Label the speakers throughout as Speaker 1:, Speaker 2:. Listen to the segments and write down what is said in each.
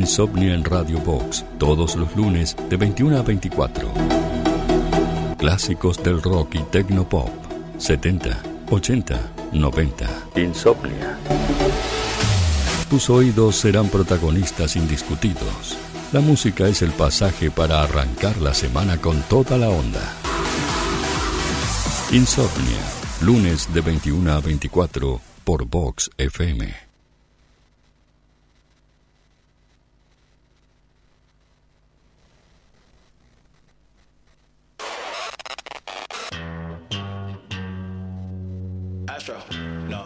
Speaker 1: Insomnia en Radio Box, todos los lunes de 21 a 24. Clásicos del rock y tecnopop, 70, 80, 90. Insomnia. Tus oídos serán protagonistas indiscutidos. La música es el pasaje para arrancar la semana con toda la onda. Insomnia, lunes de 21 a 24 por Vox FM.
Speaker 2: No.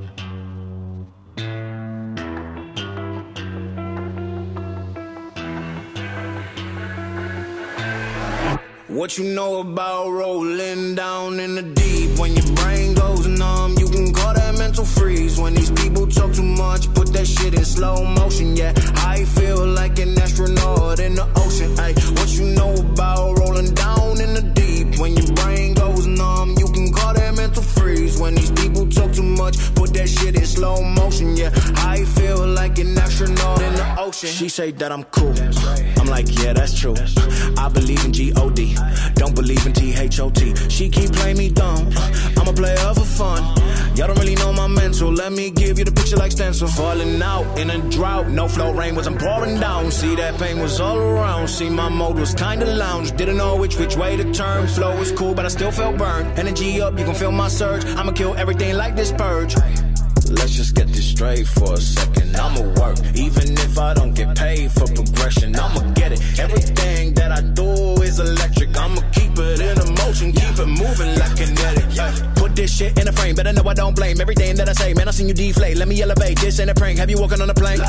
Speaker 2: What you know about rolling down in the deep? When your brain goes numb, you can call that mental freeze. When these people talk too much, put that shit in slow motion. Yeah, I feel like an astronaut in the ocean. Ay, what you know about rolling down in the deep? When your brain goes numb, you can call that mental freeze. When these people talk too much, put that shit in slow motion. Yeah, I feel like an astronaut in the ocean. She say that I'm cool. I'm like, yeah, that's true. I believe in G-O-D. Don't believe in T-H-O-T. She keep playing me dumb. I'm a player for fun. Y'all don't really know my mental. Let me give you the picture like stencil. Falling out in a drought. No flow, rain wasn't pouring down. See, that pain was all around. See, my mode was kinda lounge. Didn't know which way to turn. Flow was cool, but I still felt burned. Energy up, you can feel my surge. I'ma kill everything like this purge. Let's just get this straight for a second. I'ma work, even if I don't get paid for progression. I'ma get it. Everything that I do is electric. I'ma keep it in motion, keep it moving like kinetic. Put this shit in a frame, better know I don't blame everything that I say. Man, I seen you deflate. Let me elevate. This ain't a prank. Have you walking on a plane?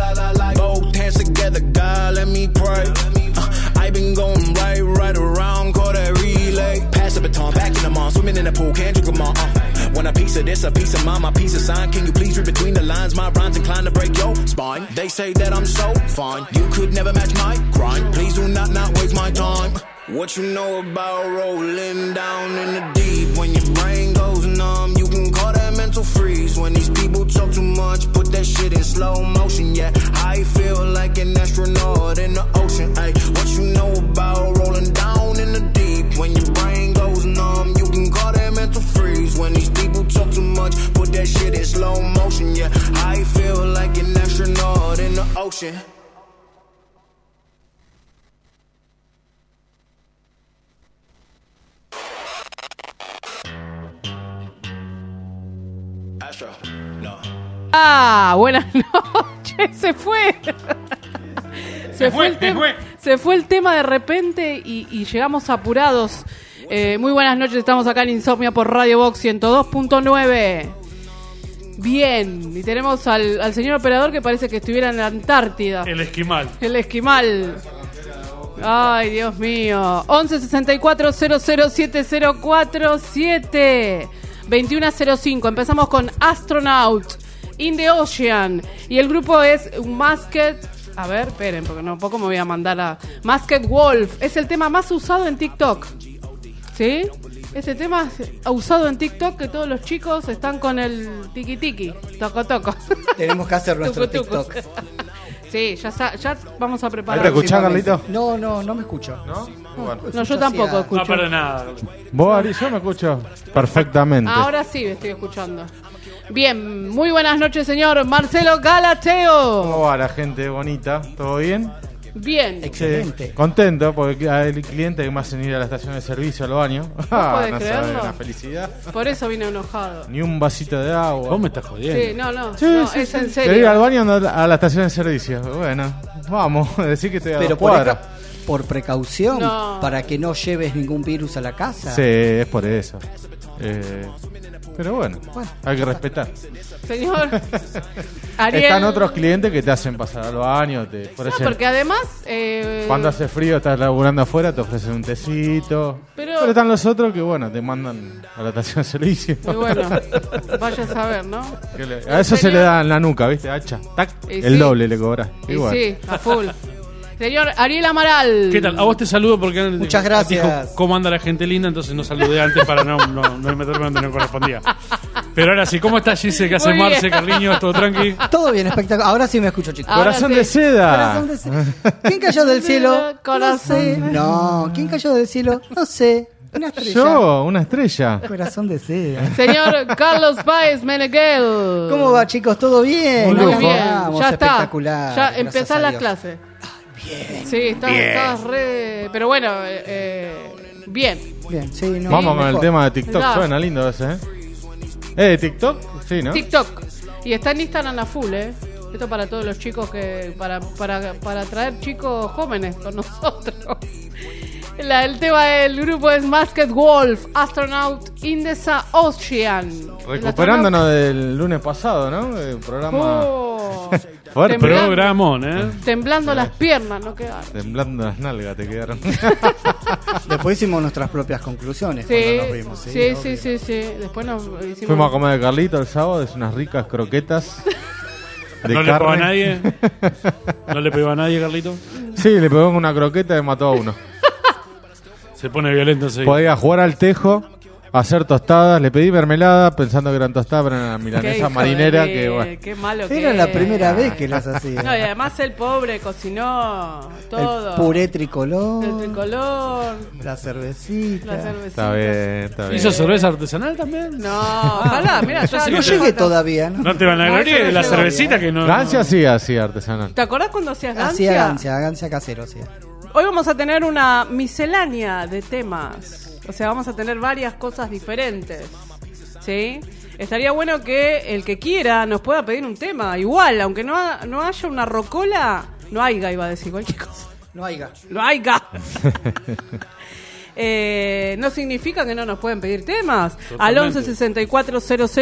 Speaker 2: Both hands together, God, let me pray. I been going right around, call that relay. Pass the baton, back in the mall, swimming in the pool, can't drink them all. Want a piece of this, a piece of mine, my piece of sign. Can you please read between the lines? My rhymes inclined to break your spine. They say that I'm so fine, you could never match my grind. Please do not waste my time. What you know about rolling down in the deep? When your brain goes numb, you can call that mental freeze. When these people talk too much, put that shit in slow motion. Yeah, I feel like an astronaut in the ocean. Ay, what you know about rolling down in the deep? When your brain goes numb, you can call that mental freeze. When these people talk too much, put that shit in slow motion. Yeah, I feel like an astronaut in the ocean.
Speaker 3: Buenas noches. Se fue el tema de repente y llegamos apurados. Muy buenas noches, estamos acá en Insomnia por Radio Box 102.9. Bien, y tenemos al señor operador que parece que estuviera en la Antártida.
Speaker 4: El esquimal.
Speaker 3: Ay, Dios mío. 1164-007047 2105. Empezamos con Astronaut in the Ocean. Y el grupo es Masked. A ver, esperen, porque no poco me voy a mandar a Masked Wolf. Es el tema más usado en TikTok. ¿Sí? Este tema ha usado en TikTok, que todos los chicos están con el tiki-tiki, toco-toco.
Speaker 5: Tenemos que hacer nuestro TikTok.
Speaker 3: Sí, ya vamos a preparar.
Speaker 6: ¿Me escuchás, Carlito?
Speaker 5: No me escucho.
Speaker 6: ¿No? Bueno.
Speaker 3: No, yo tampoco escucho.
Speaker 4: No, para nada.
Speaker 6: ¿Vos, Ari? Yo me escucho perfectamente.
Speaker 3: Ahora sí me estoy escuchando. Bien, muy buenas noches, señor Marcelo Galateo.
Speaker 6: ¿Cómo va la gente bonita? ¿Todo bien?
Speaker 3: Bien.
Speaker 5: Excelente.
Speaker 6: Contento porque el cliente que me hace ir a la estación de servicio a los baños.
Speaker 3: ¿Podés
Speaker 6: no
Speaker 3: creerlo?
Speaker 6: sabe la felicidad.
Speaker 3: Por eso vine enojado.
Speaker 6: Ni un vasito de agua.
Speaker 4: ¿Vos me estás jodiendo?
Speaker 3: Sí, no,
Speaker 6: Sí,
Speaker 3: es en
Speaker 6: Quiero ir
Speaker 3: serio.
Speaker 6: al baño a la estación de servicio. Bueno, vamos, decir que estoy a 2 cuadras.
Speaker 5: Por precaución,
Speaker 3: No.
Speaker 5: para que no lleves ningún virus a la casa.
Speaker 6: Sí, es por eso. Pero bueno, hay que respetar.
Speaker 3: Señor Ariel.
Speaker 6: Están otros clientes que te hacen pasar al baño, te ofrecen.
Speaker 3: No, porque además
Speaker 6: Cuando hace frío, estás laburando afuera, te ofrecen un tecito.
Speaker 3: Pero
Speaker 6: están los otros que, bueno, te mandan a la estación de servicio.
Speaker 3: y bueno, vaya a saber, ¿no?
Speaker 6: A eso se le da en la nuca, ¿viste? Hacha, tac,
Speaker 3: Y
Speaker 6: el
Speaker 3: sí.
Speaker 6: doble le cobras.
Speaker 3: Y sí, a full. Señor Ariel Amaral.
Speaker 4: ¿Qué tal? A vos te saludo porque antes
Speaker 5: Muchas gracias.
Speaker 4: dijo cómo anda la gente linda, entonces no saludé antes para no meterme donde no correspondía. Pero ahora sí, ¿cómo está Gise? ¿Qué hace
Speaker 3: Muy bien.
Speaker 4: Marce, Carliños? ¿Todo tranqui?
Speaker 5: Todo bien, espectacular. Ahora sí me escucho, chicos.
Speaker 3: Ahora
Speaker 6: Corazón
Speaker 3: sí.
Speaker 6: de seda.
Speaker 5: Corazón de seda. ¿Quién cayó del cielo?
Speaker 3: Corazón.
Speaker 5: No sé. No, ¿quién cayó del cielo? No sé. Una estrella.
Speaker 6: Yo, una estrella.
Speaker 5: Corazón de seda.
Speaker 3: Señor Carlos Páez Meneghel.
Speaker 5: ¿Cómo va, chicos? ¿Todo bien?
Speaker 3: Muy
Speaker 6: Muy
Speaker 3: bien.
Speaker 5: Vamos,
Speaker 3: Ya está.
Speaker 5: espectacular.
Speaker 3: Ya
Speaker 5: Gracias
Speaker 3: empezás
Speaker 5: a
Speaker 3: la
Speaker 5: Dios.
Speaker 3: clase. Bien. Sí, estás re. Pero bueno, bien.
Speaker 5: Bien, sí, no.
Speaker 6: Vamos con el
Speaker 5: mejor.
Speaker 6: tema de TikTok.
Speaker 3: Claro.
Speaker 6: Suena lindo ese, ¿TikTok? Sí, ¿no?
Speaker 3: TikTok. Y está en Instagram a full, ¿eh? Esto para todos los chicos que. Para traer chicos jóvenes con nosotros. El tema del grupo es Masked Wolf, Astronaut in the Ocean.
Speaker 6: Recuperándonos del lunes pasado, ¿no? El programa
Speaker 3: Oh,
Speaker 6: fuerte.
Speaker 3: temblando.
Speaker 4: Programón,
Speaker 3: temblando las piernas, no quedaron.
Speaker 6: Temblando las nalgas te quedaron.
Speaker 5: Después hicimos nuestras propias conclusiones
Speaker 3: Sí,
Speaker 5: cuando nos vimos.
Speaker 3: sí. Después nos hicimos.
Speaker 6: Fuimos a comer de Carlito el sábado, es unas ricas croquetas. De
Speaker 4: ¿No le pegó a
Speaker 6: carne.
Speaker 4: nadie? ¿No le pegó a nadie, Carlito?
Speaker 6: Sí, le pegó en una croqueta y mató a uno.
Speaker 4: Se pone violento enseguida.
Speaker 6: Podía jugar al tejo, hacer tostadas. Le pedí mermelada pensando que eran tostadas, pero eran la
Speaker 3: Qué
Speaker 6: milanesa
Speaker 3: hijo
Speaker 6: marinera.
Speaker 3: de
Speaker 6: Que bueno.
Speaker 3: Qué malo que
Speaker 5: Era la
Speaker 3: es.
Speaker 5: primera vez que las hacía.
Speaker 3: No, y además el pobre cocinó todo.
Speaker 5: El puré tricolor.
Speaker 3: El tricolor,
Speaker 5: La cervecita.
Speaker 3: la cervecita.
Speaker 6: Está bien, está bien.
Speaker 4: ¿Hizo cerveza artesanal también?
Speaker 3: No, ojalá, mira, ya
Speaker 4: sé
Speaker 5: No
Speaker 4: que
Speaker 5: llegué todavía, ¿no?
Speaker 4: No te van a
Speaker 3: No,
Speaker 4: gloria
Speaker 3: yo no
Speaker 4: de la
Speaker 3: llego.
Speaker 4: cervecita que no.
Speaker 6: Gancia sí, así artesanal.
Speaker 3: ¿Te acordás cuando hacías
Speaker 5: Hacía
Speaker 3: gancia?
Speaker 5: gancia casero, hacía.
Speaker 3: Hoy vamos a tener una miscelánea de temas. O sea, vamos a tener varias cosas diferentes. ¿Sí? Estaría bueno que el que quiera nos pueda pedir un tema. Igual, aunque no haya una rocola, no haya, iba a decir cualquier cosa.
Speaker 5: No haya.
Speaker 3: No haya. No significa que no nos pueden pedir temas. Al 11 64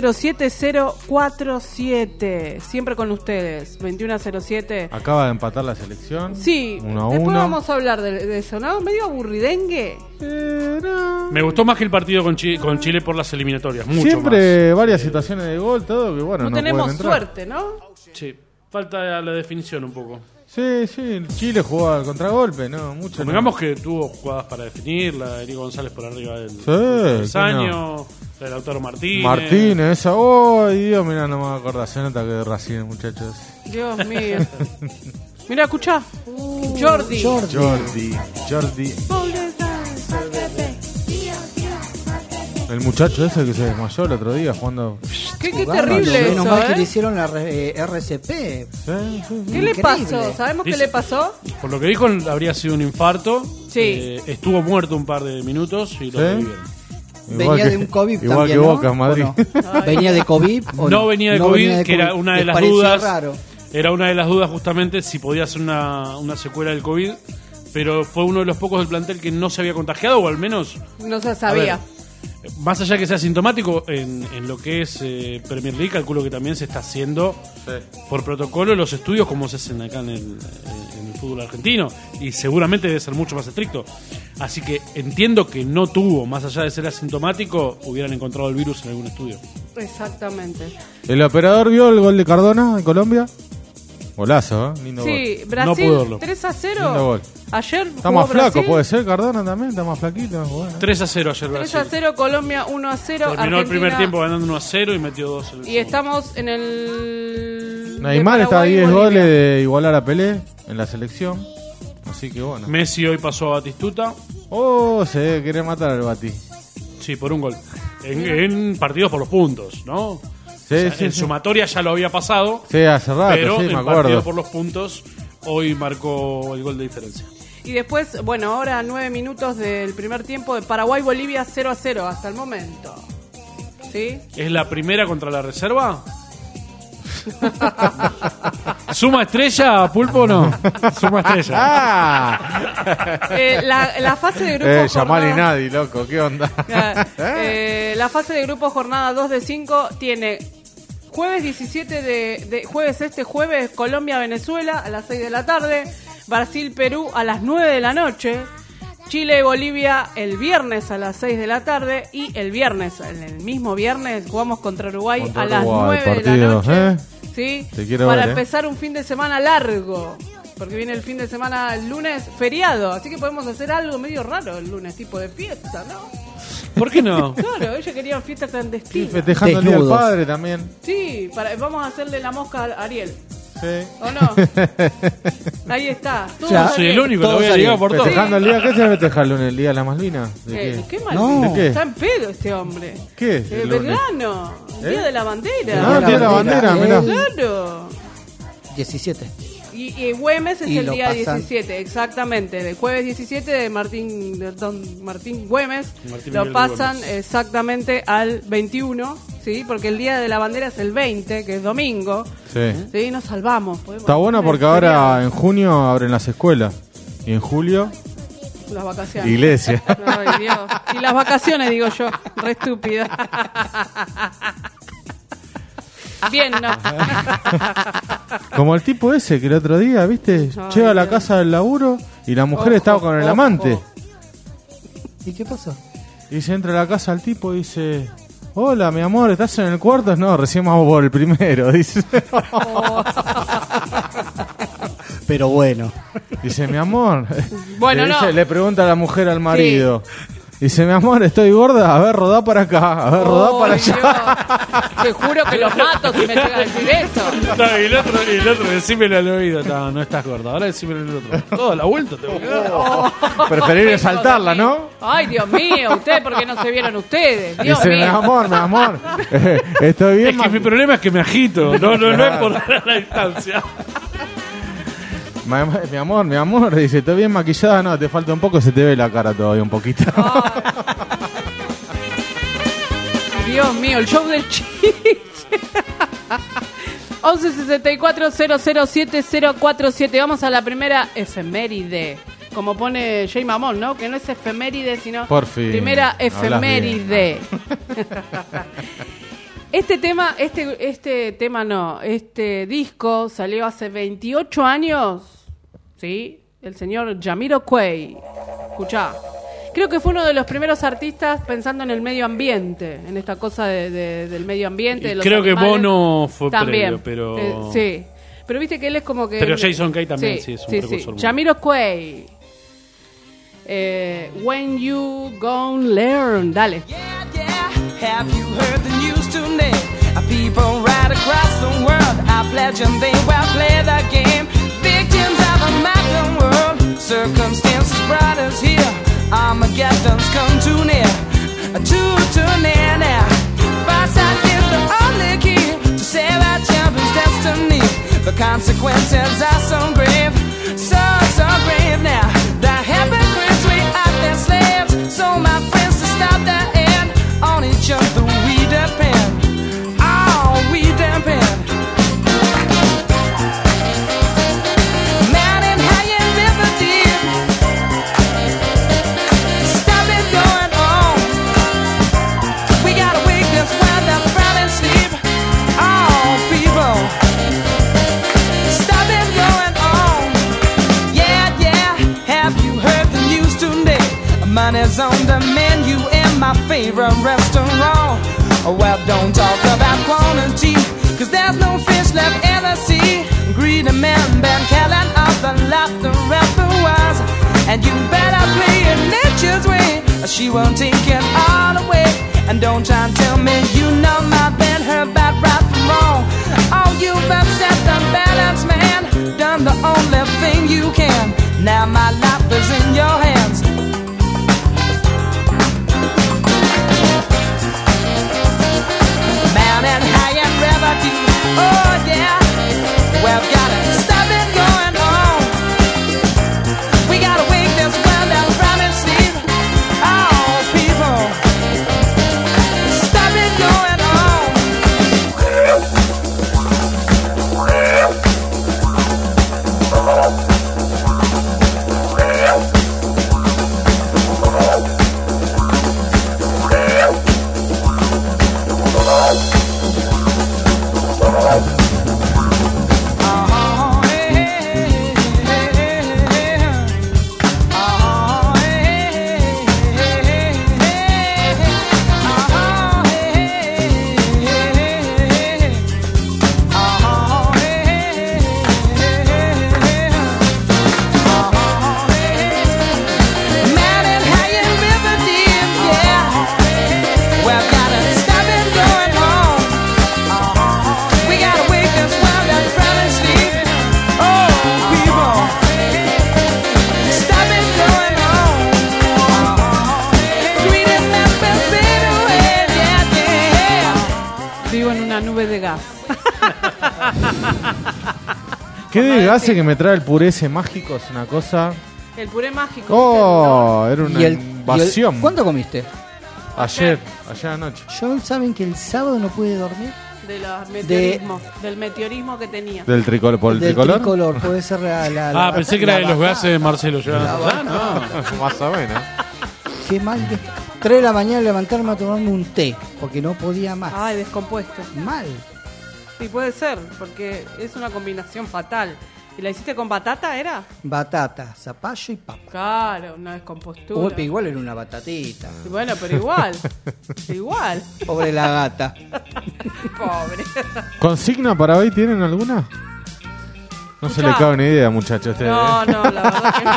Speaker 3: 007047. Siempre con ustedes. 2107.
Speaker 6: Acaba de empatar la selección.
Speaker 3: Sí,
Speaker 6: 1-1.
Speaker 3: después vamos a hablar de eso, ¿no? Medio aburridengue.
Speaker 4: Me gustó más que el partido con Chile por las eliminatorias. Mucho
Speaker 6: Siempre varias situaciones de gol, todo que bueno,
Speaker 3: No
Speaker 6: no
Speaker 3: tenemos
Speaker 6: pueden entrar.
Speaker 3: suerte, ¿no?
Speaker 4: más. Sí, falta la definición un poco.
Speaker 6: Sí, Chile jugó al contragolpe, ¿no? Mucho.
Speaker 4: Convengamos que tuvo jugadas para definir, la de Eric González por arriba del
Speaker 6: ¿quién
Speaker 4: Saño, la de Lautaro Martínez.
Speaker 6: Martínez, esa. ¡Oh, Dios! Mira, no me acuerdo. Se nota que de Racing, muchachos.
Speaker 3: Dios mío. Mira, escuchá. Jordi.
Speaker 6: Jordi. El muchacho ese que se desmayó el otro día jugando.
Speaker 3: Qué
Speaker 5: Jugando,
Speaker 3: terrible
Speaker 5: menos
Speaker 3: eso,
Speaker 5: mal que le
Speaker 3: ¿eh?
Speaker 5: hicieron la RCP.
Speaker 3: ¿Qué le
Speaker 5: Increíble.
Speaker 3: pasó? ¿Sabemos qué
Speaker 4: Dice-
Speaker 3: le pasó?
Speaker 4: Por lo que dijo, habría sido un infarto.
Speaker 3: Sí.
Speaker 4: Estuvo muerto un par de minutos y lo
Speaker 6: ¿Sí?
Speaker 4: revivieron.
Speaker 5: Venía de un COVID
Speaker 6: igual
Speaker 5: también,
Speaker 6: que
Speaker 5: ¿no?
Speaker 6: Boca en Madrid.
Speaker 5: ¿O no? ¿Venía de COVID? ¿o
Speaker 4: No venía de
Speaker 3: Oh,
Speaker 4: COVID,
Speaker 5: venía de
Speaker 4: que era
Speaker 5: COVID?
Speaker 4: una de
Speaker 5: ¿Les
Speaker 4: las
Speaker 5: pareció
Speaker 4: dudas.
Speaker 5: raro?
Speaker 4: Era una de las dudas justamente si podía ser una secuela del COVID, pero fue uno de los pocos del plantel que no se había contagiado, o al menos,
Speaker 3: No se sabía.
Speaker 4: más allá que sea sintomático, en lo que es Premier League, calculo que también se está haciendo por protocolo los estudios como se hacen acá en el fútbol argentino, y seguramente debe ser mucho más estricto. Así que entiendo que no tuvo, más allá de ser asintomático, hubieran encontrado el virus en algún estudio.
Speaker 3: Exactamente.
Speaker 6: ¿El operador vio el gol de Cardona en Colombia? Golazo, ¿eh? Lindo gol.
Speaker 3: Sí,
Speaker 4: No
Speaker 3: Brasil
Speaker 4: pudo verlo.
Speaker 3: 3-0.
Speaker 6: Lindo gol.
Speaker 3: Ayer
Speaker 6: Está
Speaker 3: jugó
Speaker 6: más flaco,
Speaker 3: Brasil,
Speaker 6: puede ser Cardona también, está más flaquito. Bueno.
Speaker 4: 3-0 ayer Brasil.
Speaker 3: 3-0, Colombia 1-0.
Speaker 4: Terminó el primer
Speaker 3: Argentina.
Speaker 4: tiempo ganando 1-0 y metió 2 en el
Speaker 3: Y
Speaker 4: segundo.
Speaker 3: estamos en el.
Speaker 6: Neymar
Speaker 3: de
Speaker 6: está a
Speaker 3: Paraguay,
Speaker 6: 10
Speaker 3: Bolivia.
Speaker 6: goles de igualar a Pelé en la selección. Así que bueno.
Speaker 4: Messi hoy pasó a Batistuta,
Speaker 6: Oh, se quiere matar al Bati.
Speaker 4: sí, por un gol. En partidos por los puntos, ¿no?
Speaker 6: Sí,
Speaker 4: O sea,
Speaker 6: sí,
Speaker 4: en
Speaker 6: sí.
Speaker 4: sumatoria ya lo había pasado,
Speaker 6: Sí, hace rato,
Speaker 4: pero
Speaker 6: sí, me
Speaker 4: en partido
Speaker 6: acuerdo.
Speaker 4: por los puntos hoy marcó el gol de diferencia.
Speaker 3: Y después, bueno, ahora 9 minutos del primer tiempo de Paraguay-Bolivia 0-0 hasta el momento. ¿Sí?
Speaker 4: ¿Es la primera contra la reserva? ¿Suma estrella, Pulpo o no? Suma estrella.
Speaker 6: ¡Ah!
Speaker 3: La fase de grupos.
Speaker 6: Yamal y
Speaker 3: jornada-
Speaker 6: Nadie, loco, ¿qué onda?
Speaker 3: La fase de grupos jornada 2 de 5 tiene jueves 17 de jueves Colombia-Venezuela a las 6 de la tarde, Brasil-Perú a las 9 de la noche, Chile-Bolivia el viernes a las 6 de la tarde y el viernes, en el mismo viernes, jugamos contra Uruguay
Speaker 6: Contra
Speaker 3: a las
Speaker 6: Uruguay,
Speaker 3: 9 de la
Speaker 6: partido,
Speaker 3: noche.
Speaker 6: ¿eh?
Speaker 3: ¿Sí?
Speaker 6: Te quiero
Speaker 3: Para
Speaker 6: ver,
Speaker 3: empezar un fin de semana largo. porque viene el fin de semana, el lunes, feriado, así que podemos hacer algo medio raro el lunes, tipo de fiesta, ¿no?
Speaker 4: ¿Por qué no?
Speaker 3: Claro, ella quería fiesta clandestina.
Speaker 6: Sí, festejando el Día del
Speaker 5: Desnudos.
Speaker 6: Padre también.
Speaker 3: Sí, vamos a hacerle la mosca a Ariel.
Speaker 6: Sí.
Speaker 3: ¿O no? Ahí está. Todo
Speaker 5: Ya.
Speaker 3: está
Speaker 4: Soy el
Speaker 3: bien.
Speaker 4: único, lo
Speaker 5: Todos
Speaker 4: voy a ligar por todo.
Speaker 6: Festejando el día, ¿qué se festeja el lunes? ¿El Día de la Malvina? ¿De
Speaker 3: ¿Qué mal?
Speaker 5: No.
Speaker 6: ¿De qué?
Speaker 3: Está en pedo este hombre.
Speaker 6: ¿Qué es el lunes?
Speaker 3: Belgrano, el Día de la Bandera.
Speaker 6: Ah, Día de la Bandera, mirá.
Speaker 3: Claro.
Speaker 5: 17.
Speaker 3: Y Güemes es
Speaker 5: Y
Speaker 3: el
Speaker 5: lo
Speaker 3: día
Speaker 5: pasan.
Speaker 3: 17, exactamente. El jueves 17 de Don Martín Güemes
Speaker 4: Martín
Speaker 3: lo
Speaker 4: Miguel
Speaker 3: pasan
Speaker 4: Güemes.
Speaker 3: exactamente al 21, ¿sí? Porque el Día de la Bandera es el 20, que es domingo.
Speaker 6: Sí.
Speaker 3: Sí, nos salvamos. podemos
Speaker 6: Está bueno
Speaker 3: hacer
Speaker 6: porque
Speaker 3: el
Speaker 6: ahora
Speaker 3: feriado,
Speaker 6: en junio abren las escuelas. Y en julio,
Speaker 3: las vacaciones.
Speaker 6: iglesia.
Speaker 3: Ay, Dios. Y las vacaciones, digo yo. Re estúpida. Bien, ¿no?
Speaker 6: Como el tipo ese que el otro día, ¿viste?
Speaker 3: Ay,
Speaker 6: Llega a la
Speaker 3: Dios.
Speaker 6: casa del laburo y la mujer
Speaker 3: Ojo,
Speaker 6: estaba con el
Speaker 3: ojo.
Speaker 6: amante.
Speaker 5: ¿Y qué pasó?
Speaker 6: Y se entra a la casa el tipo y dice: hola, mi amor, ¿estás en el cuarto? No, recién vamos por el primero, dice.
Speaker 5: Pero bueno.
Speaker 6: Dice, mi amor.
Speaker 3: Bueno,
Speaker 6: le,
Speaker 3: no.
Speaker 6: le pregunta a la mujer al marido. Dice, mi amor, estoy gorda. A ver, rodá para acá. A ver, rodá para
Speaker 3: Ay,
Speaker 6: allá.
Speaker 3: Dios. Te juro que los mato si me llega a decir eso.
Speaker 4: No, y el otro, decímelo al oído. No estás gorda. Ahora decímelo al otro. Toda la vuelta te voy a dar.
Speaker 6: Preferible saltarla, ¿no?
Speaker 3: Ay, Dios mío, ustedes porque no se vieron ustedes. Dios
Speaker 6: Dice, mi
Speaker 3: mío.
Speaker 6: amor. Estoy bien.
Speaker 4: Es que mi problema es que me agito. No es por la distancia.
Speaker 6: Mi amor, dice, ¿estoy bien maquillada? No, te falta un poco, se te ve la cara todavía un poquito.
Speaker 3: Dios mío, el show del chiste. 1164-007-047. Vamos a la primera efeméride. Como pone Jay Mamón, ¿no? Que no es efeméride, sino
Speaker 6: Por fin,
Speaker 3: primera
Speaker 6: hablas
Speaker 3: efeméride. Este disco salió hace 28 años, ¿sí? El señor Jamiroquai. Escuchá. Creo que fue uno de los primeros artistas pensando en el medio ambiente, en esta cosa del medio ambiente. De los
Speaker 4: Creo que
Speaker 3: animales.
Speaker 4: Bono fue
Speaker 3: También,
Speaker 4: previo, pero...
Speaker 3: sí. Pero viste que él es como que...
Speaker 4: Pero Jason Kay también, sí, es un precursor.
Speaker 3: Jamiroquai. When You Gonna Learn. Dale.
Speaker 2: Have you heard the news today? People right across the world are pledging they will play the game. Victims of a modern world. Circumstances brought us here. Armageddon's come too near. Too near now. Foresight is the only key to save our children's destiny. The consequences are so grave. So grave now. The hypocrites, we are their slaves. So my friends, to stop the end, on each other we depend. Oh, we depend. Mountain high and river deep. Stop it going on. We gotta wake this weather from and sleep. Oh, people. Stop it going on. Yeah. Have you heard the news today? Money's on the menu in my favorite restaurant. Well, don't talk about quantity, cause there's no fish left in the sea. Greedy men been killing off the laughter ever was. And you better play it nature's way, or she won't take it all away. And don't try and tell me you know my band, her bad right from wrong. Oh, you've upset the balance, man. Done the only thing you can. Now my life is in your hands. Mountain high and river deep. Oh yeah, we've gotta stop it going on. We gotta wake this world up from its sleep. Oh people, stop it going on.
Speaker 6: Qué desgaste que me trae el puré ese mágico, es una cosa.
Speaker 3: El puré mágico.
Speaker 6: Oh, era una
Speaker 5: ¿Y el
Speaker 6: invasión.
Speaker 5: ¿Cuánto comiste?
Speaker 6: Ayer anoche.
Speaker 5: Yo, ¿saben que el sábado no pude dormir?
Speaker 3: Del meteorismo que tenía.
Speaker 6: ¿Del tricolor? ¿Por el
Speaker 5: Del
Speaker 6: tricolor?
Speaker 5: tricolor, puede ser la
Speaker 4: Pensé que era de los gases de Marcelo. Yo
Speaker 6: No, más o menos.
Speaker 5: Qué mal que... 3 de la mañana levantarme a tomarme un té, porque no podía más.
Speaker 3: Ay, descompuesto.
Speaker 5: Mal.
Speaker 3: Sí, puede ser, porque es una combinación fatal. ¿Y la hiciste con batata, era?
Speaker 5: Batata, zapallo y papa.
Speaker 3: Claro, una descompostura.
Speaker 5: Uy, pero igual era una batatita.
Speaker 3: Y bueno, pero igual. Igual.
Speaker 5: Pobre la gata.
Speaker 3: Pobre.
Speaker 6: ¿Consigna para hoy tienen alguna? No se le cabe ni idea, muchachos. Ustedes,
Speaker 3: No, la verdad que no.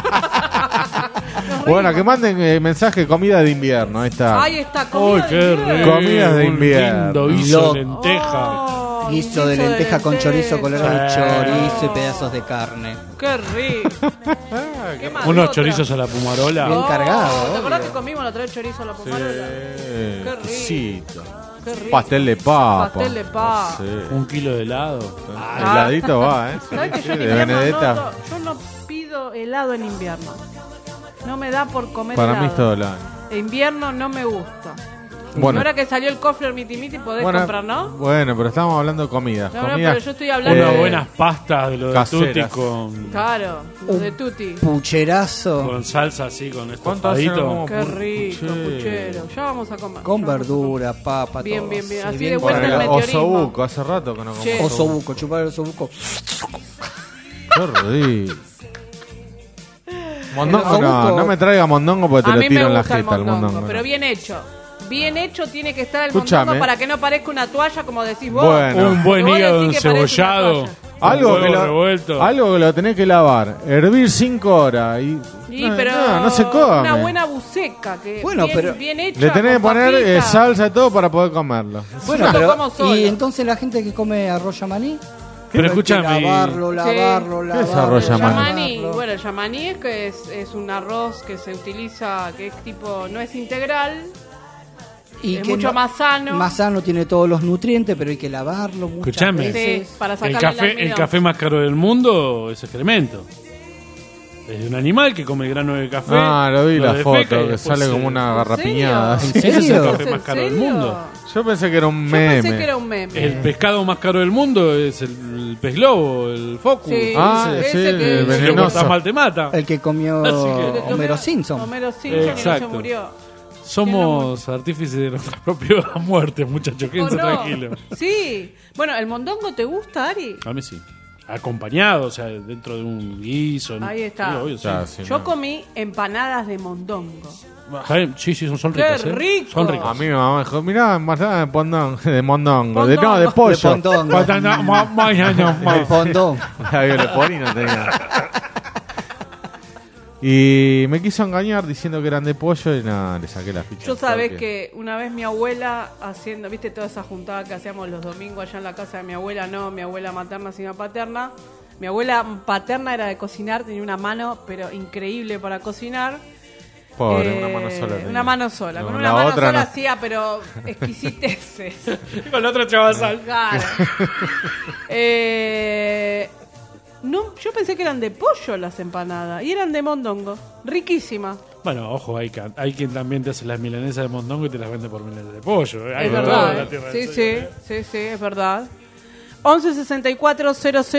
Speaker 3: Nos
Speaker 6: Bueno,
Speaker 3: reímos.
Speaker 6: que manden mensaje comida de invierno. Ahí está.
Speaker 3: Ahí está,
Speaker 4: ¡Uy,
Speaker 3: comida
Speaker 4: qué
Speaker 3: de
Speaker 4: rico!
Speaker 3: invierno.
Speaker 6: Comidas de invierno.
Speaker 4: Un lindo guiso de
Speaker 5: Lo-
Speaker 4: lenteja.
Speaker 3: Oh,
Speaker 5: Guiso de lenteja con chorizo, colorado de
Speaker 4: Sí.
Speaker 5: chorizo y pedazos de carne.
Speaker 3: ¡Qué rico! ¿Qué más?
Speaker 4: Unos
Speaker 3: Otra.
Speaker 4: chorizos a la pumarola.
Speaker 5: Bien cargado,
Speaker 3: ¿Te acordás
Speaker 5: obvio.
Speaker 3: que comimos la otra vez chorizo a la pomarola? Qué rico.
Speaker 6: Quesito.
Speaker 3: Qué rico.
Speaker 6: Pastel de papa.
Speaker 3: Pastel de papa.
Speaker 6: Sí.
Speaker 4: 1 kilo de helado.
Speaker 6: Heladito va, ¿eh?
Speaker 3: ¿Sabés que yo en
Speaker 6: de
Speaker 3: invierno
Speaker 6: Benedetta.
Speaker 3: yo no pido helado en invierno? No me da por comer
Speaker 6: Para
Speaker 3: helado.
Speaker 6: mí es todo el año.
Speaker 3: En invierno no me gusta.
Speaker 6: Bueno.
Speaker 3: Ahora que salió el Cofler Miti Miti podés comprar, ¿no?
Speaker 6: Bueno, pero estamos hablando de comidas.
Speaker 3: No,
Speaker 6: comidas
Speaker 3: pero yo estoy hablando
Speaker 4: Unas
Speaker 3: de...
Speaker 4: buenas pastas de lo de
Speaker 6: caseras.
Speaker 4: tutti con
Speaker 3: Claro, los de Tutti.
Speaker 5: Pucherazo
Speaker 4: salsa así, con
Speaker 6: ¿Cuánto hacen
Speaker 4: estofadito.
Speaker 6: como
Speaker 3: Qué rico,
Speaker 6: puchero?
Speaker 3: puchero. Ya vamos a comer.
Speaker 5: con
Speaker 3: Ya vamos a
Speaker 5: verdura, papa,
Speaker 3: Bien,
Speaker 5: todo.
Speaker 3: bien, bien.
Speaker 5: Sí,
Speaker 3: Así
Speaker 5: bien
Speaker 3: de vuelta
Speaker 6: Bueno,
Speaker 3: el
Speaker 6: el
Speaker 3: meteorismo.
Speaker 6: osobuco, hace rato que no como
Speaker 3: Che.
Speaker 5: Osobuco, chupar el osobuco.
Speaker 6: Qué rico. Mondongo
Speaker 5: El osobuco-
Speaker 6: no me traiga mondongo porque te
Speaker 3: A
Speaker 6: lo
Speaker 3: mí
Speaker 6: tiro
Speaker 3: me
Speaker 6: en la
Speaker 3: gusta el
Speaker 6: jeta el
Speaker 3: mondongo,
Speaker 6: mondongo.
Speaker 3: pero bien hecho. Bien hecho tiene que estar el
Speaker 6: Escuchame.
Speaker 3: mondongo para que no parezca una toalla como decís vos.
Speaker 6: Bueno.
Speaker 4: Un buen
Speaker 3: Que vos
Speaker 4: hígado
Speaker 3: decís que parece una
Speaker 4: encebollado.
Speaker 3: toalla.
Speaker 6: Algo
Speaker 4: Huevo
Speaker 6: que,
Speaker 4: revuelto.
Speaker 6: algo que lo tenés que lavar, hervir 5 horas y
Speaker 3: Sí,
Speaker 6: no,
Speaker 3: pero
Speaker 6: no se come.
Speaker 3: una buena buceca que
Speaker 5: Bueno,
Speaker 3: bien,
Speaker 5: pero
Speaker 3: bien hecha.
Speaker 6: Le tenés que
Speaker 3: con
Speaker 6: poner
Speaker 3: papita.
Speaker 6: salsa y todo para poder comerlo.
Speaker 5: Bueno,
Speaker 3: Yo lo
Speaker 5: pero
Speaker 3: como solo.
Speaker 5: y entonces la gente que come arroz yamaní,
Speaker 4: Pero
Speaker 5: hay que
Speaker 4: escúchame.
Speaker 5: lavarlo,
Speaker 3: Sí.
Speaker 5: lavarlo,
Speaker 6: ¿Qué es
Speaker 5: lavarlo.
Speaker 6: arroz yamaní?
Speaker 3: Yamaní,
Speaker 5: lavarlo.
Speaker 3: bueno, el yamaní es que es un arroz que se utiliza, que es tipo, no es integral,
Speaker 5: Y
Speaker 3: es
Speaker 5: que
Speaker 3: mucho más sano.
Speaker 5: Más sano, tiene todos los nutrientes, pero hay que lavarlo muchas
Speaker 4: Escuchame.
Speaker 5: veces.
Speaker 3: Sí, para
Speaker 4: El
Speaker 3: sacarle
Speaker 4: café, el café más caro del mundo es excremento. Es de un animal que come grano de café.
Speaker 6: Ah, lo vi la
Speaker 4: defeca
Speaker 6: foto,
Speaker 4: y
Speaker 6: que
Speaker 4: después
Speaker 6: sale
Speaker 4: se-
Speaker 6: como una
Speaker 3: ¿En
Speaker 6: garrapiñada.
Speaker 3: serio?
Speaker 5: ¿En
Speaker 4: Ese es el
Speaker 5: serio?
Speaker 4: café más caro del mundo.
Speaker 6: Yo pensé que era un
Speaker 3: Yo pensé
Speaker 6: meme.
Speaker 3: que era un meme.
Speaker 4: El pescado más caro del mundo es el pez globo, el focus.
Speaker 3: Sí.
Speaker 6: Ah,
Speaker 3: Ese
Speaker 6: sí,
Speaker 3: que-
Speaker 6: el
Speaker 3: Si
Speaker 4: Si lo
Speaker 6: venenoso.
Speaker 4: cortás mal te mata.
Speaker 5: El que comió
Speaker 4: Así que-
Speaker 5: Homero Simpson.
Speaker 3: Homero Simpson y no se
Speaker 4: Exacto.
Speaker 3: murió.
Speaker 4: Somos artífices de nuestra propia muerte, muchachos.
Speaker 3: ¿O
Speaker 4: Quédense
Speaker 3: no?
Speaker 4: tranquilos.
Speaker 3: Sí. Bueno, ¿el mondongo te gusta, Ari?
Speaker 4: A mí sí. Acompañado, o sea, dentro de un guiso.
Speaker 3: Ahí está.
Speaker 4: Sí, obvio, sí.
Speaker 6: Ya, sí,
Speaker 3: Yo
Speaker 6: no.
Speaker 3: comí empanadas de mondongo.
Speaker 4: Sí, sí, son
Speaker 3: ¡Qué
Speaker 4: ricas. ¿eh?
Speaker 3: rico!
Speaker 4: Son
Speaker 6: A
Speaker 4: ricas.
Speaker 6: mí mi mamá dijo, mirá, empanada de mondongo. De
Speaker 3: Mondongo.
Speaker 6: no, de
Speaker 5: De
Speaker 6: pollo.
Speaker 5: pondongo. El pondón.
Speaker 6: La violeporina tenía. Y me quiso engañar diciendo que eran de pollo y nada, le saqué la ficha.
Speaker 3: Yo sabés
Speaker 6: Porque-
Speaker 3: que una vez mi abuela haciendo, viste toda esa juntada que hacíamos los domingos allá en la casa de mi abuela, no, mi abuela materna sino paterna. Mi abuela paterna era de cocinar, tenía una mano pero increíble para cocinar.
Speaker 6: Pobre, una mano sola. tenía.
Speaker 3: Una mano sola.
Speaker 6: No,
Speaker 3: Con
Speaker 6: la
Speaker 3: una mano
Speaker 6: otra
Speaker 3: sola
Speaker 6: no.
Speaker 3: hacía, pero exquisiteces.
Speaker 4: Con la otra chava sal.
Speaker 3: Claro. No, yo pensé que eran de pollo las empanadas y eran de mondongo. Riquísimas.
Speaker 4: Bueno, ojo, hay quien también te hace las milanesas de mondongo y te las vende por milanesas de pollo. Hay
Speaker 3: Es
Speaker 4: de todo
Speaker 3: verdad.
Speaker 4: en la tierra
Speaker 3: Sí,
Speaker 4: del
Speaker 3: sí,
Speaker 4: Sol,
Speaker 3: sí, es verdad. 11 64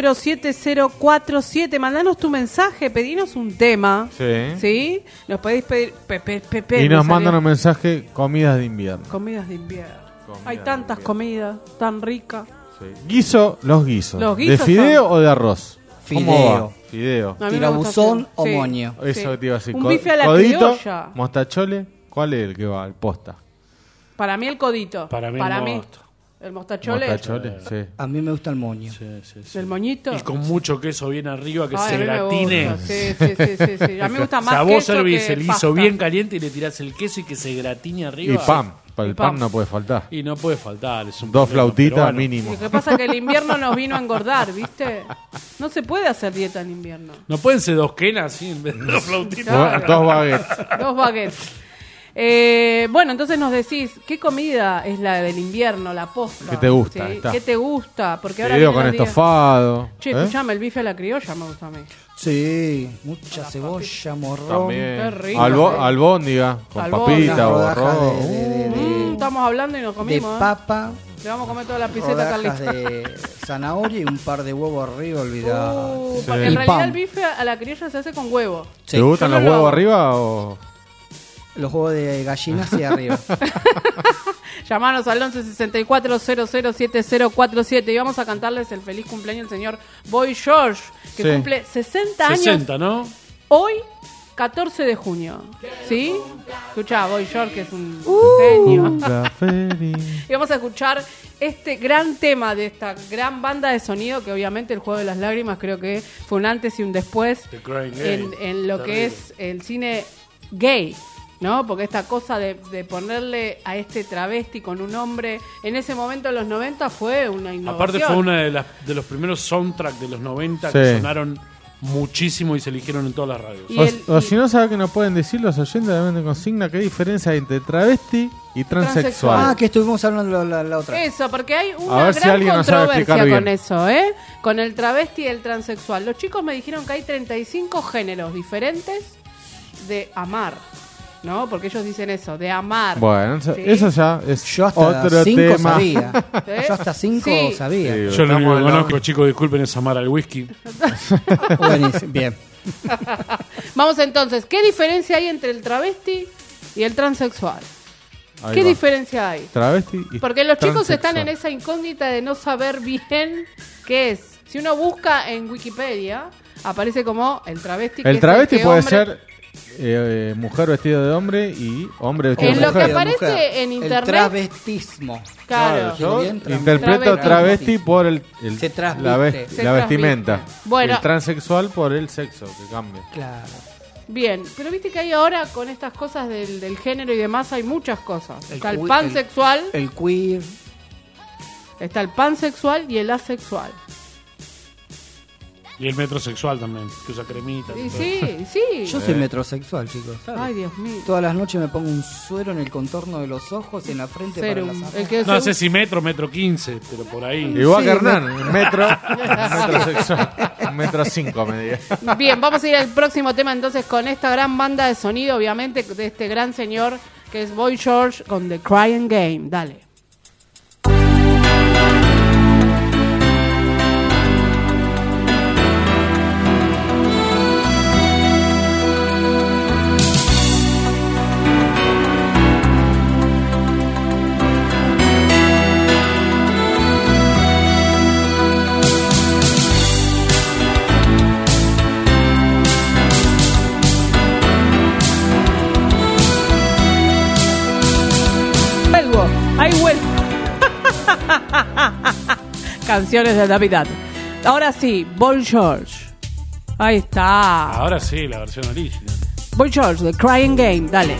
Speaker 3: 007 Mandanos tu mensaje, pedinos un tema.
Speaker 6: Sí.
Speaker 3: ¿Sí? Nos podéis pedir.
Speaker 6: Y nos
Speaker 3: me
Speaker 6: mandan
Speaker 3: salió.
Speaker 6: un mensaje, comidas de invierno.
Speaker 3: Comidas de invierno.
Speaker 6: Comidas
Speaker 3: Hay
Speaker 6: de
Speaker 3: tantas
Speaker 6: invierno.
Speaker 3: comidas tan ricas.
Speaker 6: Sí. Guiso, los guisos.
Speaker 3: Los
Speaker 6: ¿De
Speaker 3: guisos
Speaker 6: fideo
Speaker 3: son-
Speaker 6: o de arroz? ¿Cómo
Speaker 5: Fideo.
Speaker 6: va? Fideo.
Speaker 3: A mí me
Speaker 5: Tirabuzón
Speaker 3: gusta
Speaker 5: o
Speaker 3: así.
Speaker 5: moño.
Speaker 6: Eso
Speaker 3: Sí.
Speaker 6: te iba a decir.
Speaker 3: Un bife a la
Speaker 6: Codito,
Speaker 3: criolla.
Speaker 6: mostachole. ¿Cuál es el que va? El posta.
Speaker 3: Para mí el codito.
Speaker 4: Para mí el mosto.
Speaker 3: El mostachole.
Speaker 6: Mostachole, sí.
Speaker 5: A mí me gusta el moño.
Speaker 4: Sí, sí, sí.
Speaker 3: El moñito.
Speaker 4: Y con mucho queso bien arriba que
Speaker 3: Ay,
Speaker 4: se
Speaker 3: a mí me
Speaker 4: gratine.
Speaker 3: gusta. Sí. A mí me gusta
Speaker 4: O
Speaker 3: más
Speaker 4: sea, vos
Speaker 3: queso
Speaker 4: servís
Speaker 3: que
Speaker 4: el guiso
Speaker 3: pasta.
Speaker 4: bien caliente y le tirás el queso y que se gratine arriba.
Speaker 6: Y pan. Para el
Speaker 3: Y pan.
Speaker 6: pan no puede faltar.
Speaker 4: Y no puede faltar. Es un
Speaker 6: 2
Speaker 4: problema,
Speaker 6: flautitas
Speaker 4: pero bueno.
Speaker 6: mínimo.
Speaker 3: Lo que pasa es que el invierno nos vino a engordar, ¿viste? No se puede hacer dieta en invierno.
Speaker 4: No pueden ser 2 quenas, ¿sí? En vez de 2 flautitas.
Speaker 3: Claro.
Speaker 6: 2 baguettes.
Speaker 3: 2 baguettes. Bueno, entonces nos decís, ¿qué comida es la del invierno, la posta?
Speaker 6: ¿Qué te gusta?
Speaker 3: ¿Sí?
Speaker 6: Está.
Speaker 3: ¿Qué te gusta? Porque ahora
Speaker 6: Video
Speaker 3: viene
Speaker 6: con
Speaker 3: el día-
Speaker 6: estofado.
Speaker 3: Che, escuchame, el bife a la criolla me gusta a mí.
Speaker 5: Sí, mucha cebolla, morrón.
Speaker 6: También.
Speaker 3: Qué rico.
Speaker 6: Albóndiga, con
Speaker 3: Albóndiga.
Speaker 6: papita
Speaker 5: Unas
Speaker 6: o
Speaker 5: rodajas
Speaker 6: arroz.
Speaker 3: Estamos hablando y nos
Speaker 5: de
Speaker 3: comimos.
Speaker 5: papa,
Speaker 3: Le vamos a comer toda la piseta
Speaker 5: rodajas
Speaker 3: Carlita.
Speaker 5: de zanahoria y un par de huevos arriba, olvidado.
Speaker 3: Porque
Speaker 6: Sí.
Speaker 3: en
Speaker 5: Y
Speaker 3: realidad
Speaker 5: pan.
Speaker 3: el bife a la criolla se hace con huevo.
Speaker 6: ¿Te gustan
Speaker 3: Yo
Speaker 6: los
Speaker 3: no lo
Speaker 6: huevos
Speaker 3: hago.
Speaker 6: arriba o...?
Speaker 5: Los huevos de gallina hacia arriba.
Speaker 3: Llamanos al 1164-007047 y vamos a cantarles el feliz cumpleaños del señor Boy George, que
Speaker 6: Sí.
Speaker 3: cumple 60 años
Speaker 4: 60, ¿no?
Speaker 3: hoy, 14 de junio. ¿Sí? Escuchá, Boy George, que es un genio. Y vamos a escuchar este gran tema de esta gran banda de sonido, que obviamente el Juego de las Lágrimas creo que fue un antes y un después
Speaker 4: The Crying Game.
Speaker 3: en lo que es el cine gay, ¿no? Porque esta cosa de ponerle a este travesti con un hombre en ese momento en los 90 fue una innovación.
Speaker 4: Aparte fue una de los primeros soundtracks de los 90
Speaker 6: Sí.
Speaker 4: que sonaron muchísimo y se eligieron en todas las radios.
Speaker 3: Y
Speaker 6: O si no sabe que nos pueden decir los oyentes, también de consigna, ¿qué diferencia hay entre travesti y transexual?
Speaker 5: Ah, que estuvimos hablando la otra.
Speaker 3: Eso, porque hay
Speaker 6: A
Speaker 3: una
Speaker 6: ver si
Speaker 3: gran
Speaker 6: alguien nos sabe
Speaker 3: controversia
Speaker 6: explicar
Speaker 3: con
Speaker 6: bien.
Speaker 3: eso, ¿eh? Con el travesti y el transexual. Los chicos me dijeron que hay 35 géneros diferentes de amar, ¿no? Porque ellos dicen eso, de amar.
Speaker 6: Bueno, eso,
Speaker 3: ¿Sí?
Speaker 6: eso ya es
Speaker 5: Yo hasta
Speaker 6: otro
Speaker 5: 5
Speaker 6: tema.
Speaker 5: sabía.
Speaker 3: ¿Eh?
Speaker 5: Yo hasta 5
Speaker 3: Sí.
Speaker 5: sabía.
Speaker 6: Sí.
Speaker 4: Yo lo
Speaker 6: Estamos
Speaker 4: único que
Speaker 6: hablando-
Speaker 4: conozco, chicos, disculpen, es amar al whisky.
Speaker 5: Buenísimo, bien.
Speaker 3: Vamos entonces, ¿qué diferencia hay entre el travesti y el transexual?
Speaker 6: Ahí
Speaker 3: ¿Qué
Speaker 6: va.
Speaker 3: diferencia hay?
Speaker 6: Travesti y
Speaker 3: Porque los chicos están en
Speaker 6: transexual.
Speaker 3: esa incógnita de no saber bien qué es. Si uno busca en Wikipedia, aparece como el travesti. que
Speaker 6: El
Speaker 3: es
Speaker 6: travesti
Speaker 3: que
Speaker 6: puede
Speaker 3: hombre-
Speaker 6: ser mujer vestido de hombre y hombre vestido
Speaker 3: En
Speaker 6: de
Speaker 3: lo que
Speaker 6: mujer.
Speaker 3: aparece en internet-
Speaker 5: El travestismo.
Speaker 3: Claro.
Speaker 6: Yo
Speaker 5: Bien,
Speaker 6: interpreto
Speaker 3: travesti.
Speaker 6: travesti por
Speaker 5: Se transviste.
Speaker 3: Se
Speaker 6: la vestimenta.
Speaker 3: transviste. Bueno.
Speaker 6: Y el transexual por el sexo que cambia.
Speaker 5: Claro.
Speaker 3: Bien, pero viste que hay ahora con estas cosas del género y demás, hay muchas cosas. Está el
Speaker 5: que-
Speaker 3: pansexual,
Speaker 5: El queer.
Speaker 3: está el pansexual y el asexual.
Speaker 4: Y el metrosexual también, que usa cremita.
Speaker 3: Y
Speaker 4: todo.
Speaker 3: sí, sí.
Speaker 5: Yo soy metrosexual, chicos.
Speaker 3: Ay, Dios mío.
Speaker 5: Todas las noches me pongo un suero en el contorno de los ojos y en la frente
Speaker 3: Serum.
Speaker 5: para las
Speaker 3: El que
Speaker 4: No
Speaker 3: se
Speaker 4: sé si metro 15, pero por ahí.
Speaker 6: Igual
Speaker 5: Sí,
Speaker 6: que Hernán, metrosexual. 1,5 m medía.
Speaker 3: Bien, vamos a ir al próximo tema entonces con esta gran banda de sonido, obviamente, de este gran señor que es Boy George con The Crying Game. Dale. Vuelvo, ahí vuelvo. Canciones de Navidad. Ahora sí, Boy George. Ahí está.
Speaker 4: Ahora sí, la versión original.
Speaker 3: Boy George, The Crying Game, dale.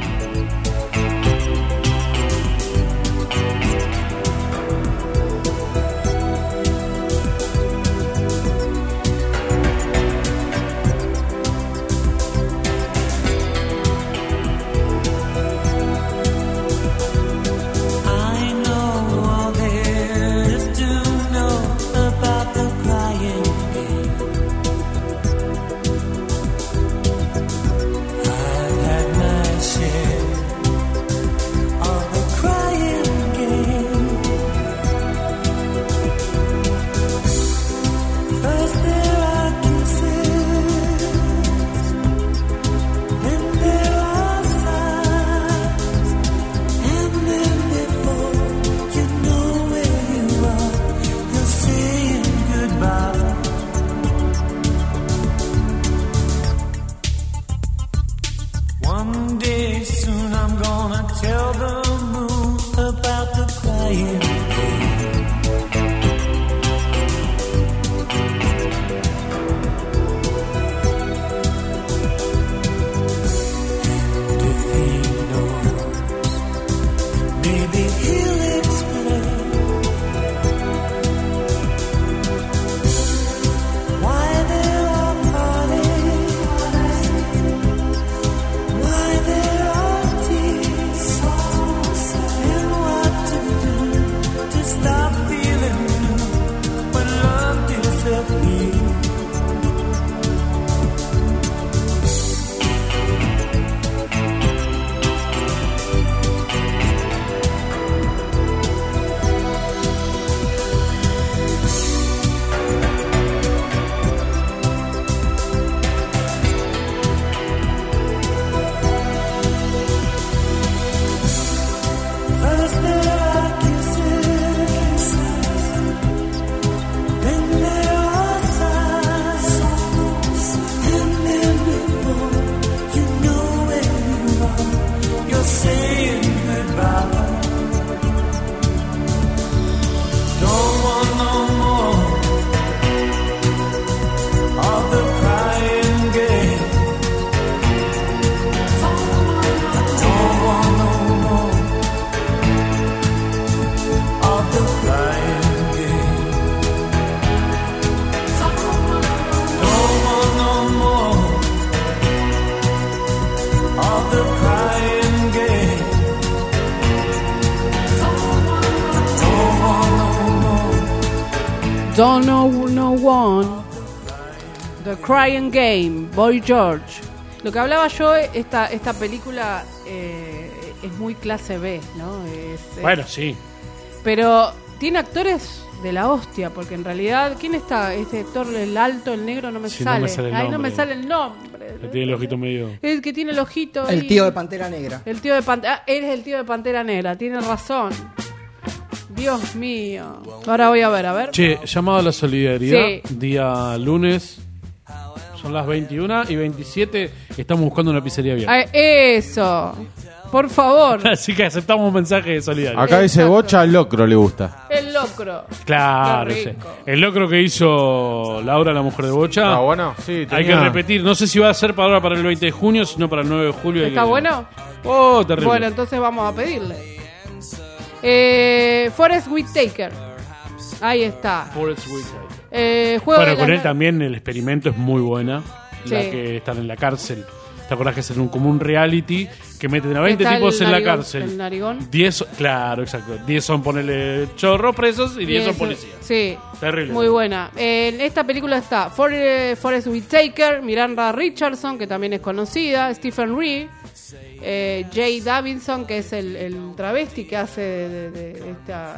Speaker 7: I know all there is to know about the crying game. I've had my share of the crying game. First there are kisses, then there are sighs. And then before you know where you are, you're saying goodbye. One day soon I'm gonna tell the moon about the crying game.
Speaker 3: Don't Know No One, The Crying Game, Boy George. Lo que hablaba yo, esta película es muy clase B, ¿no?
Speaker 4: Bueno, sí.
Speaker 3: Pero tiene actores de la hostia, porque en realidad, ¿quién está? Este actor, el alto, el negro, no me
Speaker 4: Sí,
Speaker 3: sale.
Speaker 4: no me sale el
Speaker 3: Ahí no
Speaker 4: nombre.
Speaker 3: me sale el nombre.
Speaker 4: Que tiene el ojito medio.
Speaker 3: El que tiene el ojito.
Speaker 5: El
Speaker 3: ahí.
Speaker 5: tío de Pantera Negra.
Speaker 3: El tío de Pantera. Él es el tío de Pantera Negra, tiene razón. Dios mío. Ahora voy a ver.
Speaker 4: Che, llamado a la solidaridad,
Speaker 3: Sí.
Speaker 4: día lunes, son las 21:27, estamos buscando una pizzería abierta.
Speaker 3: Ah, eso. Por favor.
Speaker 4: Así que aceptamos un mensaje de solidaridad.
Speaker 6: Acá dice
Speaker 3: Exacto.
Speaker 6: Bocha, al locro le gusta.
Speaker 3: El locro.
Speaker 4: Claro,
Speaker 3: Qué
Speaker 4: sí.
Speaker 3: rico.
Speaker 4: El locro que hizo Laura, la mujer de Bocha.
Speaker 6: Ah, bueno, sí.
Speaker 4: Hay
Speaker 6: tenía-
Speaker 4: que repetir, no sé si va a ser ahora para el 20 de junio, sino para el 9 de julio.
Speaker 3: ¿Está bueno?
Speaker 4: Oh, terrible.
Speaker 3: Bueno, entonces vamos a pedirle. Forrest Whitaker. Ahí está.
Speaker 4: Forrest Whitaker.
Speaker 3: Juego
Speaker 4: Bueno,
Speaker 3: de
Speaker 4: con
Speaker 3: la
Speaker 4: él también el experimento es muy buena. La
Speaker 3: Sí.
Speaker 4: que están en la cárcel. ¿Te acordás que es como un reality que meten a 20
Speaker 3: Está
Speaker 4: tipos
Speaker 3: el
Speaker 4: en la
Speaker 3: narigón,
Speaker 4: cárcel?
Speaker 3: el narigón.
Speaker 4: 10, claro, exacto. 10 son ponerle chorro presos y 10 son
Speaker 3: Eso,
Speaker 4: policías.
Speaker 3: Sí.
Speaker 4: Terrible.
Speaker 3: Muy buena. En esta película está Forrest Whitaker, Miranda Richardson, que también es conocida, Stephen Reed, Jay Davidson, que es el travesti que hace de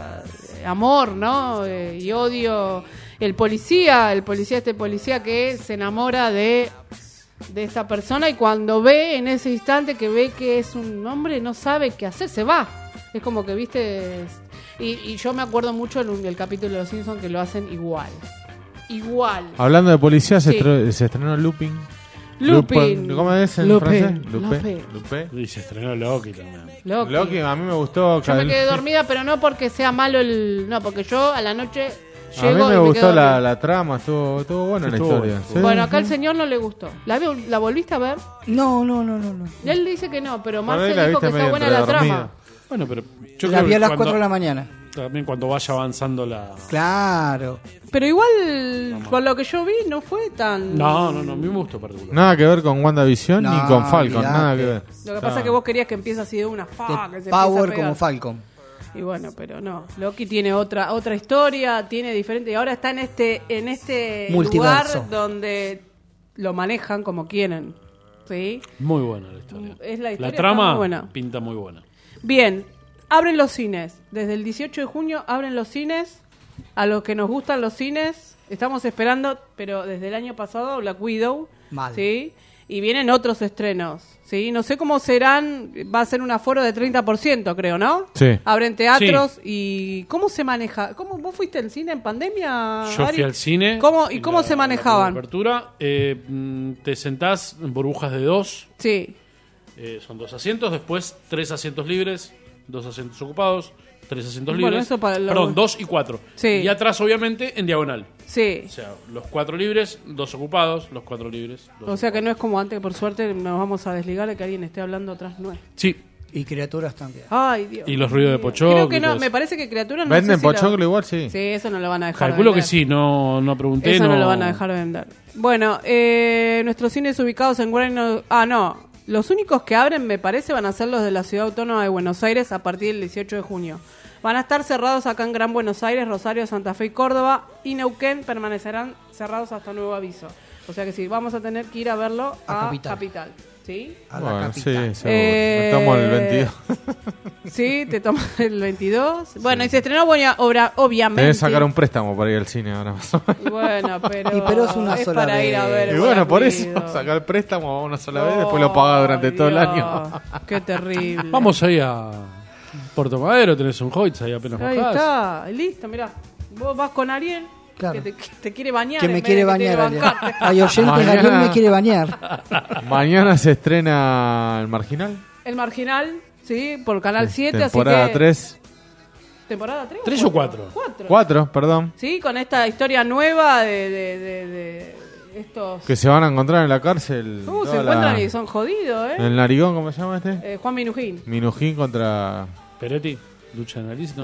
Speaker 3: amor, ¿no? Y odio. El policía que se enamora de esta persona y cuando ve en ese instante que ve que es un hombre, no sabe qué hacer, se va. Es como que, viste, y yo me acuerdo mucho del capítulo de Los Simpsons que lo hacen igual. Igual.
Speaker 6: Hablando de policía,
Speaker 3: Sí.
Speaker 6: se estrenó Lupin.
Speaker 3: Lupin.
Speaker 6: ¿Cómo es en
Speaker 3: Lupin.
Speaker 6: francés?
Speaker 3: Lupin.
Speaker 6: Lupin.
Speaker 4: Y se estrenó Loki también.
Speaker 3: Loki.
Speaker 6: Loki, a mí me gustó.
Speaker 3: Yo me quedé dormida, pero no porque sea malo no, porque yo a la noche
Speaker 6: A mí
Speaker 3: llego
Speaker 6: me
Speaker 3: y me
Speaker 6: gustó
Speaker 3: quedo
Speaker 6: la,
Speaker 3: dormida.
Speaker 6: la trama, estuvo buena la
Speaker 4: Estuvo
Speaker 6: historia.
Speaker 4: bueno,
Speaker 6: Sí.
Speaker 3: Bueno, acá al señor no le gustó. ¿La volviste a ver?
Speaker 5: No.
Speaker 3: Él dice que no, pero
Speaker 6: Por ahí
Speaker 3: Marce
Speaker 6: la
Speaker 3: dijo que
Speaker 6: viste
Speaker 3: está
Speaker 6: medio
Speaker 3: buena la
Speaker 6: entre
Speaker 3: trama.
Speaker 6: dormida.
Speaker 4: Bueno, pero yo
Speaker 5: La
Speaker 4: creo
Speaker 5: vi
Speaker 4: que
Speaker 5: a las
Speaker 4: cuando-
Speaker 5: 4 de la mañana.
Speaker 4: También cuando vaya avanzando la...
Speaker 5: Claro.
Speaker 3: Pero igual, por lo que yo vi, no fue tan...
Speaker 4: No, a mí me gustó particular.
Speaker 6: Nada que ver con WandaVision
Speaker 5: No,
Speaker 6: ni con Falcon,
Speaker 5: olvidate.
Speaker 6: nada que ver.
Speaker 3: Lo que pasa es que vos querías que empiece así de una...
Speaker 5: De
Speaker 3: que se empiece a
Speaker 5: Power
Speaker 3: pegar.
Speaker 5: como Falcon.
Speaker 3: Y bueno, pero no. Loki tiene otra historia, tiene diferente. Y ahora está en este
Speaker 5: Multiverso.
Speaker 3: lugar donde lo manejan como quieren. ¿Sí?
Speaker 4: Muy buena la historia.
Speaker 3: Es la historia
Speaker 4: La
Speaker 3: está
Speaker 4: trama
Speaker 3: muy buena.
Speaker 4: pinta muy buena.
Speaker 3: Bien, abren los cines. Desde el 18 de junio abren los cines. A los que nos gustan los cines, estamos esperando, pero desde el año pasado, Black Widow.
Speaker 5: Mal.
Speaker 3: ¿Sí? Y vienen otros estrenos. ¿Sí? No sé cómo serán. Va a ser un aforo de 30%, creo, ¿no?
Speaker 6: Sí.
Speaker 3: Abren teatros. ¿Y cómo se maneja? ¿Vos fuiste al cine en pandemia?
Speaker 4: Yo
Speaker 3: Ari?
Speaker 4: fui al cine.
Speaker 3: ¿Y
Speaker 4: en
Speaker 3: cómo
Speaker 4: la-
Speaker 3: se manejaban?
Speaker 4: la apertura, te sentás en burbujas de 2.
Speaker 3: Sí.
Speaker 4: Son 2 asientos, después 3 asientos libres, 2 asientos ocupados, 3 asientos
Speaker 3: Bueno,
Speaker 4: libres.
Speaker 3: eso para lo-
Speaker 4: Perdón, 2 y 4.
Speaker 3: Sí.
Speaker 4: Y atrás, obviamente, en diagonal.
Speaker 3: Sí.
Speaker 4: O sea, los 4 libres, 2 ocupados, los 4 libres.
Speaker 3: O sea que no es como antes, que por suerte nos vamos a desligar de que alguien esté hablando atrás nuestro.
Speaker 4: Sí,
Speaker 5: Y criaturas también.
Speaker 3: Ay, Dios.
Speaker 4: y los ruidos de pochoclo.
Speaker 3: Creo que
Speaker 4: y todo
Speaker 3: no,
Speaker 4: eso.
Speaker 3: me parece que criaturas no
Speaker 6: ¿Venden
Speaker 3: sé si lo-
Speaker 6: pochoclo igual? Sí.
Speaker 3: Sí, eso no lo van a dejar
Speaker 4: Calculo que
Speaker 3: vender.
Speaker 4: sí, no pregunté.
Speaker 3: Eso no lo van a dejar vender. Bueno, nuestros cines ubicados en Guarino... Ah, no. Los únicos que abren, me parece, van a ser los de la Ciudad Autónoma de Buenos Aires a partir del 18 de junio. Van a estar cerrados acá en Gran Buenos Aires, Rosario, Santa Fe y Córdoba. Y Neuquén permanecerán cerrados hasta nuevo aviso. O sea que sí, vamos a tener que ir a verlo
Speaker 5: A
Speaker 3: a
Speaker 5: Capital.
Speaker 3: Capital. ¿Sí?
Speaker 5: A la
Speaker 6: Bueno,
Speaker 5: capital.
Speaker 6: sí, estamos en el 22.
Speaker 3: Sí, te tomas el 22. Bueno, y se estrenó obviamente.
Speaker 6: Debes sacar un préstamo para ir al cine ahora más o menos.
Speaker 3: Y bueno, pero,
Speaker 5: Y pero es una sola
Speaker 3: para ir a
Speaker 5: vez.
Speaker 3: ver.
Speaker 6: Y
Speaker 3: el
Speaker 6: bueno,
Speaker 3: Black
Speaker 6: por eso
Speaker 3: Widow.
Speaker 6: sacar el préstamo una sola vez, después lo paga durante
Speaker 3: Ay,
Speaker 6: todo el
Speaker 3: Dios,
Speaker 6: año.
Speaker 3: Qué terrible.
Speaker 4: Vamos ahí a Puerto Madero, tenés un Hoyts ahí apenas
Speaker 3: Ahí
Speaker 4: bajás.
Speaker 3: está, listo, mirá. Vos vas con Ariel,
Speaker 5: Claro.
Speaker 3: que te quiere bañar.
Speaker 5: Que
Speaker 3: en
Speaker 5: me
Speaker 3: vez
Speaker 5: quiere
Speaker 3: de que te
Speaker 5: bañar, Ariel.
Speaker 3: bancarte.
Speaker 5: Hay oyentes,
Speaker 6: Mañana-
Speaker 5: Ariel me quiere bañar.
Speaker 6: Mañana se estrena El Marginal.
Speaker 3: El Marginal, sí, por Canal 7,
Speaker 6: Temporada
Speaker 3: así que...
Speaker 6: 3.
Speaker 3: ¿Temporada 3?
Speaker 4: 3 o 4.
Speaker 3: 4.
Speaker 6: 4, perdón.
Speaker 3: Sí, con esta historia nueva de estos...
Speaker 6: Que se van a encontrar en la cárcel.
Speaker 3: Se
Speaker 6: toda
Speaker 3: encuentran
Speaker 6: la-
Speaker 3: y son jodidos, ¿eh?
Speaker 6: El narigón, ¿cómo se llama este?
Speaker 3: Juan Minujín.
Speaker 6: Minujín contra
Speaker 4: Peretti, lucha de nariz.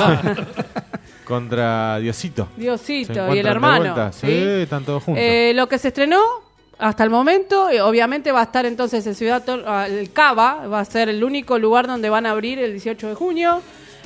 Speaker 6: contra Diosito. Se
Speaker 3: Diosito y
Speaker 6: encuentran
Speaker 3: el
Speaker 6: de
Speaker 3: hermano.
Speaker 6: vuelta. Sí, están todos juntos.
Speaker 3: Lo que se estrenó hasta el momento, obviamente va a estar entonces en el Cava, va a ser el único lugar donde van a abrir el 18 de junio.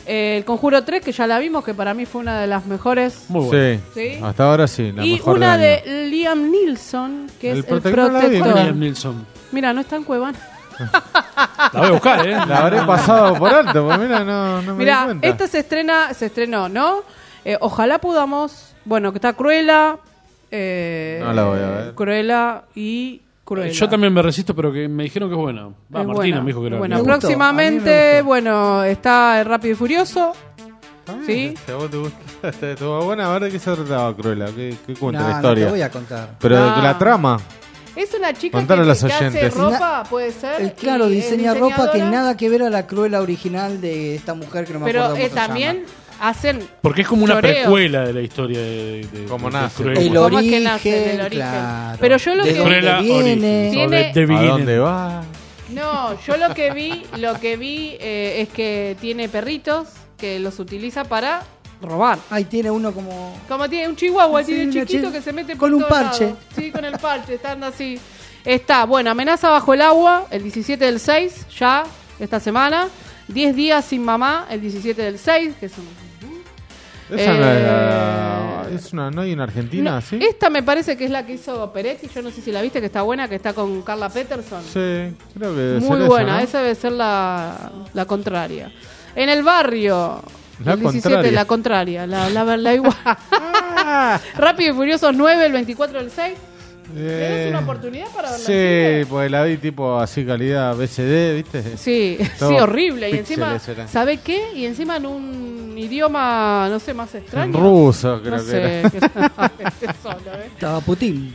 Speaker 3: El Conjuro 3, que ya la vimos, que para mí fue una de las mejores.
Speaker 4: Muy bueno.
Speaker 6: Sí.
Speaker 3: ¿Sí?
Speaker 6: Hasta ahora sí, la
Speaker 3: Y
Speaker 6: mejor
Speaker 3: una
Speaker 6: del año.
Speaker 3: de Liam Neeson, que
Speaker 6: El
Speaker 3: es El
Speaker 6: Protector la vi,
Speaker 3: Protector.
Speaker 4: Liam Neeson.
Speaker 3: Mira, no está en Cuevana.
Speaker 4: La voy a buscar, ¿eh?
Speaker 6: La habré pasado por alto, pues mira, no me di
Speaker 3: Mira,
Speaker 6: cuenta.
Speaker 3: esta se estrenó, ¿no? Ojalá podamos, bueno, que está Cruella.
Speaker 6: No la voy a ver.
Speaker 3: Cruella y Cruella.
Speaker 4: Yo también me resisto, pero que me dijeron que es buena. Va,
Speaker 3: Es
Speaker 4: Martina
Speaker 3: buena.
Speaker 4: me dijo que era
Speaker 3: Bueno,
Speaker 5: Me gustó, a mí me
Speaker 3: próximamente,
Speaker 5: gustó.
Speaker 3: bueno, está Rápido y Furioso. ¿Sí?
Speaker 6: Si a vos te gusta, estuvo buena. A ver de qué se trataba Cruella. ¿Qué cuenta
Speaker 5: No,
Speaker 6: la
Speaker 5: no
Speaker 6: historia?
Speaker 5: te voy a contar.
Speaker 6: Pero
Speaker 3: No.
Speaker 6: de la trama.
Speaker 3: Es una chica
Speaker 6: Contale a los
Speaker 3: que hace
Speaker 6: oyentes.
Speaker 3: ropa, puede ser.
Speaker 5: Claro,
Speaker 3: y es
Speaker 5: diseña ropa que
Speaker 3: diseñadora,
Speaker 5: nada que ver a la Cruella original de esta mujer que no me
Speaker 3: Pero
Speaker 5: acuerdo cómo se
Speaker 3: también
Speaker 5: llama.
Speaker 3: hacen
Speaker 4: Porque es como una
Speaker 3: choreo.
Speaker 4: precuela de la historia de
Speaker 6: Como
Speaker 4: de
Speaker 6: nace.
Speaker 4: Cruella.
Speaker 5: El
Speaker 3: ¿Cómo es que
Speaker 5: origen,
Speaker 3: nace? El origen.
Speaker 5: claro.
Speaker 3: Pero yo lo
Speaker 5: ¿De
Speaker 3: que-
Speaker 5: dónde
Speaker 4: Cruella
Speaker 5: viene?
Speaker 4: Origins, o
Speaker 3: Tiene-
Speaker 4: de
Speaker 6: ¿A
Speaker 4: Beginning.
Speaker 6: dónde va?
Speaker 3: No, yo lo que vi es que tiene perritos que los utiliza para robar.
Speaker 5: Ahí tiene uno como...
Speaker 3: Como tiene un chihuahua,
Speaker 5: Sí,
Speaker 3: tiene
Speaker 5: una
Speaker 3: chiquito
Speaker 5: chi-
Speaker 3: que se mete
Speaker 5: con
Speaker 3: por
Speaker 5: un
Speaker 3: todos
Speaker 5: parche.
Speaker 3: lados. Sí, con el parche, estando así. Está, bueno, Amenaza bajo el agua, el 17 del 6, ya, esta semana. 10 días sin mamá, el 17 del 6, que es un...
Speaker 6: Esa no era- es una, ¿no hay en Argentina,
Speaker 3: No,
Speaker 6: sí?
Speaker 3: Esta me parece que es la que hizo Peretti, yo no sé si la viste, que está buena, que está con Carla Peterson.
Speaker 6: Sí, creo que debe
Speaker 3: Muy
Speaker 6: ser
Speaker 3: buena,
Speaker 6: esa, ¿no?
Speaker 3: esa debe ser la contraria. En el barrio,
Speaker 6: La
Speaker 3: el 17,
Speaker 6: contraria.
Speaker 3: la contraria, la igual. Rápido y Furiosos 9, el 24 del 6. ¿Tenés una oportunidad para verla? en cine?
Speaker 6: Sí, pues la vi tipo así calidad BCD, ¿viste?
Speaker 3: Sí,
Speaker 6: Todo
Speaker 3: sí, horrible. Y
Speaker 6: píxeles
Speaker 3: encima,
Speaker 6: eran.
Speaker 3: ¿sabe qué? Y encima en un idioma, no sé, más
Speaker 6: En
Speaker 3: extraño.
Speaker 6: ruso, creo
Speaker 3: No
Speaker 6: que
Speaker 3: sé.
Speaker 6: era.
Speaker 3: Solo, ¿eh?
Speaker 5: Estaba Putin.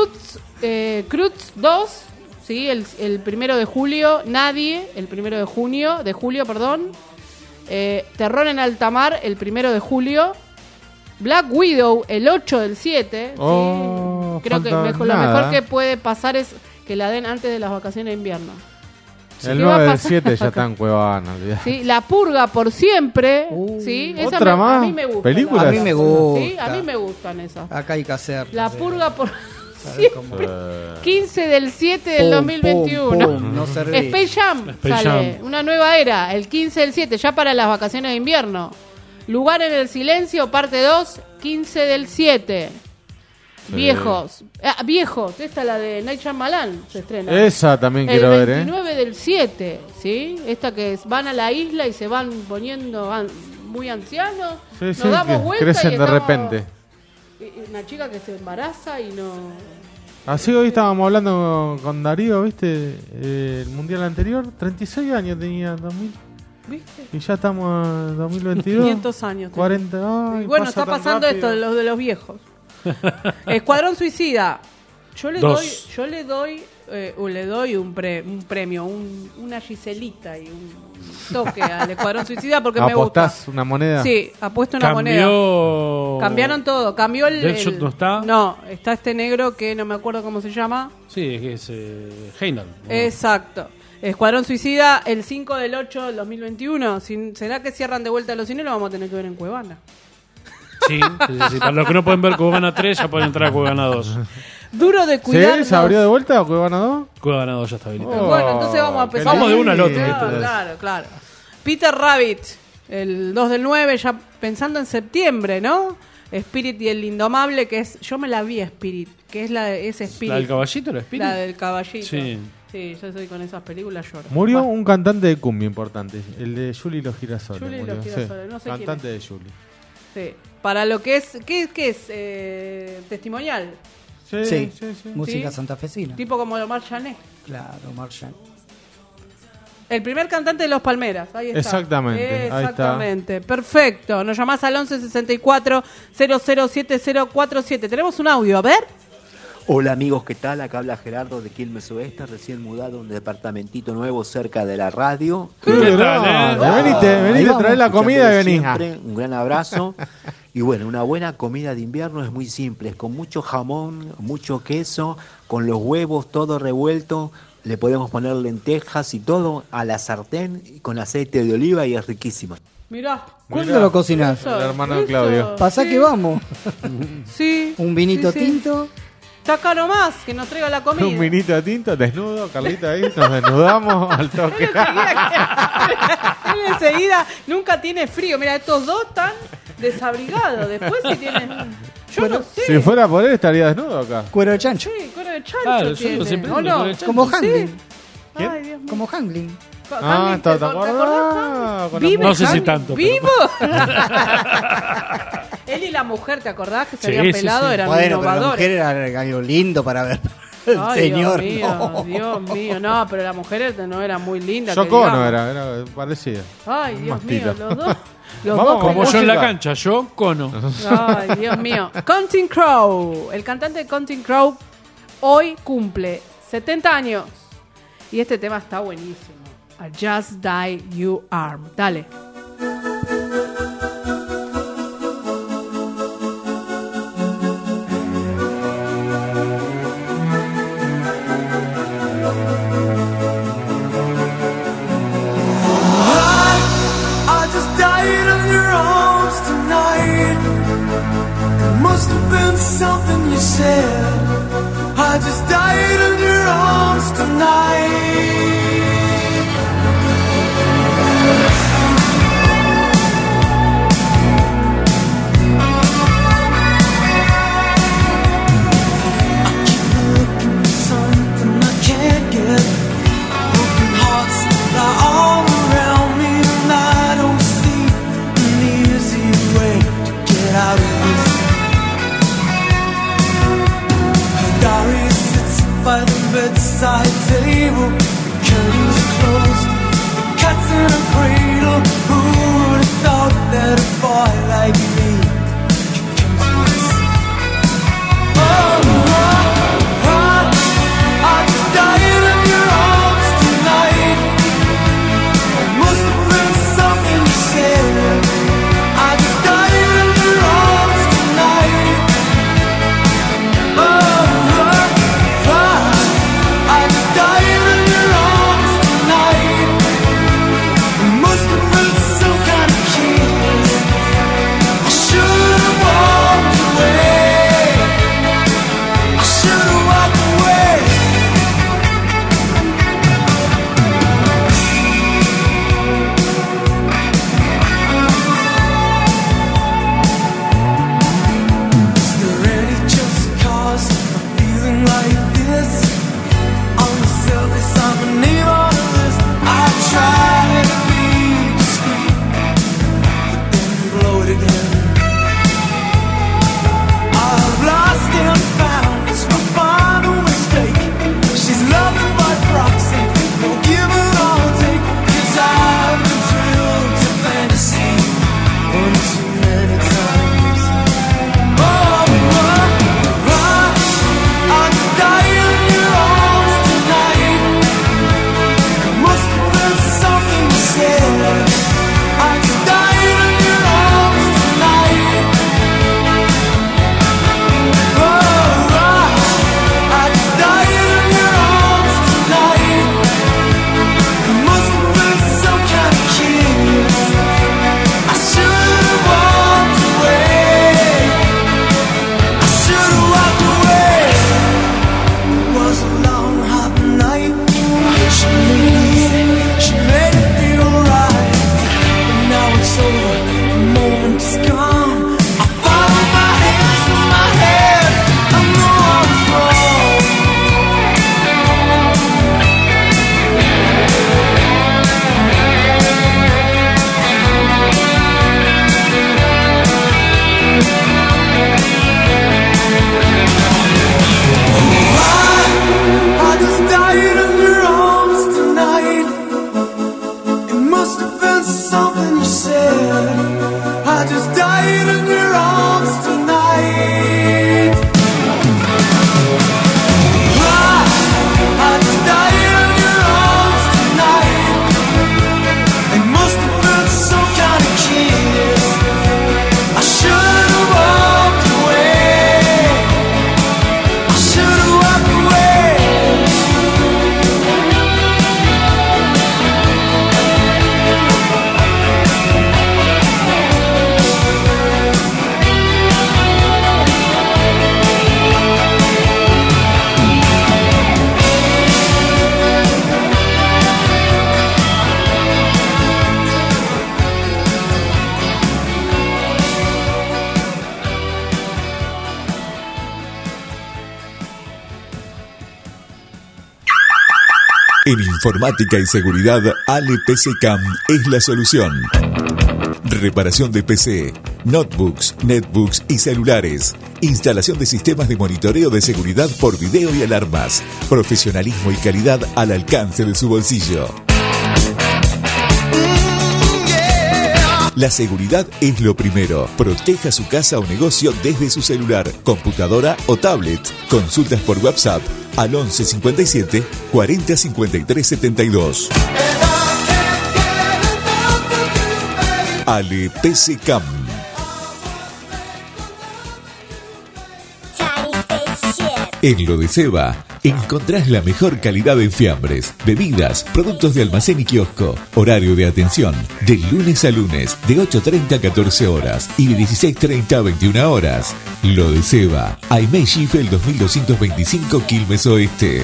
Speaker 3: Cruz 2, ¿sí? El 1 de julio. Nadie, el 1 de julio, perdón. Terror en alta mar, el 1 de julio. Black Widow, el 8 del 7. ¿sí?
Speaker 6: Oh,
Speaker 3: Creo que
Speaker 6: falta
Speaker 3: lo
Speaker 6: nada.
Speaker 3: mejor que puede pasar es que la den antes de las vacaciones de invierno.
Speaker 6: El
Speaker 3: ¿Qué va a
Speaker 6: 9 del
Speaker 3: pasar?
Speaker 6: 7 ya está en Cuevana, olvidate.
Speaker 3: ¿Sí? La purga por siempre. ¿sí? Esa
Speaker 6: ¿Otra
Speaker 3: a
Speaker 6: más?
Speaker 3: mí me gusta.
Speaker 6: ¿Películas?
Speaker 5: A mí me gusta.
Speaker 3: Sí, a mí me gustan esas.
Speaker 5: Acá hay que hacer.
Speaker 3: La
Speaker 5: sí.
Speaker 3: purga por
Speaker 5: ¿Sabes cómo?
Speaker 3: siempre. 15 del 7 del
Speaker 5: Pum,
Speaker 3: 2021.
Speaker 5: pum, pum, no serví.
Speaker 3: Space Jam
Speaker 4: Space
Speaker 3: sale.
Speaker 4: Jam.
Speaker 3: Una nueva era. El 15 del 7, ya para las vacaciones de invierno. Lugar en el silencio, parte 2, 15 del 7.
Speaker 6: Sí.
Speaker 3: Viejos. Viejos. Esta la de Night Shyamalan se estrena.
Speaker 6: Esa también
Speaker 3: El
Speaker 6: quiero ver,
Speaker 3: 29 del 7, ¿sí? Esta que van a la isla y se van poniendo muy ancianos.
Speaker 6: Sí,
Speaker 3: Nos
Speaker 6: sí,
Speaker 3: damos
Speaker 6: que
Speaker 3: vuelta
Speaker 6: crecen
Speaker 3: y
Speaker 6: de
Speaker 3: estamos-
Speaker 6: repente.
Speaker 3: y una chica que se embaraza y no...
Speaker 6: Así hoy estábamos hablando con Darío, ¿viste? El mundial anterior, 36 años tenía, 2000.
Speaker 3: ¿Viste?
Speaker 6: Y ya estamos en 2022.
Speaker 3: 500 años.
Speaker 6: 40. Ay,
Speaker 3: Y bueno,
Speaker 6: pasa
Speaker 3: está
Speaker 6: tan
Speaker 3: pasando
Speaker 6: rápido.
Speaker 3: esto de los viejos. Escuadrón Suicida. Yo le
Speaker 4: Dos.
Speaker 3: doy un premio, una Giselita y un toque al Escuadrón Suicida porque me gusta.
Speaker 6: ¿Apostás una moneda?
Speaker 3: Sí, apuesto una moneda.
Speaker 4: Cambió.
Speaker 3: Cambiaron todo, cambió el...
Speaker 4: Deadshot no está.
Speaker 3: No, está este negro que no me acuerdo cómo se llama.
Speaker 4: Sí, es Heimdall. ¿no?
Speaker 3: Exacto. Escuadrón Suicida, el 5 del 8 del 2021. ¿Será que cierran de vuelta los cines? Lo vamos a tener que ver en Cuevana.
Speaker 4: Sí, sí, sí. Para los que no pueden ver Cuevana 3, ya pueden entrar a Cuevana 2.
Speaker 3: Duro de
Speaker 6: ¿Sí?
Speaker 3: cuidarnos.
Speaker 6: ¿Se abrió de vuelta o Cuevana 2?
Speaker 4: Cuevana 2 ya está habilitado.
Speaker 6: Oh,
Speaker 3: Bueno, entonces vamos a
Speaker 6: qué
Speaker 3: empezar.
Speaker 4: Vamos de una al otro,
Speaker 3: Claro,
Speaker 4: ¿viste?
Speaker 3: claro, claro. Peter Rabbit, el 2 del 9, ya pensando en septiembre, ¿no? Spirit y el Indomable, que es... Yo me la vi Spirit, que es ese Spirit.
Speaker 4: ¿La del caballito, la Spirit?
Speaker 3: La del caballito.
Speaker 4: Sí.
Speaker 3: Sí, yo soy con esas películas lloro.
Speaker 6: Murió
Speaker 3: Va.
Speaker 6: un cantante de cumbia importante, el de Julie y los girasoles.
Speaker 3: Julie y
Speaker 6: murió,
Speaker 3: los girasoles, no sé quién
Speaker 6: cantante de Julie.
Speaker 3: Sí. Para lo que es... ¿Qué es? Testimonial.
Speaker 5: Sí,
Speaker 6: sí.
Speaker 5: música
Speaker 3: Sí.
Speaker 5: santafesina.
Speaker 3: Tipo como Omar Chané.
Speaker 5: Claro, Marshall.
Speaker 3: El primer cantante de Los Palmeras, ahí está.
Speaker 6: Exactamente, ahí está.
Speaker 3: Exactamente, perfecto. Nos llamás al 1164 007047. Tenemos un audio, a ver.
Speaker 8: Hola amigos, ¿qué tal? Acá habla Gerardo de Quilmes Oeste, recién mudado a un departamentito nuevo cerca de la radio.
Speaker 6: ¿Qué
Speaker 4: tal,
Speaker 6: tal, venite,
Speaker 5: Ahí vamos.
Speaker 6: trae la comida y vení.
Speaker 8: Siempre, un gran abrazo. Y bueno, una buena comida de invierno es muy simple, es con mucho jamón, mucho queso, con los huevos todo revuelto. Le podemos poner lentejas y todo a la sartén con aceite de oliva y es riquísimo.
Speaker 3: Mirá.
Speaker 5: ¿Cuándo lo cocinás?
Speaker 3: Eso,
Speaker 6: El hermano de
Speaker 3: eso.
Speaker 6: Claudio.
Speaker 5: Pasá que vamos.
Speaker 3: Sí.
Speaker 5: Un vinito
Speaker 3: sí, sí.
Speaker 5: tinto.
Speaker 3: Está acá nomás, que nos traiga la comida.
Speaker 6: Un vinito de tinto, desnudo, Carlita, ahí nos desnudamos al toque.
Speaker 3: Él enseguida nunca tiene frío. Mira, estos dos están desabrigados. Después si tienen... Yo no sé.
Speaker 6: Si fuera por él estaría desnudo acá.
Speaker 5: Cuero de chancho.
Speaker 3: Sí, cuero de chancho
Speaker 4: Claro, yo
Speaker 3: tiene.
Speaker 4: siempre
Speaker 3: ¿O
Speaker 4: digo
Speaker 3: no?
Speaker 4: cuero de chancho.
Speaker 5: Como
Speaker 3: Sí.
Speaker 5: Hangling.
Speaker 6: ¿Quién?
Speaker 3: Ay, Dios mío.
Speaker 5: Como Hangling.
Speaker 6: Ah, ¿te acordás? Con la
Speaker 3: ¿Vive
Speaker 4: No sé si
Speaker 3: Hangling?
Speaker 4: tanto, pero-
Speaker 3: ¿Vivo? Él y la mujer, ¿te acordás que se
Speaker 4: Sí,
Speaker 3: habían
Speaker 4: sí,
Speaker 3: pelado?
Speaker 4: sí.
Speaker 3: Eran
Speaker 5: Bueno, pero la
Speaker 3: innovadores.
Speaker 5: mujer era algo lindo para ver. El
Speaker 3: Ay,
Speaker 5: señor.
Speaker 3: Dios mío,
Speaker 5: no.
Speaker 3: Dios mío. No, pero la mujer no era muy linda. que
Speaker 6: Yoko no
Speaker 3: digamos.
Speaker 6: era parecida.
Speaker 3: Ay, Dios mío,
Speaker 6: Mastito.
Speaker 3: los dos. Los
Speaker 6: Vamos,
Speaker 3: dos
Speaker 4: Como yo en la
Speaker 6: música.
Speaker 4: cancha, yo cono.
Speaker 3: Ay, Dios mío. Counting Crow. El cantante de Counting Crow hoy cumple 70 años. Y este tema está buenísimo. A Just Die You Arm. Dale.
Speaker 7: I just died in your arms tonight. It must have been something you said. I just died in your arms tonight. I keep looking for something I can't get. Broken hearts lie all around me, and I don't see an easy way to get out of this. The diary sits by the bedside table, the curtains are closed, the cat's in a cradle. Who would have thought that a boy like me could come to this? I just died in your arms tonight. It must have been something you said. I just died in your arms tonight. I just died in your arms tonight. It must have been some kind of kiss. I
Speaker 9: En informática y seguridad, Ale PC Cam es la solución. Reparación de PC, notebooks, netbooks y celulares. Instalación de sistemas de monitoreo de seguridad por video y alarmas. Profesionalismo y calidad al alcance de su bolsillo. La seguridad es lo primero. Proteja su casa o negocio desde su celular, computadora o tablet. Consultas por WhatsApp al 11 57 40 53 72. Ale PC Cam. En lo de Seba encontrás la mejor calidad en fiambres, bebidas, productos de almacén y kiosco. Horario de atención de lunes a lunes de 8:30 a 14 horas y de 16:30 a 21 horas. Lo de Seba, Aimee Schiffel 2225 Quilmes Oeste.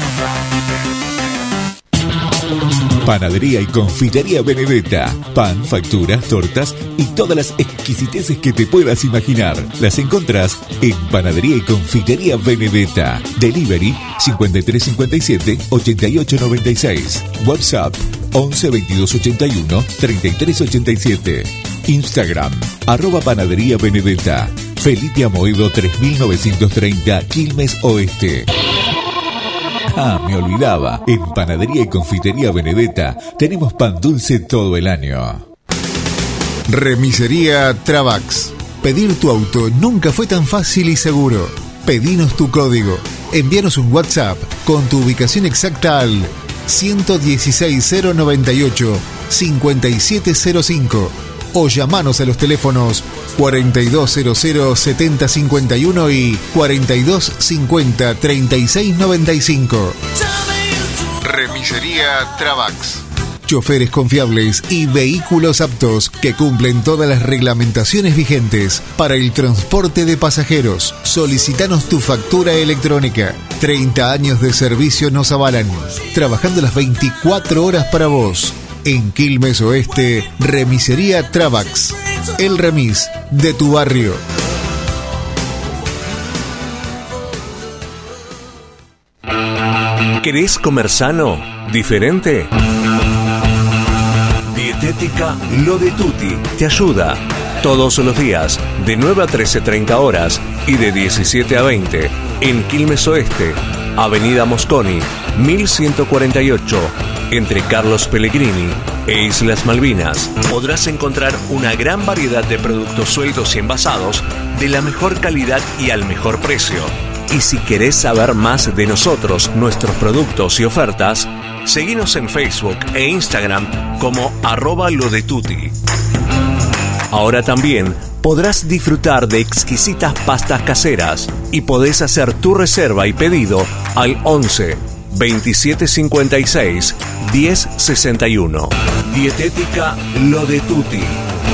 Speaker 9: Panadería y confitería Benedetta. Pan, facturas, tortas y todas las exquisiteces que te puedas imaginar. Las encontrás en Panadería y confitería Benedetta. Delivery 5357 8896. WhatsApp 11 22 81 33 87. Instagram @Panadería Benedetta. Felipe Amoedo 3930 Quilmes Oeste. Ah, me olvidaba. En Panadería y Confitería Benedetta tenemos pan dulce todo el año.
Speaker 10: Remisería Travax. Pedir tu auto nunca fue tan fácil y seguro. Pedinos tu código. Envíanos un WhatsApp con tu ubicación exacta al 116 098 5705 o llamanos a los teléfonos 4200 7051 y 4250 3695. Remisería Travax. Choferes confiables y vehículos aptos que cumplen todas las reglamentaciones vigentes para el transporte de pasajeros. Solicítanos tu factura electrónica. 30 años de servicio nos avalan, trabajando las 24 horas para vos. En Quilmes Oeste, Remisería Travax. El remis de tu barrio.
Speaker 11: ¿Querés comer sano? ¿Diferente? Dietética Lo de Tutti te ayuda. Todos los días, de 9 a 13:30 horas y de 17 a 20, en Quilmes Oeste, Avenida Mosconi, 1148, entre Carlos Pellegrini e Islas Malvinas. Podrás encontrar una gran variedad de productos sueltos y envasados de la mejor calidad y al mejor precio. Y si querés saber más de nosotros, nuestros productos y ofertas, seguinos en Facebook e Instagram como @lodetutti. Ahora también podrás disfrutar de exquisitas pastas caseras y podés hacer tu reserva y pedido al 11 2756 1061. Dietética Lo de Tutti.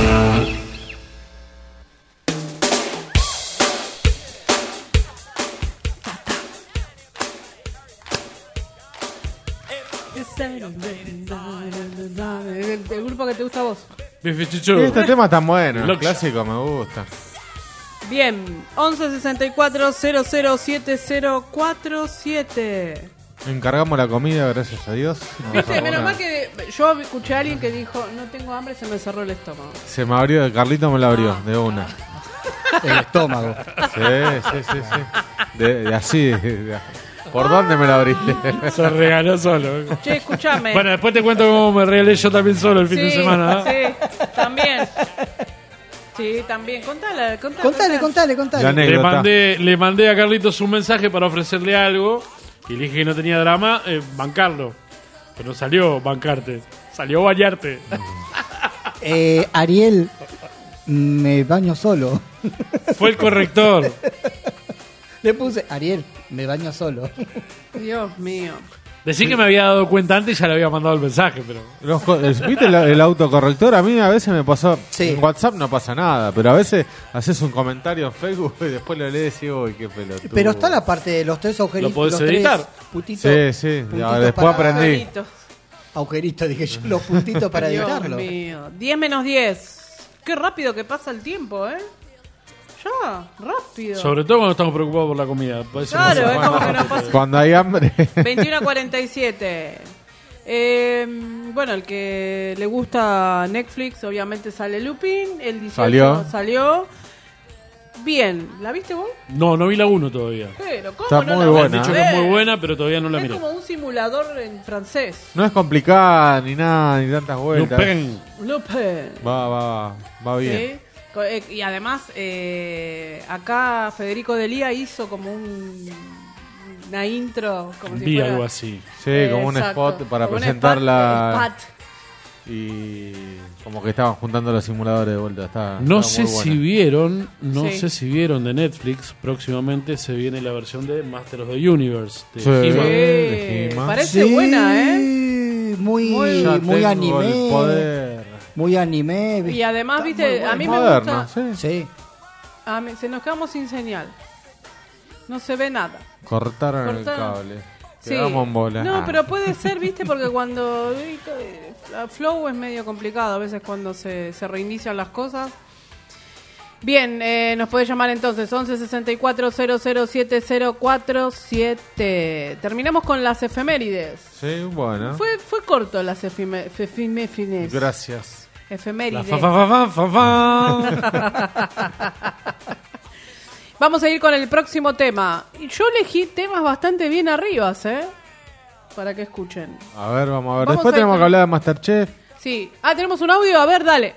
Speaker 3: El grupo que te gusta a vos.
Speaker 6: Este tema tan bueno, el clásico me gusta.
Speaker 3: Bien, 11 64 007047.
Speaker 6: Encargamos la comida, gracias a Dios.
Speaker 3: Viste, menos mal que yo escuché a alguien que dijo, no tengo hambre, se me cerró el estómago.
Speaker 6: Se me abrió, Carlito me lo abrió, de una.
Speaker 5: El estómago.
Speaker 6: Sí. Así. ¿Por dónde me lo abriste?
Speaker 4: Se regaló solo.
Speaker 3: Che, escuchame.
Speaker 4: Bueno, después te cuento cómo me regalé yo también solo el fin de semana.
Speaker 3: Sí, también. Sí, también. Contale.
Speaker 4: Le mandé a Carlitos un mensaje para ofrecerle algo y le dije que no tenía drama, bancarlo. Pero no salió bancarte, salió bañarte.
Speaker 5: Ariel, me baño solo.
Speaker 4: Fue el corrector.
Speaker 5: Le puse, Ariel, me baño solo.
Speaker 3: Dios mío.
Speaker 4: Decí que me había dado cuenta antes y ya le había mandado el mensaje, pero...
Speaker 6: ¿Viste el autocorrector? A mí a veces me pasó...
Speaker 5: Sí.
Speaker 6: En WhatsApp no pasa nada, pero a veces haces un comentario en Facebook y después lo lees y digo, uy, qué pelotudo.
Speaker 5: Pero está la parte de los tres agujeritos.
Speaker 4: ¿Lo podés
Speaker 5: los
Speaker 4: editar?
Speaker 5: Tres puntitos,
Speaker 6: Sí.
Speaker 5: puntitos
Speaker 6: Después
Speaker 5: para-
Speaker 6: aprendí.
Speaker 5: Agujerito, dije yo, los puntitos para
Speaker 3: Dios
Speaker 5: editarlo.
Speaker 3: mío. 10 menos 10. Qué rápido que pasa el tiempo, ¿eh? Ya, rápido.
Speaker 4: Sobre todo cuando estamos preocupados por la comida. Parece
Speaker 3: Claro,
Speaker 4: más-
Speaker 3: es como que nos pasa.
Speaker 6: Cuando hay hambre.
Speaker 3: 21:47. Bueno, el que le gusta Netflix, obviamente sale Lupin. El 18 salió. Bien, ¿la viste vos?
Speaker 4: No vi la 1 todavía.
Speaker 3: Pero, ¿cómo
Speaker 6: Está
Speaker 3: no
Speaker 6: muy
Speaker 3: la
Speaker 6: buena.
Speaker 4: Me han dicho que es muy buena, pero todavía no la
Speaker 3: Es
Speaker 4: miré.
Speaker 3: como un simulador en francés.
Speaker 6: No es complicada ni nada, ni tantas vueltas.
Speaker 4: Lupin.
Speaker 3: Lupin.
Speaker 6: Va bien.
Speaker 3: Sí. Y además, acá Federico Delía hizo como una intro. Como si
Speaker 4: Vi
Speaker 3: fuera-
Speaker 4: algo así.
Speaker 6: Sí, como un
Speaker 3: Exacto.
Speaker 6: spot para
Speaker 3: Como un
Speaker 6: presentarla.
Speaker 3: spot.
Speaker 6: Y como que estaban juntando los simuladores de vuelta.
Speaker 4: No
Speaker 6: está
Speaker 4: sé
Speaker 6: muy
Speaker 4: si
Speaker 6: buena.
Speaker 4: vieron,
Speaker 3: Sí.
Speaker 4: de Netflix, próximamente se viene la versión de Master of the Universe de
Speaker 6: Sí.
Speaker 4: He-Man.
Speaker 6: de He-Man.
Speaker 3: Parece buena, ¿eh?
Speaker 5: Muy
Speaker 6: Ya tengo el
Speaker 5: anime.
Speaker 6: poder.
Speaker 5: Muy anime.
Speaker 3: Y además,
Speaker 5: Está
Speaker 3: viste,
Speaker 5: muy bueno.
Speaker 3: a mí
Speaker 6: Moderno,
Speaker 3: me gusta.
Speaker 6: sí.
Speaker 5: Sí.
Speaker 3: Se nos quedamos sin señal. No se ve nada.
Speaker 6: Cortaron el
Speaker 3: Cortaron.
Speaker 6: cable.
Speaker 3: Sí.
Speaker 6: Quedamos en bola.
Speaker 3: No, pero puede ser, viste, porque cuando la Flow es medio complicado a veces cuando se reinician las cosas. Bien, nos puede llamar entonces 11 64 007 047. Terminamos con las efemérides.
Speaker 6: Sí, bueno.
Speaker 3: Fue corto las efemérides.
Speaker 6: Gracias.
Speaker 3: Efemérides.
Speaker 4: Fa.
Speaker 3: Vamos a ir con el próximo tema. Yo elegí temas bastante bien arriba, para que escuchen.
Speaker 6: A ver, vamos a ver.
Speaker 3: Vamos
Speaker 6: Después
Speaker 3: a ir
Speaker 6: tenemos
Speaker 3: con-
Speaker 6: que hablar de Masterchef.
Speaker 3: Sí. Tenemos un audio. A ver, dale.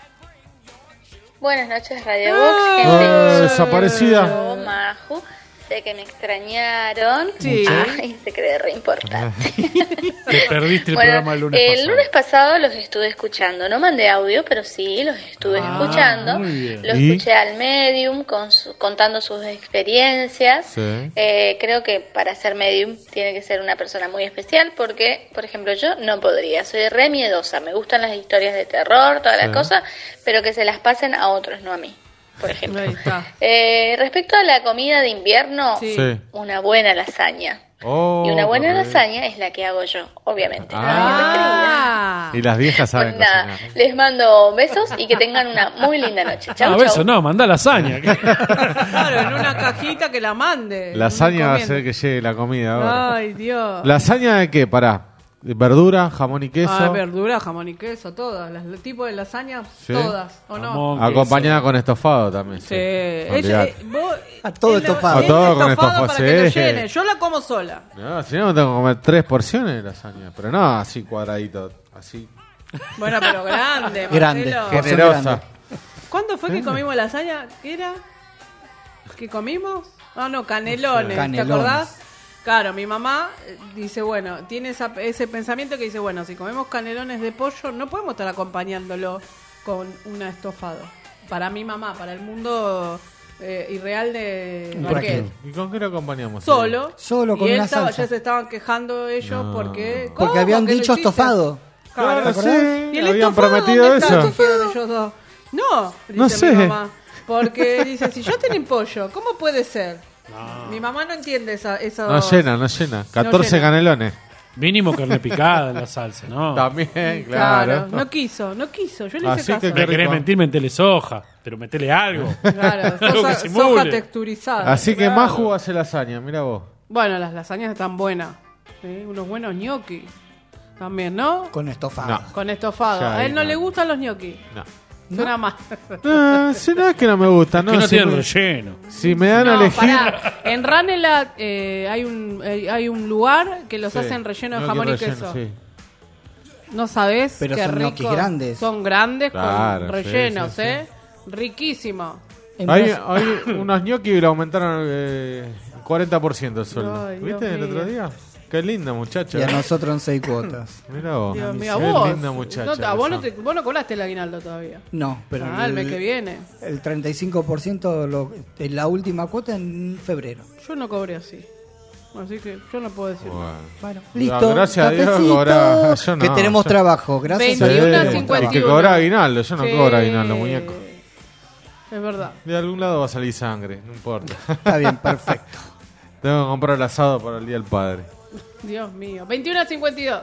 Speaker 12: Buenas noches, Radio Box, gente.
Speaker 6: Desaparecida.
Speaker 12: Yo, Maju, sé que me extrañaron.
Speaker 3: Sí.
Speaker 12: Ay, se cree re importante.
Speaker 4: Te perdiste el
Speaker 12: Bueno,
Speaker 4: programa el lunes
Speaker 12: el
Speaker 4: pasado.
Speaker 12: lunes pasado los estuve escuchando. No mandé audio, pero sí los estuve escuchando.
Speaker 4: muy bien.
Speaker 12: Lo
Speaker 6: ¿Y?
Speaker 12: escuché al Medium contando sus experiencias.
Speaker 6: Sí.
Speaker 12: Creo que para ser Medium tiene que ser una persona muy especial porque, por ejemplo, yo no podría. Soy re miedosa. Me gustan las historias de terror, todas las cosas, pero que se las pasen a otros, no a mí, por ejemplo.
Speaker 3: Ahí está.
Speaker 12: Respecto a la comida de invierno,
Speaker 3: Sí.
Speaker 6: Sí.
Speaker 12: una buena lasaña.
Speaker 6: Oh,
Speaker 12: Y una buena
Speaker 6: qué
Speaker 12: lasaña es la que hago yo, obviamente.
Speaker 3: Ah.
Speaker 6: rico. Y las viejas saben
Speaker 12: Pues nada,
Speaker 6: cocinar.
Speaker 12: les mando besos y que tengan una muy linda noche. Chau,
Speaker 4: A
Speaker 12: chau.
Speaker 4: veces no, mandá lasaña.
Speaker 3: Claro, en una cajita que la mande.
Speaker 6: Lasaña va a
Speaker 3: Comiendo.
Speaker 6: ser que llegue la comida ahora.
Speaker 3: Ay, Dios.
Speaker 6: ¿Lasaña de qué? Pará. ¿De verdura, jamón y queso?
Speaker 3: Verdura, jamón y queso, todas. Los tipos de lasaña,
Speaker 6: Sí.
Speaker 3: todas. ¿O no?
Speaker 4: Jamón,
Speaker 6: Acompañada con estofado también.
Speaker 3: Sí.
Speaker 6: Olvidate.
Speaker 5: A todo
Speaker 3: es la-
Speaker 5: estofado.
Speaker 3: es
Speaker 6: A todo
Speaker 3: la
Speaker 6: con
Speaker 3: estofado
Speaker 6: estofado,
Speaker 3: para que lo
Speaker 6: sí.
Speaker 3: llene. Yo la como sola.
Speaker 6: No, si no, tengo que comer 3 porciones de lasaña. Pero no así cuadradito. Así.
Speaker 3: Bueno, pero grande,
Speaker 5: Grande.
Speaker 3: Marcelo.
Speaker 6: Generosa.
Speaker 3: ¿Cuándo fue que comimos lasaña? ¿Qué era? ¿Qué comimos? Ah, no, canelones. ¿Te
Speaker 5: Canelones.
Speaker 3: acordás? Claro, mi mamá dice, bueno, tiene ese pensamiento que dice, bueno, si comemos canelones de pollo, no podemos estar acompañándolo con una estofado. Para mi mamá, para el mundo irreal de Raquel.
Speaker 6: ¿Y con qué lo acompañamos?
Speaker 3: Solo.
Speaker 5: Solo con
Speaker 3: y él
Speaker 5: una salsa.
Speaker 3: ya se estaban quejando ellos
Speaker 6: No.
Speaker 3: porque...
Speaker 5: Porque
Speaker 3: ¿cómo
Speaker 5: habían
Speaker 3: que lo
Speaker 5: dicho
Speaker 3: hiciste?
Speaker 5: estofado.
Speaker 3: Claro,
Speaker 6: Claro, sí.
Speaker 3: ¿Y el
Speaker 6: Habían
Speaker 3: estofado
Speaker 6: prometido
Speaker 3: dónde está?
Speaker 6: eso.
Speaker 3: Dijeron ellos dos. No, dice
Speaker 6: No sé.
Speaker 3: mi mamá. Porque dice, si ya tienen pollo, ¿cómo puede ser? Mi mamá no entiende eso.
Speaker 6: No llena, no llena. 14
Speaker 3: llena.
Speaker 6: canelones.
Speaker 4: Mínimo carne picada en la salsa, ¿no?
Speaker 6: También, claro.
Speaker 3: No quiso. Yo le
Speaker 6: Así
Speaker 3: hice
Speaker 6: que
Speaker 3: caso.
Speaker 6: qué
Speaker 4: Me querés
Speaker 6: rico.
Speaker 4: mentir, metele soja. Pero metele algo.
Speaker 3: Claro,
Speaker 4: Algo que
Speaker 3: soja
Speaker 4: simule.
Speaker 3: texturizada.
Speaker 6: Así que
Speaker 3: Claro.
Speaker 6: Maju hace lasaña, mira vos.
Speaker 3: Bueno, las lasañas están buenas. ¿Sí? Unos buenos gnocchi. También, ¿no?
Speaker 5: Con estofado.
Speaker 6: No.
Speaker 3: Con estofado.
Speaker 6: Ya,
Speaker 3: A él no
Speaker 6: no.
Speaker 3: le gustan los gnocchi.
Speaker 6: No.
Speaker 3: Suena mal.
Speaker 6: Si no es que no me gusta, ¿no?
Speaker 4: Que no
Speaker 6: si
Speaker 4: tienen
Speaker 6: me,
Speaker 4: relleno.
Speaker 6: si me dan a
Speaker 3: No,
Speaker 6: elegir.
Speaker 3: pará. En Ranela hay un lugar que los
Speaker 6: Sí,
Speaker 3: hacen relleno de
Speaker 6: gnocchi
Speaker 3: jamón y
Speaker 6: relleno,
Speaker 3: queso.
Speaker 6: sí.
Speaker 3: No sabés
Speaker 5: Pero
Speaker 3: qué
Speaker 5: son
Speaker 3: rico.
Speaker 5: gnocchis grandes.
Speaker 3: Son grandes
Speaker 6: Claro,
Speaker 3: con
Speaker 6: sí,
Speaker 3: rellenos,
Speaker 6: sí, sí.
Speaker 3: Riquísimo.
Speaker 5: En
Speaker 6: Hay
Speaker 5: Brasil-
Speaker 6: unos gnocchi que lo aumentaron 40% el sueldo.
Speaker 3: Ay, Dios
Speaker 6: ¿Viste el
Speaker 3: mío.
Speaker 6: otro día? Qué linda muchacha.
Speaker 5: Y a nosotros en 6 cuotas.
Speaker 6: Mira vos.
Speaker 3: Dios mío,
Speaker 6: Qué
Speaker 3: vos.
Speaker 6: linda muchacha.
Speaker 3: No, vos,
Speaker 6: esa.
Speaker 3: vos no colaste el aguinaldo todavía.
Speaker 5: No, pero
Speaker 3: El mes que viene.
Speaker 5: el 35% de la última cuota en febrero.
Speaker 3: Yo no cobré así. Así que yo no puedo decir nada.
Speaker 5: Bueno,
Speaker 6: No,
Speaker 5: listo.
Speaker 6: gracias a Dios
Speaker 5: cafecito,
Speaker 6: cobrá. Yo no,
Speaker 5: que tenemos
Speaker 6: yo-
Speaker 5: trabajo. Gracias a
Speaker 3: 21
Speaker 5: Dios.
Speaker 3: a
Speaker 5: tenemos
Speaker 3: 51.
Speaker 6: Y que
Speaker 5: trabajo.
Speaker 6: cobra aguinaldo. Yo no
Speaker 3: Sí.
Speaker 6: cobro aguinaldo, muñeco.
Speaker 3: Es verdad.
Speaker 6: De algún lado va a salir sangre, no importa.
Speaker 5: Está bien, perfecto.
Speaker 6: Tengo que comprar el asado para el Día del Padre.
Speaker 3: Dios mío. 21 a 52.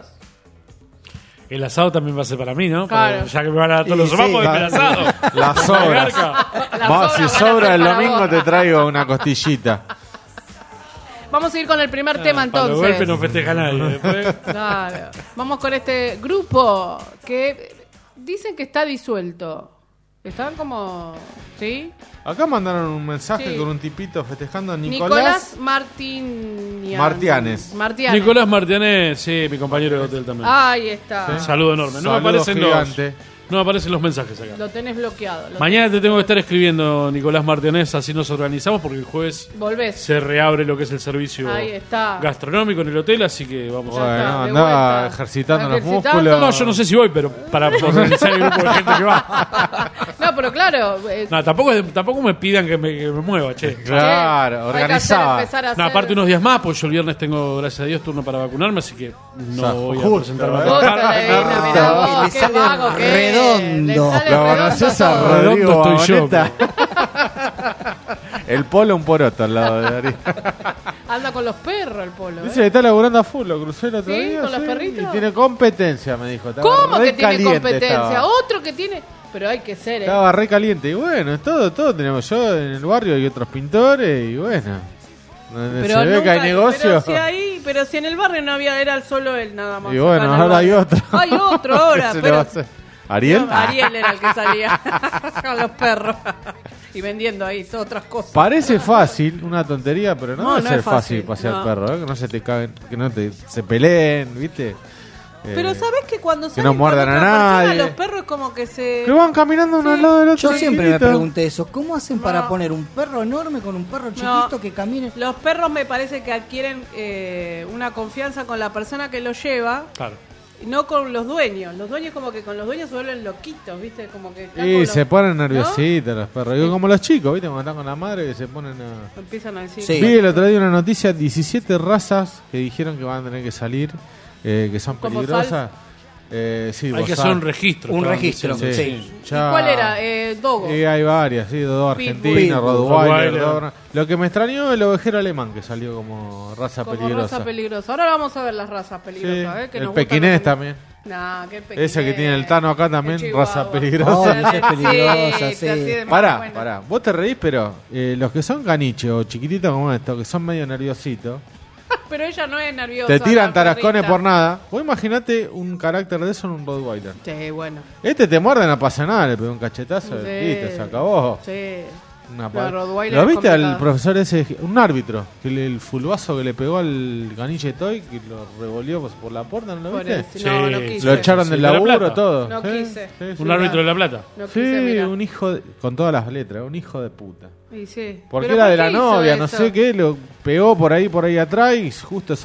Speaker 4: El asado también va a ser para mí, ¿no?
Speaker 3: Claro.
Speaker 4: Ya que me van a dar todos los
Speaker 5: Y
Speaker 4: sopapos,
Speaker 5: sí,
Speaker 4: el asado.
Speaker 6: Las
Speaker 4: La
Speaker 6: obras.
Speaker 4: garca.
Speaker 6: Si sobra el domingo te traigo una costillita.
Speaker 3: Vamos a ir con el primer tema
Speaker 4: Para los
Speaker 3: entonces.
Speaker 4: golpes no festeja nadie. Después.
Speaker 3: Claro. Vamos con este grupo que dicen que está disuelto. Están como... ¿Sí?
Speaker 6: Acá mandaron un mensaje
Speaker 3: Sí.
Speaker 6: con un tipito festejando a
Speaker 3: Nicolás
Speaker 6: Martianes.
Speaker 4: Nicolás Martianes, sí, mi compañero de hotel también.
Speaker 3: Ahí está.
Speaker 4: Un saludo enorme. No me aparecen los mensajes acá.
Speaker 3: Lo tenés bloqueado.
Speaker 4: Mañana te tengo que estar escribiendo, Nicolás Martianés, así nos organizamos porque el jueves
Speaker 3: Volvés.
Speaker 4: se reabre lo que es el servicio
Speaker 3: Ahí está.
Speaker 4: gastronómico en el hotel, así que vamos
Speaker 6: Bueno,
Speaker 3: está, de
Speaker 6: andaba
Speaker 3: vuelta.
Speaker 6: ejercitando los
Speaker 3: Ejercitando.
Speaker 6: músculos.
Speaker 4: No, yo no sé si voy, pero para organizar el grupo de gente que va.
Speaker 3: No, pero claro.
Speaker 4: No, tampoco me pidan que me mueva, che.
Speaker 6: Claro, organizaba.
Speaker 3: Empezar a
Speaker 4: No,
Speaker 3: hacer...
Speaker 4: aparte unos días más, pues yo el viernes tengo, gracias a Dios, turno para vacunarme, así que no voy a
Speaker 6: justo,
Speaker 4: presentarme a
Speaker 3: Justo,
Speaker 4: trabajar.
Speaker 3: mirá vos,
Speaker 5: Y le
Speaker 3: qué
Speaker 5: sale
Speaker 3: vago que es.
Speaker 5: redondo.
Speaker 3: Le sale
Speaker 6: Lo
Speaker 3: redondo
Speaker 6: conoces a
Speaker 3: todo.
Speaker 6: Rodrigo
Speaker 4: Redondo estoy yo.
Speaker 6: Boneta. El polo un poroto al lado de Darío.
Speaker 3: Anda con los perros el polo.
Speaker 6: Dice que está laburando a full, lo crucé el otro
Speaker 3: ¿Sí?
Speaker 6: día.
Speaker 3: ¿Con los perritos?
Speaker 6: Y tiene competencia, me dijo. Estaba
Speaker 3: ¿Cómo
Speaker 6: re
Speaker 3: que tiene
Speaker 6: caliente
Speaker 3: competencia?
Speaker 6: estaba.
Speaker 3: Otro que tiene... Pero hay que ser,
Speaker 6: Estaba re caliente. Y bueno, todo tenemos. Yo en el barrio hay otros pintores y bueno. Donde se ve que hay negocio.
Speaker 3: Pero si en el barrio no había, era solo él nada más.
Speaker 6: Y bueno,
Speaker 3: acá en el
Speaker 6: ahora hay
Speaker 3: barrio.
Speaker 6: otro.
Speaker 3: Hay otro ahora,
Speaker 6: ¿Ese lo
Speaker 3: pero...
Speaker 6: va a hacer? ¿Ariel?
Speaker 3: No, Ariel era el que salía con los perros y vendiendo ahí todas otras cosas.
Speaker 6: Parece fácil, una tontería, pero no,
Speaker 3: No,
Speaker 6: debe
Speaker 3: no
Speaker 6: ser
Speaker 3: es fácil,
Speaker 6: fácil pasear
Speaker 3: no.
Speaker 6: perro, que no se te caguen, que no se peleen, ¿viste?
Speaker 3: Pero ¿sabés que cuando
Speaker 6: que
Speaker 3: salen
Speaker 6: no
Speaker 3: con
Speaker 6: muerdan
Speaker 3: otra
Speaker 6: a
Speaker 3: persona,
Speaker 6: nadie.
Speaker 3: los perros como que se...
Speaker 6: Que van caminando uno al lado del otro.
Speaker 5: Yo siempre me
Speaker 6: chiquitito.
Speaker 5: pregunté eso. ¿Cómo hacen para poner un perro enorme con un perro chiquito que camine?
Speaker 3: Los perros me parece que adquieren una confianza con la persona que los lleva,
Speaker 4: Claro.
Speaker 3: y no con los dueños. Los dueños como que con los dueños se vuelven loquitos, ¿viste? Como que están
Speaker 6: Y
Speaker 3: con
Speaker 6: se
Speaker 3: los-
Speaker 6: ponen
Speaker 3: ¿no?
Speaker 6: nerviositos los perros. Digo, como los chicos, ¿viste? Cuando están con la madre que se ponen a...
Speaker 3: Empiezan a decir...
Speaker 5: Sí.
Speaker 6: Vi el otro día una noticia, 17 razas que dijeron que van a tener que salir, que son
Speaker 3: ¿Como
Speaker 6: peligrosas. Sí,
Speaker 4: Hay que hacer un registro.
Speaker 5: Un
Speaker 4: estaban
Speaker 5: registro,
Speaker 4: diciendo.
Speaker 5: sí.
Speaker 3: ¿Y cuál era? Dogo.
Speaker 6: Hay varias, sí, dos
Speaker 3: Pitbull.
Speaker 6: argentinos, Rottweiler,
Speaker 4: Rottweiler.
Speaker 6: Doberman. Lo que me extrañó es el ovejero alemán que salió como raza
Speaker 3: Como
Speaker 6: peligrosa.
Speaker 3: raza peligrosa. Ahora vamos a ver las razas
Speaker 6: Sí,
Speaker 3: peligrosas, que
Speaker 6: el
Speaker 3: nos
Speaker 6: pequinés
Speaker 3: gustan
Speaker 6: también.
Speaker 3: Nah, qué pequinés.
Speaker 6: Ese que tiene el Tano acá también,
Speaker 3: El
Speaker 6: raza
Speaker 3: chihuahua.
Speaker 6: peligrosa.
Speaker 5: Oh, esa es peligrosa, sí.
Speaker 3: así de más
Speaker 6: Pará,
Speaker 3: bueno.
Speaker 6: pará. Vos te reís, pero los que son caniches o chiquititos como estos, que son medio nerviositos,
Speaker 3: Pero ella no es nerviosa.
Speaker 6: te tiran
Speaker 3: la
Speaker 6: tarascones
Speaker 3: perrita.
Speaker 6: por nada. Vos imaginate un carácter de eso en un Rottweiler.
Speaker 3: Sí, bueno.
Speaker 6: Este te muerde, no pasa nada, le pegó un cachetazo
Speaker 3: Sí.
Speaker 6: y listo, se acabó.
Speaker 3: Sí.
Speaker 6: Una
Speaker 3: La Rottweiler
Speaker 6: ¿Lo
Speaker 3: es
Speaker 6: viste al
Speaker 3: complicado.
Speaker 6: profesor ese, un árbitro, que el fulbazo que le pegó al caniche Toy, que lo revolvió por la puerta, ¿no lo
Speaker 3: Por
Speaker 6: viste?
Speaker 3: eso. No, no quise.
Speaker 6: Lo echaron
Speaker 4: Sí,
Speaker 6: del
Speaker 4: de La
Speaker 6: laburo,
Speaker 4: Plata.
Speaker 6: todo.
Speaker 3: No
Speaker 6: Sí,
Speaker 3: quise.
Speaker 6: sí, sí.
Speaker 4: Un árbitro de La Plata.
Speaker 3: No
Speaker 6: Sí,
Speaker 3: quise, mira.
Speaker 6: un hijo con todas las letras, un hijo de puta.
Speaker 3: Y sí.
Speaker 6: Porque
Speaker 3: ¿Pero
Speaker 6: era
Speaker 3: por
Speaker 6: de
Speaker 3: qué
Speaker 6: la
Speaker 3: hizo
Speaker 6: novia, no
Speaker 3: eso?
Speaker 6: sé qué, lo pegó por ahí atrás y justo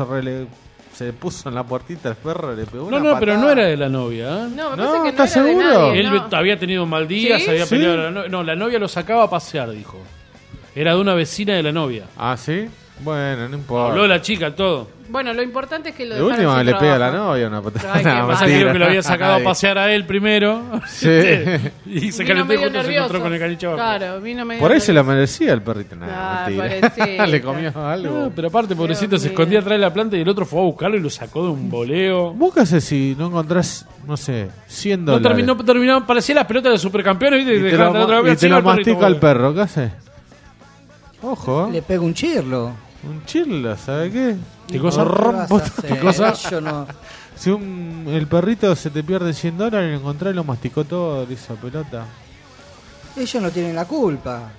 Speaker 6: se puso en la puertita el perro, le pegó
Speaker 4: No,
Speaker 6: una
Speaker 4: no, pero
Speaker 6: patada.
Speaker 4: no era de la novia. ¿eh?
Speaker 3: No, me
Speaker 6: No,
Speaker 3: parece que
Speaker 6: ¿estás
Speaker 3: no era de
Speaker 6: seguro?
Speaker 3: nadie,
Speaker 4: Él
Speaker 3: no.
Speaker 4: había tenido mal día,
Speaker 3: ¿Sí?
Speaker 4: se había
Speaker 6: ¿Sí?
Speaker 4: peleado. No, la novia lo sacaba a pasear, dijo. Era de una vecina de la novia.
Speaker 6: Ah, ¿sí? Bueno, no importa.
Speaker 4: Habló la chica, todo.
Speaker 3: Bueno, lo importante es que lo
Speaker 6: De
Speaker 3: dejaron
Speaker 6: última
Speaker 3: sin
Speaker 6: le pega a la
Speaker 3: trabajo.
Speaker 6: novia una patada.
Speaker 3: Ay, qué
Speaker 6: No,
Speaker 3: mal.
Speaker 4: Pasa que
Speaker 6: mentira.
Speaker 4: creo que lo había sacado a
Speaker 6: Nadie.
Speaker 4: pasear a él primero.
Speaker 6: Sí.
Speaker 4: Y se
Speaker 3: Vino
Speaker 4: calentó y
Speaker 3: medio
Speaker 4: justo se
Speaker 3: nervioso.
Speaker 4: encontró con el caniche abajo.
Speaker 3: Claro, vino medio
Speaker 6: Por ahí se lo
Speaker 3: nervioso.
Speaker 6: merecía el perrito. Nah,
Speaker 3: Ah,
Speaker 6: mentira.
Speaker 3: pobrecito.
Speaker 6: Le comió algo.
Speaker 4: No, pero aparte, pobrecito,
Speaker 3: Dios
Speaker 4: se
Speaker 3: mío.
Speaker 4: escondía atrás de la planta y el otro fue a buscarlo y lo sacó de un voleo.
Speaker 6: ¿Vos qué haces si no encontrás, no sé, 100
Speaker 4: No
Speaker 6: dólares?
Speaker 4: terminó, parecía las pelotas de supercampeones, ¿viste?
Speaker 6: Y te
Speaker 4: Dejaron
Speaker 6: lo,
Speaker 4: otra
Speaker 6: y
Speaker 4: vez
Speaker 6: te
Speaker 4: así
Speaker 6: lo
Speaker 4: al perrito,
Speaker 6: mastica el
Speaker 4: como-
Speaker 6: perro, ¿qué haces? Ojo,
Speaker 5: Le pega un chirlo.
Speaker 6: un chirlo, ¿sabe qué?
Speaker 4: ¿Qué cosa?
Speaker 5: ¿Qué vas a hacer?
Speaker 6: ¿Qué cosa?
Speaker 5: Yo no.
Speaker 6: Si el perrito se te pierde 100 dólares, lo encontrás y lo masticó todo, le hizo pelota.
Speaker 5: Ellos no tienen la culpa.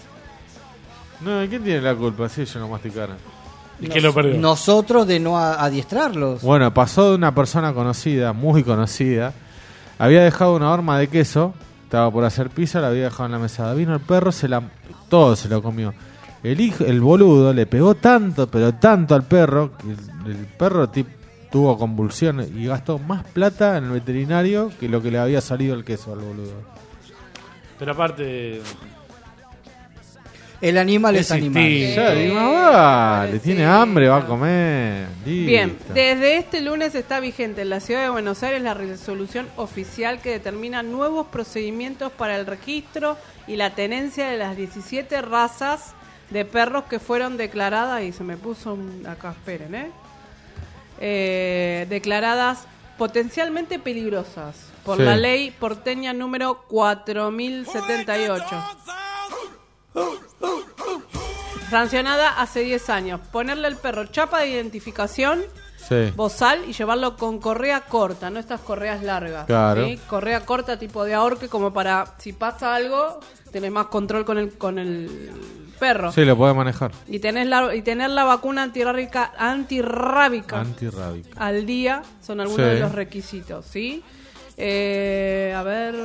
Speaker 6: No, ¿quién tiene la culpa? Si ellos lo masticaron.
Speaker 4: ¿Y quién lo perdió?
Speaker 5: Nosotros de no adiestrarlos.
Speaker 6: Bueno, pasó de una persona conocida, muy conocida. Había dejado una horma de queso, estaba por hacer pizza, la había dejado en la mesada. Vino el perro, todo se lo comió. El boludo le pegó tanto, pero tanto al perro, que el perro tuvo convulsiones y gastó más plata en el veterinario que lo que le había salido el queso al boludo.
Speaker 4: Pero aparte,
Speaker 5: El animal es
Speaker 4: Existir.
Speaker 5: animal.
Speaker 6: Ya, digo, vale, tiene hambre, va a comer. Listo.
Speaker 3: Bien, desde este lunes está vigente en la ciudad de Buenos Aires la resolución oficial que determina nuevos procedimientos para el registro y la tenencia de las 17 razas de perros que fueron declaradas, y se me puso acá, esperen, declaradas potencialmente peligrosas por
Speaker 6: Sí.
Speaker 3: la ley porteña número 4078. Sancionada hace 10 años. Ponerle al perro chapa de identificación,
Speaker 6: Sí.
Speaker 3: bozal y llevarlo con correa corta, no estas correas largas.
Speaker 6: Claro.
Speaker 3: ¿sí? Correa corta tipo de ahorque como para, si pasa algo, tenés más control con el perro.
Speaker 6: Sí, lo puede manejar.
Speaker 3: Y tener la vacuna antirrábica
Speaker 6: Antirrábica.
Speaker 3: al día son algunos
Speaker 6: Sí.
Speaker 3: de los requisitos, ¿sí? A ver...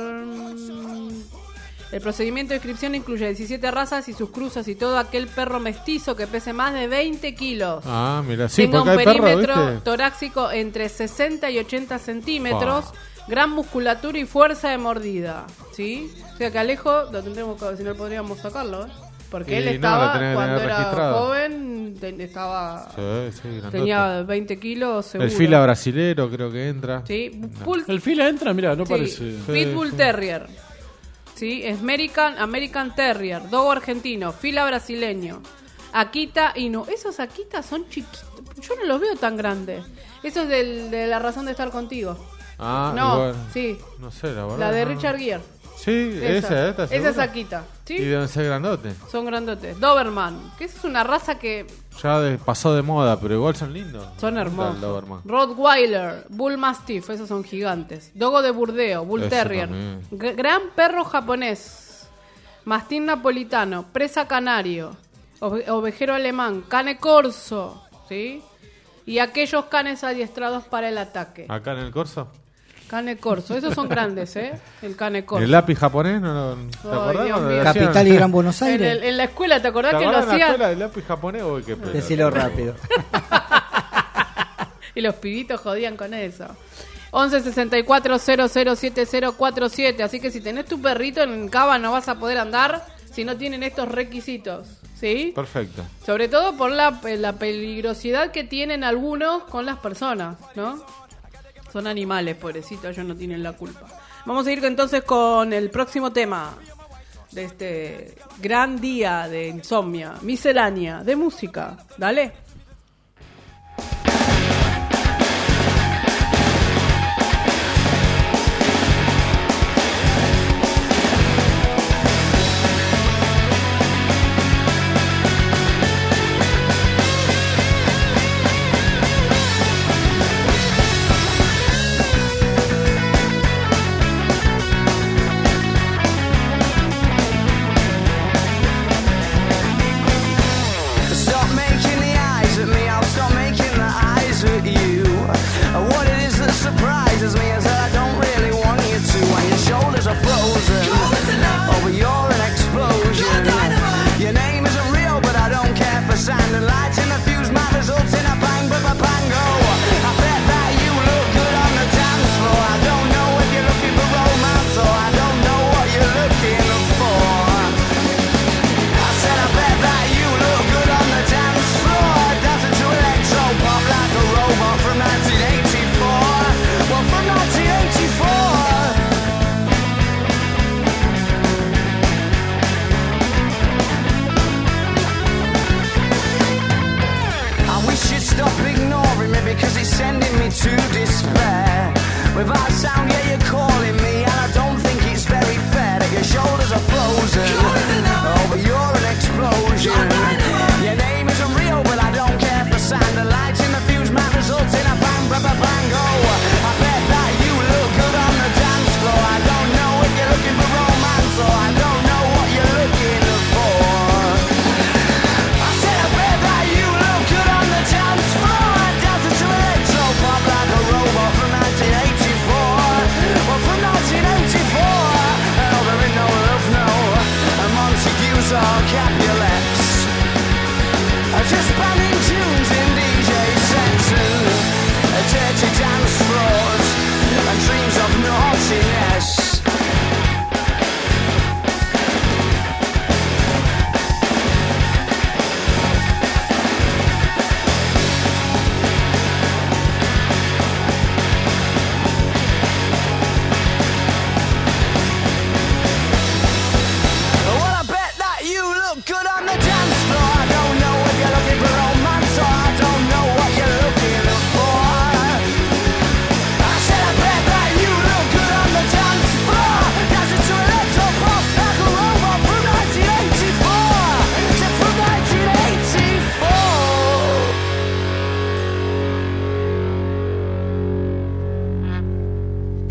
Speaker 3: El procedimiento de inscripción incluye 17 razas y sus cruzas y todo aquel perro mestizo que pese más de 20 kilos.
Speaker 6: Ah, mira, sí,
Speaker 3: Tenga un
Speaker 6: porque hay perros,
Speaker 3: perímetro
Speaker 6: ¿viste?
Speaker 3: torácico entre 60 y 80 centímetros, gran musculatura y fuerza de mordida, ¿sí? O sea que Alejo, lo tendremos que, si no podríamos sacarlo, ¿eh? Porque
Speaker 6: Y
Speaker 3: él
Speaker 6: no,
Speaker 3: estaba,
Speaker 6: lo tenés que
Speaker 3: cuando
Speaker 6: tener
Speaker 3: era
Speaker 6: registrado.
Speaker 3: joven, estaba...
Speaker 6: Sí, grandote.
Speaker 3: Tenía 20 kilos seguro.
Speaker 6: El fila brasilero creo que entra.
Speaker 3: Sí,
Speaker 4: El fila entra, mira, no
Speaker 3: Sí,
Speaker 4: parece.
Speaker 3: Pitbull Terrier. Sí, es American Terrier, Dogo argentino, fila brasileño, Akita Inu. Esos Akitas son chiquitos. Yo no los veo tan grandes. Eso es de la razón de estar contigo.
Speaker 6: Ah,
Speaker 3: No,
Speaker 6: igual.
Speaker 3: sí.
Speaker 6: No sé, la verdad.
Speaker 3: La de
Speaker 6: no.
Speaker 3: Richard Gere.
Speaker 6: Sí, esa
Speaker 3: Esa
Speaker 6: ¿seguro?
Speaker 3: es Akita.
Speaker 6: Y
Speaker 3: ¿Sí?
Speaker 6: deben ser grandotes.
Speaker 3: Son grandotes. Doberman, que es una raza que
Speaker 6: Ya pasó de moda, pero igual son lindos.
Speaker 3: son
Speaker 6: El
Speaker 3: hermosos.
Speaker 6: Doberman.
Speaker 3: Rottweiler, Bull Mastiff, esos son gigantes. Dogo de Burdeo, Bull
Speaker 6: Ese
Speaker 3: Terrier.
Speaker 6: también.
Speaker 3: Gran perro japonés. Mastín napolitano, presa canario, ovejero alemán, cane corso, ¿sí? Y aquellos canes adiestrados para el ataque.
Speaker 6: Acá en el corso.
Speaker 3: Cane corso, esos son grandes, ¿eh? El cane corso.
Speaker 6: El lápiz japonés, ¿no? ¿Te
Speaker 3: Ay,
Speaker 6: acordás?
Speaker 3: Dios
Speaker 6: cuando
Speaker 3: mío.
Speaker 6: le hacían?
Speaker 5: Capital y Gran Buenos Aires.
Speaker 3: En la escuela, ¿te acordás que lo
Speaker 6: ¿Te acordás en la
Speaker 3: hacían?
Speaker 6: escuela del lápiz japonés? Uy, qué pedo.
Speaker 5: Decilo rápido.
Speaker 3: Y los pibitos jodían con eso. 11 64 007047. Así que si tenés tu perrito en Cava no vas a poder andar si no tienen estos requisitos, ¿sí?
Speaker 6: Perfecto.
Speaker 3: Sobre todo por la peligrosidad que tienen algunos con las personas, ¿no? Son animales, pobrecitos, ellos no tienen la culpa. Vamos a ir entonces con el próximo tema de este gran día de insomnia, miscelánea de música. Dale.
Speaker 7: Stop making the eye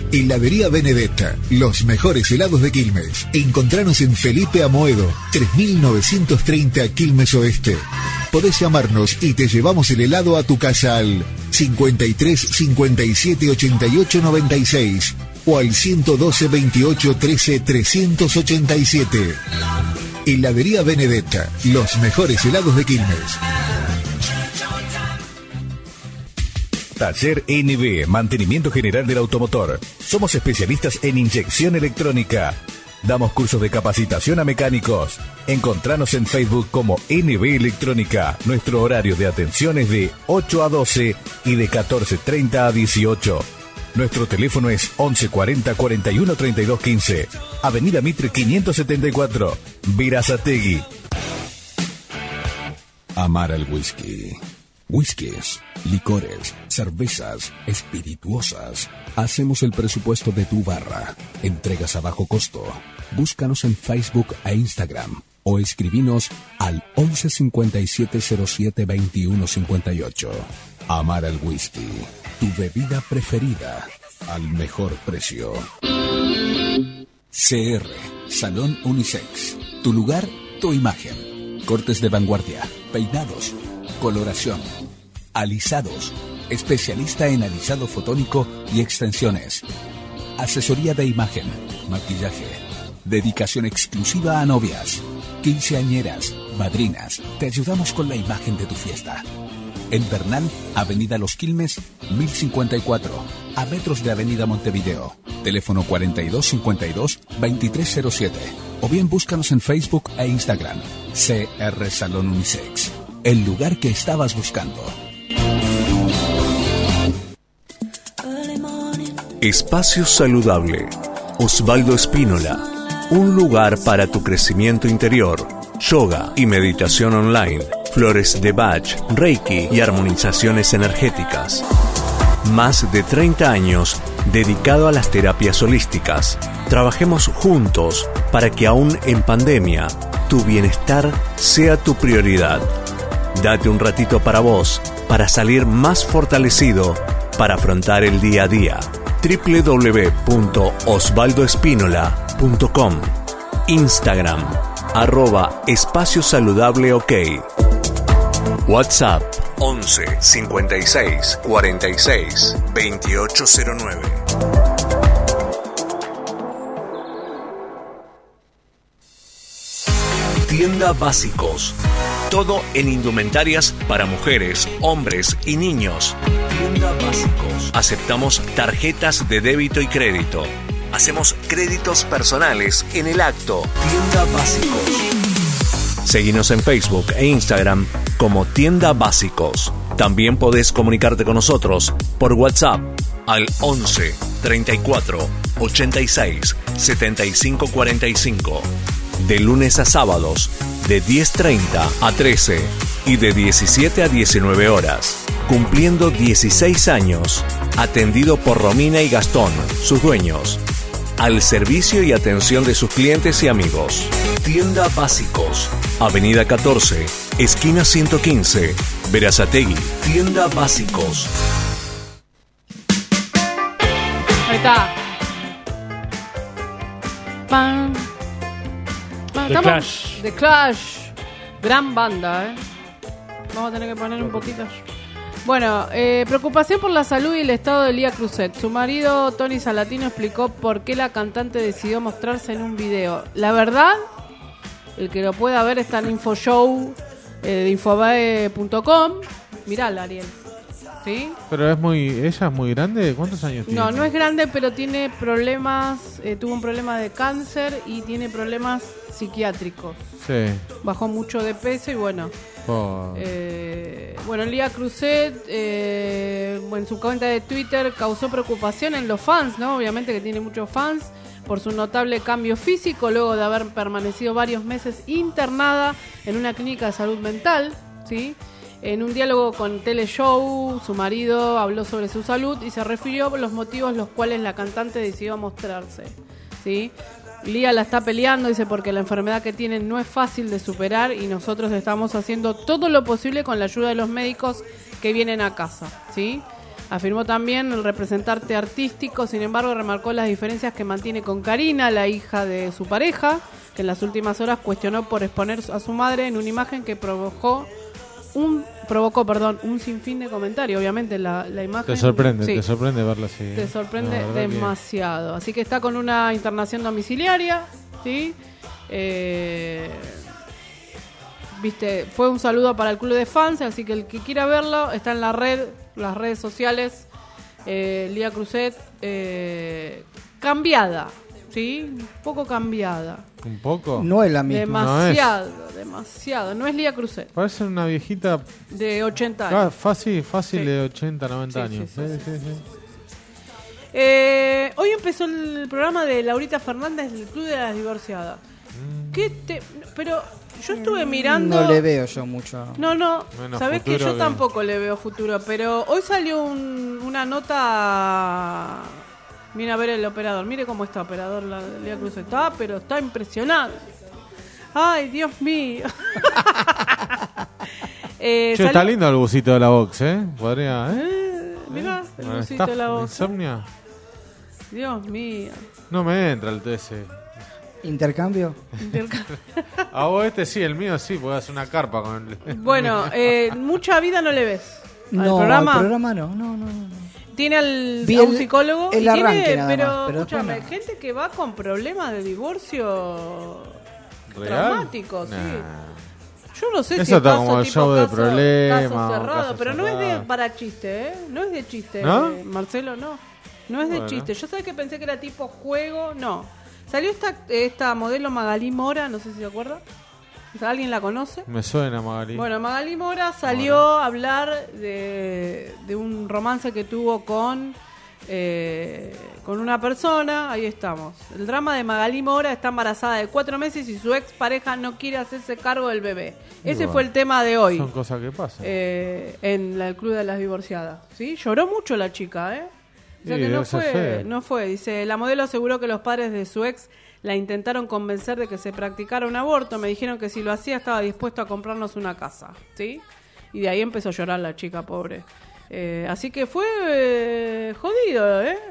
Speaker 10: Heladería Benedetta, los mejores helados de Quilmes. Encontranos en Felipe Amoedo, 3930 Quilmes Oeste. Podés llamarnos y te llevamos el helado a tu casa al 53 57 88 96 o al 112 28 13 387. Heladería Benedetta, los mejores helados de Quilmes.
Speaker 9: Taller NB, mantenimiento general del automotor. Somos especialistas en inyección electrónica. Damos cursos de capacitación a mecánicos. Encontranos en Facebook como NB Electrónica. Nuestro horario de atención es de 8 a 12 y de 14:30 a 18. Nuestro teléfono es 11 40 41 32 15. Avenida Mitre 574, Berazategui. Amar al whisky. Whiskies, licores, cervezas, espirituosas. Hacemos el presupuesto de tu barra. Entregas a bajo costo. Búscanos en Facebook e Instagram o escribinos al 11 57 07 21 58. Amar al whisky, tu bebida preferida al mejor precio. CR, Salón Unisex. Tu lugar, tu imagen. Cortes de vanguardia, peinados, coloración, alisados, especialista en alisado fotónico y extensiones, asesoría de imagen, maquillaje, dedicación exclusiva a novias, quinceañeras, madrinas. Te ayudamos con la imagen de tu fiesta. En Bernal, Avenida Los Quilmes, 1054, a metros de Avenida Montevideo. Teléfono 4252-2307. O bien búscanos en Facebook e Instagram. CR Salón Unisex. El lugar que estabas buscando.
Speaker 11: Espacio Saludable. Osvaldo Espínola. Un lugar para tu crecimiento interior. Yoga y meditación online. Flores de Bach, Reiki y armonizaciones energéticas. Más de 30 años dedicado a las terapias holísticas. Trabajemos juntos para que aún en pandemia tu bienestar sea tu prioridad. Date un ratito para vos, para salir más fortalecido, para afrontar el día a día. www.osvaldoespinola.com. Instagram, @espacio saludable ok. WhatsApp 11 56 46 2809. Tienda Básicos. Todo en indumentarias para mujeres, hombres y niños. Tienda Básicos. Aceptamos tarjetas de débito y crédito. Hacemos créditos personales en el acto. Tienda Básicos. Seguinos en Facebook e Instagram como Tienda Básicos. También podés comunicarte con nosotros por WhatsApp al 11 34 86 75 45. De lunes a sábados, de 10:30 a 13 y de 17 a 19 horas. Cumpliendo 16 años. Atendido por Romina y Gastón, sus dueños. Al servicio y atención de sus clientes y amigos. Tienda Básicos. Avenida 14, esquina 115, Berazategui. Tienda Básicos.
Speaker 3: Ahí está. Pam.
Speaker 4: The Clash.
Speaker 3: The Clash. Gran banda, Vamos a tener que poner un poquito. Bueno, preocupación por la salud y el estado de Lía Cruzet. Su marido, Tony Salatino, explicó por qué la cantante decidió mostrarse en un video. La verdad, el que lo pueda ver está en InfoShow de infobae.com. Mirala, Ariel. ¿Sí?
Speaker 6: Pero ella es muy grande. ¿Cuántos años tiene?
Speaker 3: No es grande, pero tiene problemas. Tuvo un problema de cáncer y tiene problemas psiquiátricos.
Speaker 6: Sí.
Speaker 3: Bajó mucho de peso y bueno. Bueno, Lía Cruzet en su cuenta de Twitter causó preocupación en los fans, ¿no? Obviamente que tiene muchos fans por su notable cambio físico luego de haber permanecido varios meses internada en una clínica de salud mental, ¿sí? En un diálogo con Teleshow, su marido habló sobre su salud y se refirió a los motivos los cuales la cantante decidió mostrarse, ¿sí? Lía la está peleando, dice, porque la enfermedad que tiene no es fácil de superar y nosotros estamos haciendo todo lo posible con la ayuda de los médicos que vienen a casa, ¿sí? Afirmó también el representante artístico, sin embargo, remarcó las diferencias que mantiene con Karina, la hija de su pareja, que en las últimas horas cuestionó por exponer a su madre en una imagen que provocó un sinfín de comentarios. Obviamente la imagen...
Speaker 6: Te sorprende verla así.
Speaker 3: Te sorprende demasiado. Así que está con una internación domiciliaria, ¿sí? Viste, fue un saludo para el club de fans, así que el que quiera verlo está en las redes sociales. Lía Cruzet, cambiada, ¿sí? Un poco cambiada.
Speaker 6: ¿Un poco?
Speaker 5: No es la misma.
Speaker 3: Demasiado. No es Lía Cruzet.
Speaker 6: Parece una viejita
Speaker 3: de 80 años.
Speaker 6: Fácil
Speaker 3: Sí.
Speaker 6: de 80, 90
Speaker 3: Sí,
Speaker 6: años.
Speaker 3: sí.
Speaker 6: Sí.
Speaker 3: Hoy empezó el programa de Laurita Fernández del Club de las Divorciadas. Pero yo estuve mirando...
Speaker 5: No le veo yo mucho.
Speaker 3: No,
Speaker 6: Menos
Speaker 3: sabés que yo
Speaker 6: que-
Speaker 3: tampoco le veo futuro, pero hoy salió una nota... Viene a ver el operador, mire cómo está operador la Lía Cruz, pero está impresionante. Ay, Dios mío.
Speaker 6: Está lindo el busito de la box, ¿eh? Podría,
Speaker 3: Mirá, el
Speaker 6: Bueno,
Speaker 3: busito de la voz.
Speaker 6: Insomnia.
Speaker 3: Dios mío.
Speaker 6: No me entra el TS.
Speaker 5: ¿Intercambio?
Speaker 6: A vos sí, el mío sí, porque hacer una carpa con el...
Speaker 3: Bueno, mucha vida no le ves.
Speaker 5: No,
Speaker 3: al programa.
Speaker 5: al programa no.
Speaker 3: Tiene
Speaker 5: Vi
Speaker 3: a un
Speaker 5: el-
Speaker 3: psicólogo
Speaker 5: el
Speaker 3: y
Speaker 5: arranque
Speaker 3: tiene,
Speaker 5: nada
Speaker 3: pero
Speaker 5: más, pero después
Speaker 3: escúchame,
Speaker 5: no.
Speaker 3: gente que va con problemas de divorcio
Speaker 6: ¿Real?
Speaker 3: traumáticos,
Speaker 6: Nah.
Speaker 3: sí. Yo no sé
Speaker 6: Eso
Speaker 3: si es
Speaker 6: está
Speaker 3: caso
Speaker 6: como el
Speaker 3: tipo
Speaker 6: show de
Speaker 3: caso
Speaker 6: problemas,
Speaker 3: cerrado,
Speaker 6: caso
Speaker 3: pero no es de
Speaker 6: cerrado.
Speaker 3: para chiste, ¿eh? No es de chiste,
Speaker 6: ¿No?
Speaker 3: Marcelo, no. No es de
Speaker 6: Bueno.
Speaker 3: chiste. Yo sabes que pensé que era tipo juego, no. Salió esta modelo Magalí Mora, no sé si se acuerda. ¿Alguien la conoce?
Speaker 6: Me suena, Magali.
Speaker 3: Bueno, Magalí Mora salió a hablar de un romance que tuvo con una persona. Ahí estamos. El drama de Magalí Mora: está embarazada de 4 meses y su ex pareja no quiere hacerse cargo del bebé. Ese
Speaker 6: Bueno,
Speaker 3: fue el tema de hoy.
Speaker 6: Son cosas que pasan.
Speaker 3: En el Club de las Divorciadas. ¿Sí? Lloró mucho la chica, ¿eh? O sea
Speaker 6: Sí,
Speaker 3: que
Speaker 6: debe ser feo.
Speaker 3: no fue. Dice, la modelo aseguró que los padres de su ex la intentaron convencer de que se practicara un aborto. Me dijeron que si lo hacía estaba dispuesto a comprarnos una casa, ¿sí? Y de ahí empezó a llorar la chica, pobre. Así que fue jodido, ¿eh?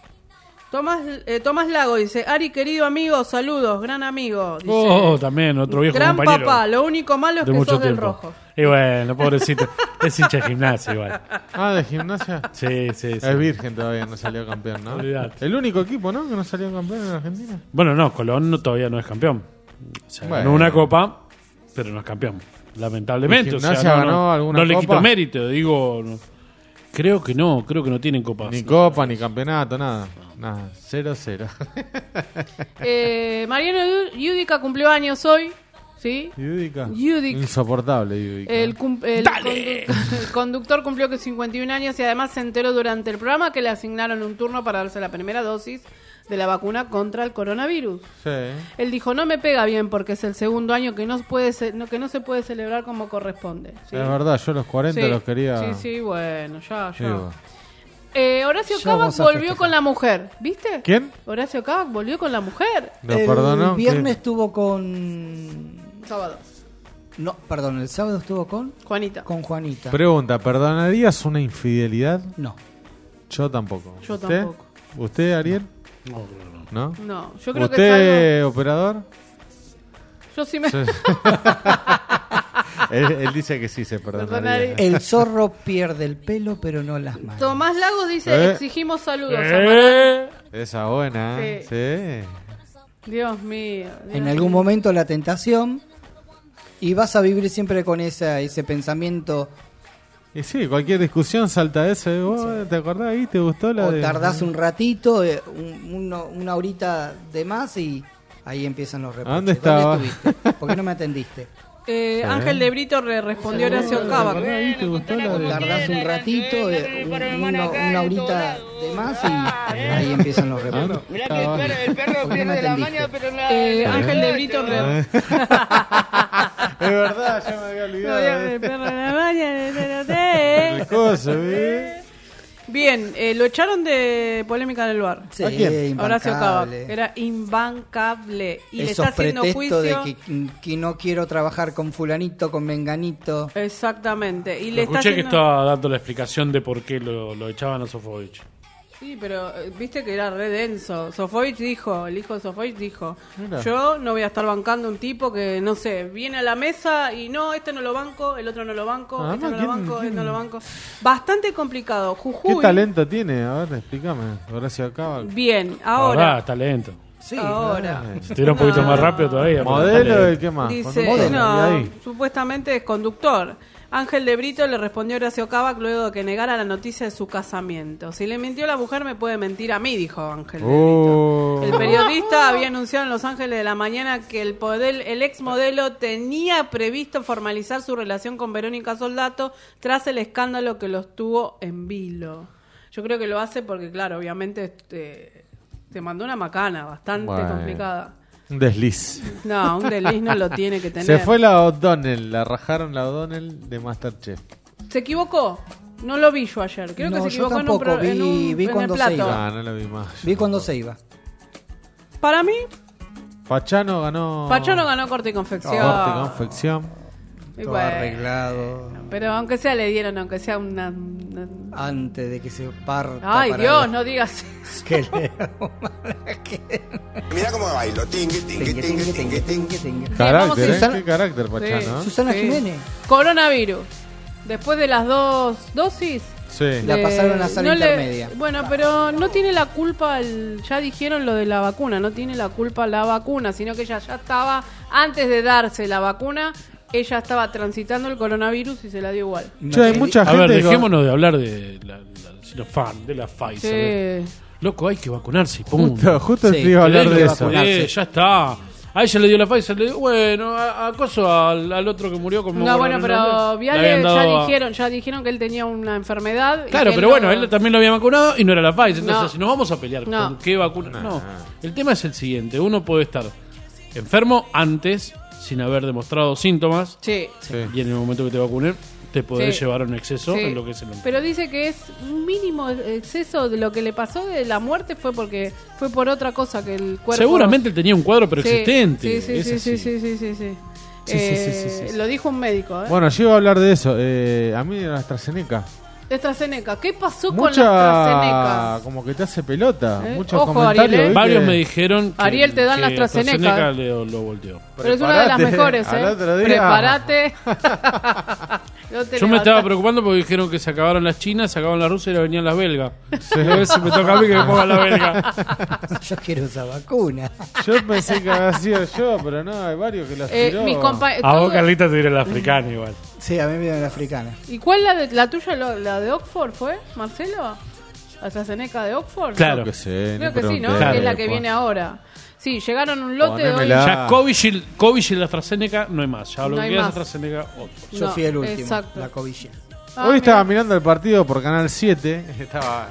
Speaker 3: Tomás Lago dice, Ari, querido amigo, saludos, gran amigo. Dice,
Speaker 4: También, otro viejo
Speaker 3: gran
Speaker 4: compañero.
Speaker 3: papá, lo único malo es
Speaker 4: de
Speaker 3: que
Speaker 4: mucho
Speaker 3: sos del
Speaker 4: tiempo.
Speaker 3: rojo.
Speaker 4: Y bueno, pobrecito. Es hincha de gimnasia igual.
Speaker 6: ¿De gimnasia?
Speaker 4: Sí.
Speaker 6: Es virgen todavía, no salió campeón, ¿no?
Speaker 4: Olvidate.
Speaker 6: El único equipo, ¿no? Que no salió campeón en Argentina.
Speaker 4: Bueno, no, Colón todavía no es campeón. O sea,
Speaker 6: Bueno.
Speaker 4: ganó una copa, pero no es campeón. Lamentablemente.
Speaker 6: ¿Y
Speaker 4: O sea,
Speaker 6: Gimnasia ganó alguna
Speaker 4: no le quito
Speaker 6: copa?
Speaker 4: mérito, digo. Creo que no tienen copas.
Speaker 6: Ni copa, ni campeonato, nada. Nada, 0-0.
Speaker 3: Mariano Yudica cumplió años hoy, ¿sí?
Speaker 6: Yudica.
Speaker 3: Yudica.
Speaker 6: Insoportable, Yudica.
Speaker 3: El conductor cumplió que 51 años y además se enteró durante el programa que le asignaron un turno para darse la primera dosis de la vacuna contra el coronavirus.
Speaker 6: Sí.
Speaker 3: Él dijo, no me pega bien porque es el segundo año que no se puede celebrar como corresponde. ¿sí?
Speaker 6: Es verdad, yo a los 40
Speaker 3: Sí,
Speaker 6: los quería...
Speaker 3: Sí, bueno, ya.
Speaker 6: Digo.
Speaker 3: Horacio
Speaker 5: Ya
Speaker 3: Kavak
Speaker 5: vamos a
Speaker 3: volvió
Speaker 5: festejar.
Speaker 3: con la mujer, ¿viste?
Speaker 6: ¿Quién?
Speaker 3: Horacio Kavak volvió con la mujer.
Speaker 6: Lo
Speaker 5: El
Speaker 6: perdonó.
Speaker 5: viernes estuvo con...
Speaker 3: Sábado.
Speaker 5: No, perdón, el sábado estuvo con
Speaker 3: Juanita.
Speaker 5: Juanita.
Speaker 6: Pregunta, ¿perdonarías una infidelidad?
Speaker 5: No.
Speaker 6: Yo tampoco.
Speaker 3: Yo
Speaker 6: ¿Usted?
Speaker 3: tampoco.
Speaker 6: ¿Usted, Ariel? ¿No?
Speaker 3: No, yo creo que
Speaker 6: ¿Usted, operador?
Speaker 3: yo sí me...
Speaker 6: Sí. él dice que sí se perdonaría.
Speaker 5: El zorro pierde el pelo, pero no las manos.
Speaker 3: Tomás Lagos dice,
Speaker 6: ¿Eh?
Speaker 3: exigimos saludos. Amaral.
Speaker 6: Esa buena, ¿eh? Sí.
Speaker 3: Dios mío.
Speaker 5: En algún momento la tentación y vas a vivir siempre con ese pensamiento.
Speaker 6: Y sí, cualquier discusión salta ese. ¿Vos te acordás ahí? ¿Te gustó la
Speaker 5: O
Speaker 6: de...?
Speaker 5: tardás un ratito, una horita de más y ahí empiezan los reproches.
Speaker 6: ¿Dónde estaba?
Speaker 5: estuviste? ¿Por qué no me atendiste?
Speaker 3: Ángel de Brito le respondió Horacio Kavak.
Speaker 6: Ahí te gustó la de...
Speaker 5: Tardás un ratito, una horita de más y ahí empiezan los reproches.
Speaker 6: Mirá que
Speaker 5: el perro pierde la maña,
Speaker 3: pero Ángel de Brito
Speaker 6: Es verdad, ya me había olvidado.
Speaker 3: el perro de la maña,
Speaker 6: El coso, ¿eh?
Speaker 3: Bien, lo echaron de polémica en el bar.
Speaker 5: Sí,
Speaker 6: ¿A quién?
Speaker 3: Horacio Cava.
Speaker 5: imbancable.
Speaker 3: Era imbancable. Y le
Speaker 5: Esos
Speaker 3: está haciendo
Speaker 5: pretextos
Speaker 3: juicio.
Speaker 5: de que no quiero trabajar con fulanito, con menganito.
Speaker 3: Exactamente. Y
Speaker 4: Lo
Speaker 3: le está
Speaker 4: escuché que
Speaker 3: haciendo...
Speaker 4: estaba dando la explicación de por qué lo echaban a Sofovich.
Speaker 3: Sí, pero viste que era re denso. Sofovich dijo, el hijo de Sofovich dijo,
Speaker 6: Mira.
Speaker 3: yo no voy a estar bancando un tipo que, no sé, viene a la mesa y no, este no lo banco, el otro no lo banco,
Speaker 6: Ah,
Speaker 3: este
Speaker 6: no,
Speaker 3: no lo
Speaker 6: ¿quién-
Speaker 3: banco,
Speaker 6: quién?
Speaker 3: este no lo banco. Bastante complicado.
Speaker 6: ¿Qué
Speaker 3: Jujuy.
Speaker 6: talento tiene? A ver, explícame. Horacio Cava.
Speaker 3: Bien, ahora.
Speaker 4: Talento.
Speaker 5: Sí,
Speaker 3: Ahora.
Speaker 4: Si estuviera un poquito
Speaker 3: No.
Speaker 4: más rápido todavía. pero
Speaker 6: Modelo
Speaker 4: talento.
Speaker 6: y qué más.
Speaker 3: Dice,
Speaker 6: Modelo,
Speaker 3: no,
Speaker 6: y ahí.
Speaker 3: supuestamente es conductor. Ángel de Brito le respondió a Horacio Cava luego de que negara la noticia de su casamiento. Si le mintió a la mujer, me puede mentir a mí, dijo Ángel de Brito. El periodista había anunciado en Los Ángeles de la Mañana que el ex modelo tenía previsto formalizar su relación con Verónica Soldato tras el escándalo que los tuvo en vilo. Yo creo que lo hace porque, claro, obviamente te mandó una macana bastante
Speaker 6: Bueno.
Speaker 3: complicada.
Speaker 6: Un desliz.
Speaker 3: No, un desliz no lo tiene que tener.
Speaker 6: Se fue la O'Donnell, la rajaron la O'Donnell de Masterchef.
Speaker 3: ¿Se equivocó? No lo vi yo ayer. Creo
Speaker 5: No,
Speaker 3: que se
Speaker 5: yo
Speaker 3: equivocó
Speaker 5: tampoco.
Speaker 3: en un
Speaker 5: Vi
Speaker 3: en el
Speaker 5: cuando se
Speaker 3: plato.
Speaker 5: iba.
Speaker 6: Ah, no lo vi más.
Speaker 5: Vi cuando se iba.
Speaker 3: Para mí,
Speaker 6: Pachano ganó.
Speaker 3: Pachano ganó corte y confección.
Speaker 6: Corte y confección.
Speaker 3: Y
Speaker 5: Todo
Speaker 3: bueno,
Speaker 5: arreglado.
Speaker 3: pero aunque sea le dieron, aunque sea una...
Speaker 5: Antes de que se parta.
Speaker 3: Ay,
Speaker 5: para
Speaker 3: Dios,
Speaker 5: la-
Speaker 3: no digas eso.
Speaker 5: que le-
Speaker 13: Mira cómo bailo. Tingui, tingui, tingui, tingui, tingui.
Speaker 3: vamos a
Speaker 6: Carácter,
Speaker 3: ir.
Speaker 6: ¿eh? Qué carácter, Pachano.
Speaker 3: Sí.
Speaker 6: ¿eh?
Speaker 5: Susana
Speaker 3: Sí.
Speaker 5: Jiménez.
Speaker 3: Coronavirus. Después de las 2 dosis...
Speaker 6: Sí.
Speaker 5: La pasaron a sala
Speaker 3: no le-
Speaker 5: intermedia.
Speaker 3: Bueno, pero no tiene la culpa, ya dijeron lo de la vacuna, no tiene la culpa la vacuna, sino que ella ya estaba, antes de darse la vacuna, ella estaba transitando el coronavirus y se la dio igual.
Speaker 6: Che, hay mucha
Speaker 4: A
Speaker 6: gente.
Speaker 4: ver,
Speaker 6: con-
Speaker 4: dejémonos de hablar de la Sinopharm, de la Pfizer.
Speaker 3: Sí.
Speaker 4: Loco, hay que vacunarse y punto.
Speaker 6: Justo
Speaker 5: Sí,
Speaker 6: te iba a hablar
Speaker 5: tenés
Speaker 6: de
Speaker 5: que
Speaker 6: eso.
Speaker 5: vacunarse.
Speaker 4: Ya está. A ella le dio la Pfizer, le dio, bueno, acoso al otro que murió como
Speaker 3: No, bueno, pero Viale ya dijeron que él tenía una enfermedad. y
Speaker 4: Claro,
Speaker 3: que
Speaker 4: pero
Speaker 3: él
Speaker 4: bueno,
Speaker 3: no-
Speaker 4: él también lo había vacunado y no era la Pfizer. Entonces,
Speaker 3: No.
Speaker 4: si nos vamos a pelear
Speaker 3: No.
Speaker 4: con qué vacuna. No. El tema es el siguiente: uno puede estar enfermo antes, sin haber demostrado síntomas,
Speaker 3: Sí.
Speaker 4: y en el momento que te vacunen, te podés
Speaker 3: Sí.
Speaker 4: llevar a un exceso
Speaker 3: Sí.
Speaker 4: en lo que es el
Speaker 3: Pero dice que es un mínimo exceso de lo que le pasó de la muerte fue porque fue por otra cosa que el cuerpo.
Speaker 4: Seguramente él tenía un cuadro
Speaker 3: Sí,
Speaker 4: preexistente.
Speaker 3: Sí,
Speaker 4: es
Speaker 3: sí,
Speaker 4: así.
Speaker 3: sí, sí, sí, sí, sí. Lo dijo un médico, ¿eh?
Speaker 6: Bueno, yo iba a hablar de eso. A mí de la AstraZeneca.
Speaker 3: AstraZeneca. ¿Qué pasó con la AstraZeneca?
Speaker 6: Mucha. Como que te hace pelota. Muchos
Speaker 3: Ojo,
Speaker 6: comentarios.
Speaker 3: Ariel, ¿eh?
Speaker 6: ¿viste?
Speaker 4: Varios me dijeron que,
Speaker 3: Ariel, te dan
Speaker 4: que
Speaker 3: la AstraZeneca.
Speaker 4: lo volteó.
Speaker 3: Pero es una de las
Speaker 6: Preparate,
Speaker 3: mejores,
Speaker 6: al
Speaker 3: ¿eh?
Speaker 6: otro día.
Speaker 3: Prepárate. No te
Speaker 4: Yo me estaba
Speaker 3: levantás.
Speaker 4: preocupando porque dijeron que se acabaron las chinas, se acabaron las rusas y ahora venían las belgas. A ver si me toca a mí que me pongan la belga.
Speaker 5: Yo quiero esa vacuna.
Speaker 6: Yo pensé que había sido yo, pero no, hay varios que los tiró.
Speaker 3: Mi compa-
Speaker 4: A vos,
Speaker 3: todo-
Speaker 4: Carlita, te diré la africana igual.
Speaker 5: Sí, a mí me dieron la africana.
Speaker 3: ¿Y cuál la tuya, la de Oxford fue, Marcelo? ¿AstraZeneca de Oxford?
Speaker 4: Claro.
Speaker 6: Que sé,
Speaker 3: Creo
Speaker 6: ni
Speaker 3: que sí, ¿no?
Speaker 6: pregunté,
Speaker 3: Que es la que
Speaker 6: después.
Speaker 3: viene ahora. Sí, llegaron un lote
Speaker 6: Ponémela.
Speaker 3: hoy.
Speaker 4: Ya Covishield de AstraZeneca no hay más. Ya lo
Speaker 3: No
Speaker 4: que
Speaker 3: hay
Speaker 4: queda es
Speaker 3: más.
Speaker 4: AstraZeneca otro.
Speaker 5: Yo
Speaker 3: No,
Speaker 5: fui el último.
Speaker 3: exacto.
Speaker 5: La Covilla.
Speaker 3: Ah,
Speaker 6: Hoy estaba
Speaker 3: mira.
Speaker 6: mirando el partido por Canal 7. Estaba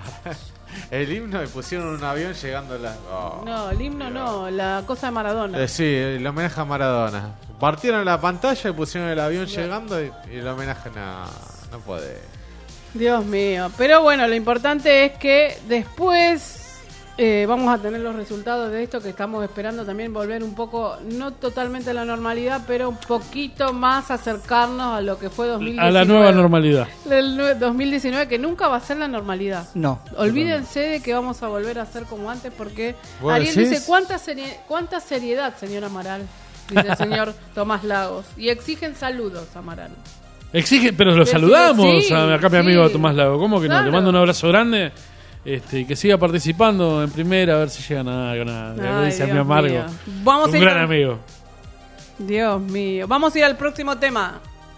Speaker 6: el himno y pusieron un avión llegando a la. Oh.
Speaker 3: No, el himno no, la cosa de Maradona.
Speaker 6: Sí, el homenaje a Maradona. Partieron la pantalla y pusieron el avión llegando y el homenaje no puede.
Speaker 3: Dios mío. Pero bueno, lo importante es que después vamos a tener los resultados de esto que estamos esperando también volver un poco, no totalmente a la normalidad, pero un poquito más acercarnos a lo que fue 2019.
Speaker 4: A la nueva normalidad.
Speaker 3: Del 2019, que nunca va a ser la normalidad.
Speaker 5: No.
Speaker 3: Olvídense de que vamos a volver a ser como antes porque
Speaker 6: ¿Vos
Speaker 3: Ariel
Speaker 6: decís?
Speaker 3: dice, ¿cuánta seriedad, señor Amaral? Dice el señor Tomás Lagos. Y exigen saludos, Amaral.
Speaker 4: Exige, pero lo
Speaker 3: Sí,
Speaker 4: saludamos
Speaker 3: sí,
Speaker 4: acá mi
Speaker 3: sí.
Speaker 4: amigo Tomás Lago. ¿Cómo que no?
Speaker 3: Claro.
Speaker 4: Le mando un abrazo grande. Y que siga participando en primera, a ver si llegan a ganar.
Speaker 3: Ay,
Speaker 4: Lo dice a mi
Speaker 3: Dios
Speaker 4: amargo.
Speaker 3: mío. Vamos
Speaker 4: Un
Speaker 3: a ir
Speaker 4: gran
Speaker 3: con-
Speaker 4: amigo.
Speaker 3: Dios mío. Vamos a ir al próximo tema.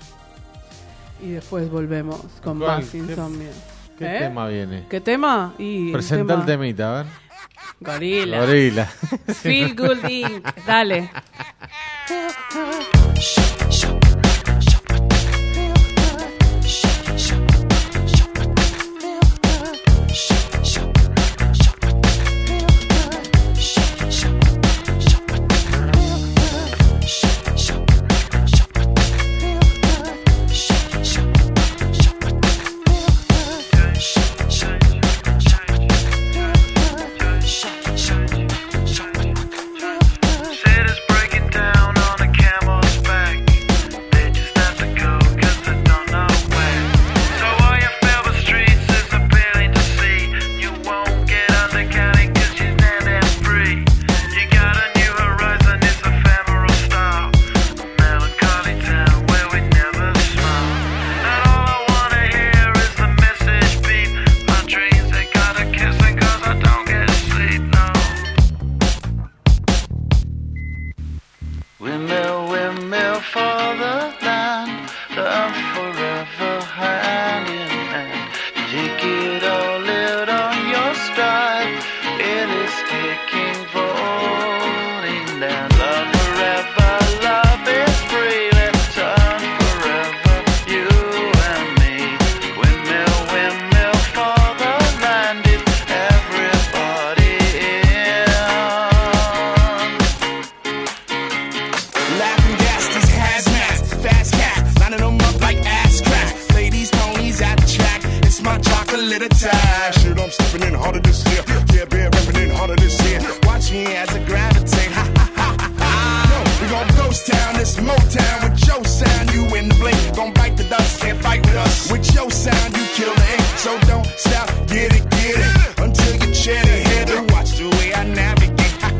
Speaker 3: Y después volvemos con
Speaker 6: ¿Cuál?
Speaker 3: más insomnio.
Speaker 6: ¿Qué tema viene?
Speaker 3: ¿Qué tema? Y
Speaker 6: Presenta el
Speaker 3: tema-
Speaker 6: temita, a ver.
Speaker 3: Gorila.
Speaker 6: Gorila.
Speaker 3: Feel Good Inc. Dale.
Speaker 7: Take it all out on your stride. It is taking falling down. Love forever, love is free. Let's turn forever, you and me. Windmill, windmill for the land. Is everybody in?
Speaker 2: Laughing gas, these hazmats, fast cat, lining them up like ass crack. Play these ponies at the track. It's my chocolate attack. Shit, I'm stepping in harder this year. Yeah, bear repping in harder this year. Watch me as I gravitate. Ha ha ha ha ha. Yo, we gon' ghost town, this Motown with your sound. You in the blink, gon' bite the dust, can't fight with us. With your sound, you kill the ink. So don't stop, get it, until you chat it, hit it. Watch the way I navigate.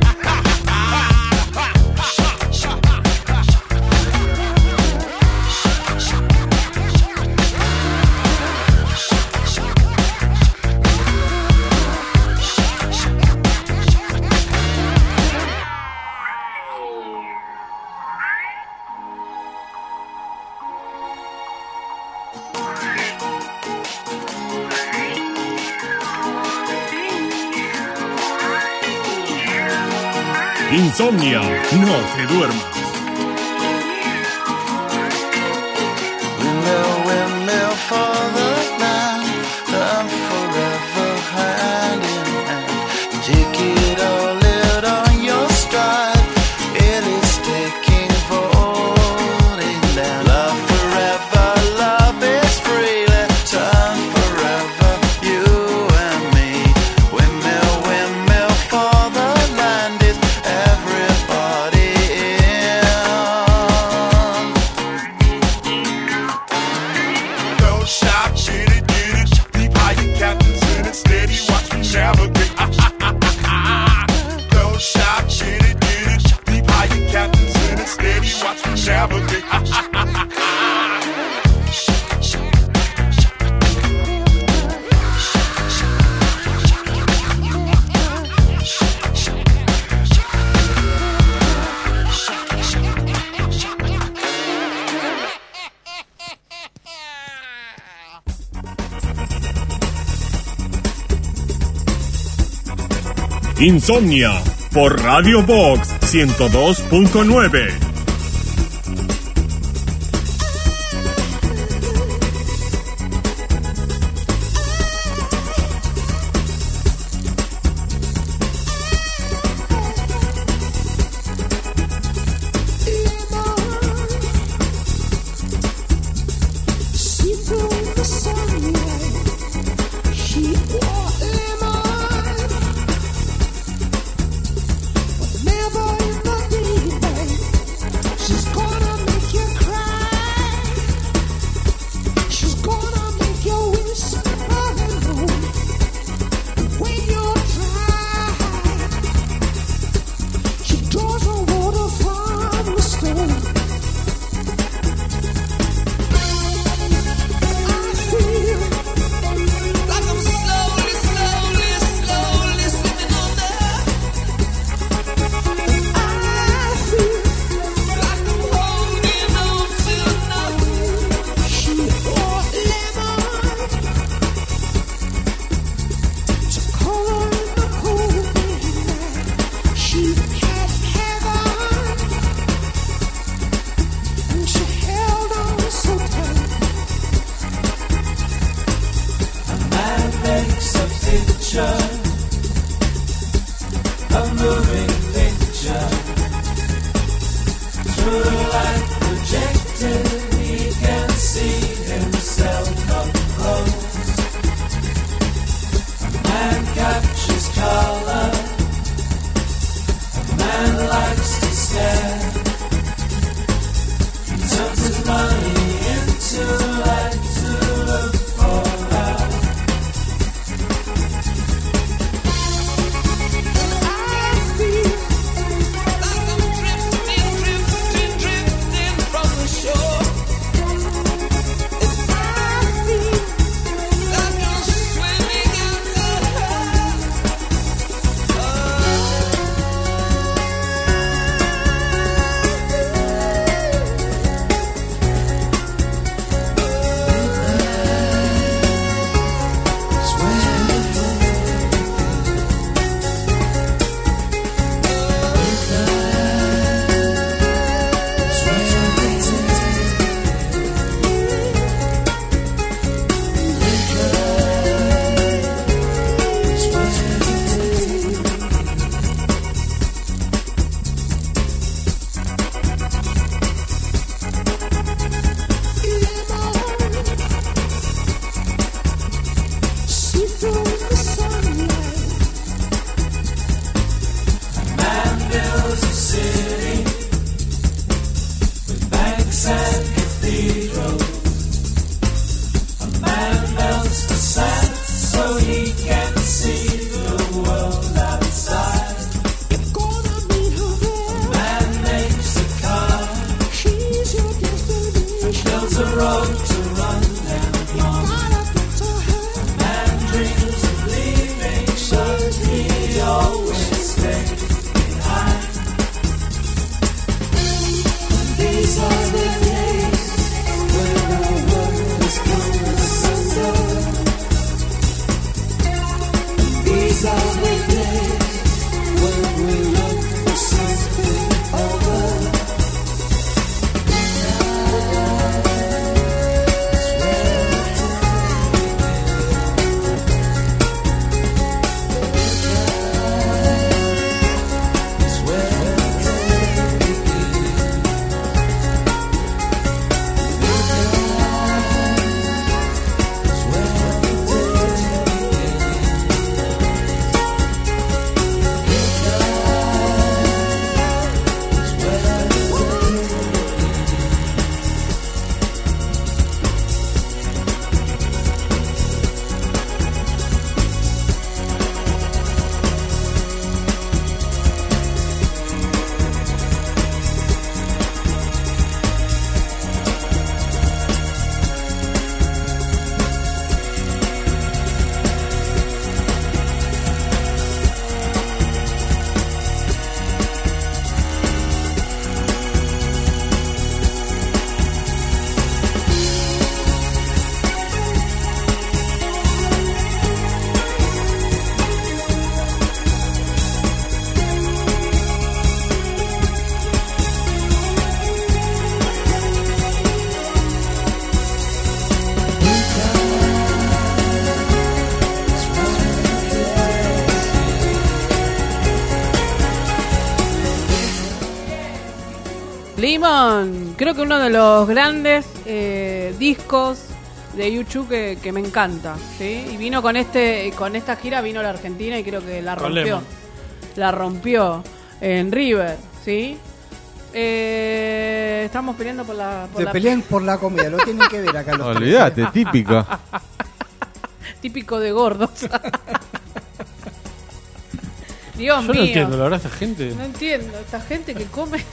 Speaker 14: Insomnia, no te duermas.
Speaker 7: Windmill, windmill for the land, and forever hand in hand. Take it all out on your stride. It is taking falling down. Love forever, love is free. Let's turn forever, you and me. Windmill, windmill for the land. Is everybody in?
Speaker 2: Don't stop, get it, deep higher captains in it, steady, watch me navigate. Don't stop, get it, deep higher captains in it, steady, watch me navigate.
Speaker 14: Insomnia por Radio Box 102.9.
Speaker 7: Never in the deep end.
Speaker 3: Lemon, creo que uno de los grandes discos de YouTube que me encanta, ¿sí? Y vino con esta gira vino a la Argentina y creo que la rompió en River, ¿sí? Estamos peleando por la...
Speaker 5: Pelean por la comida, lo tienen que ver acá los
Speaker 6: Olvídate, típico.
Speaker 3: Típico de gordos. Dios
Speaker 4: Yo
Speaker 3: mío.
Speaker 4: no entiendo, la verdad, esta gente.
Speaker 3: No entiendo, esta gente que come.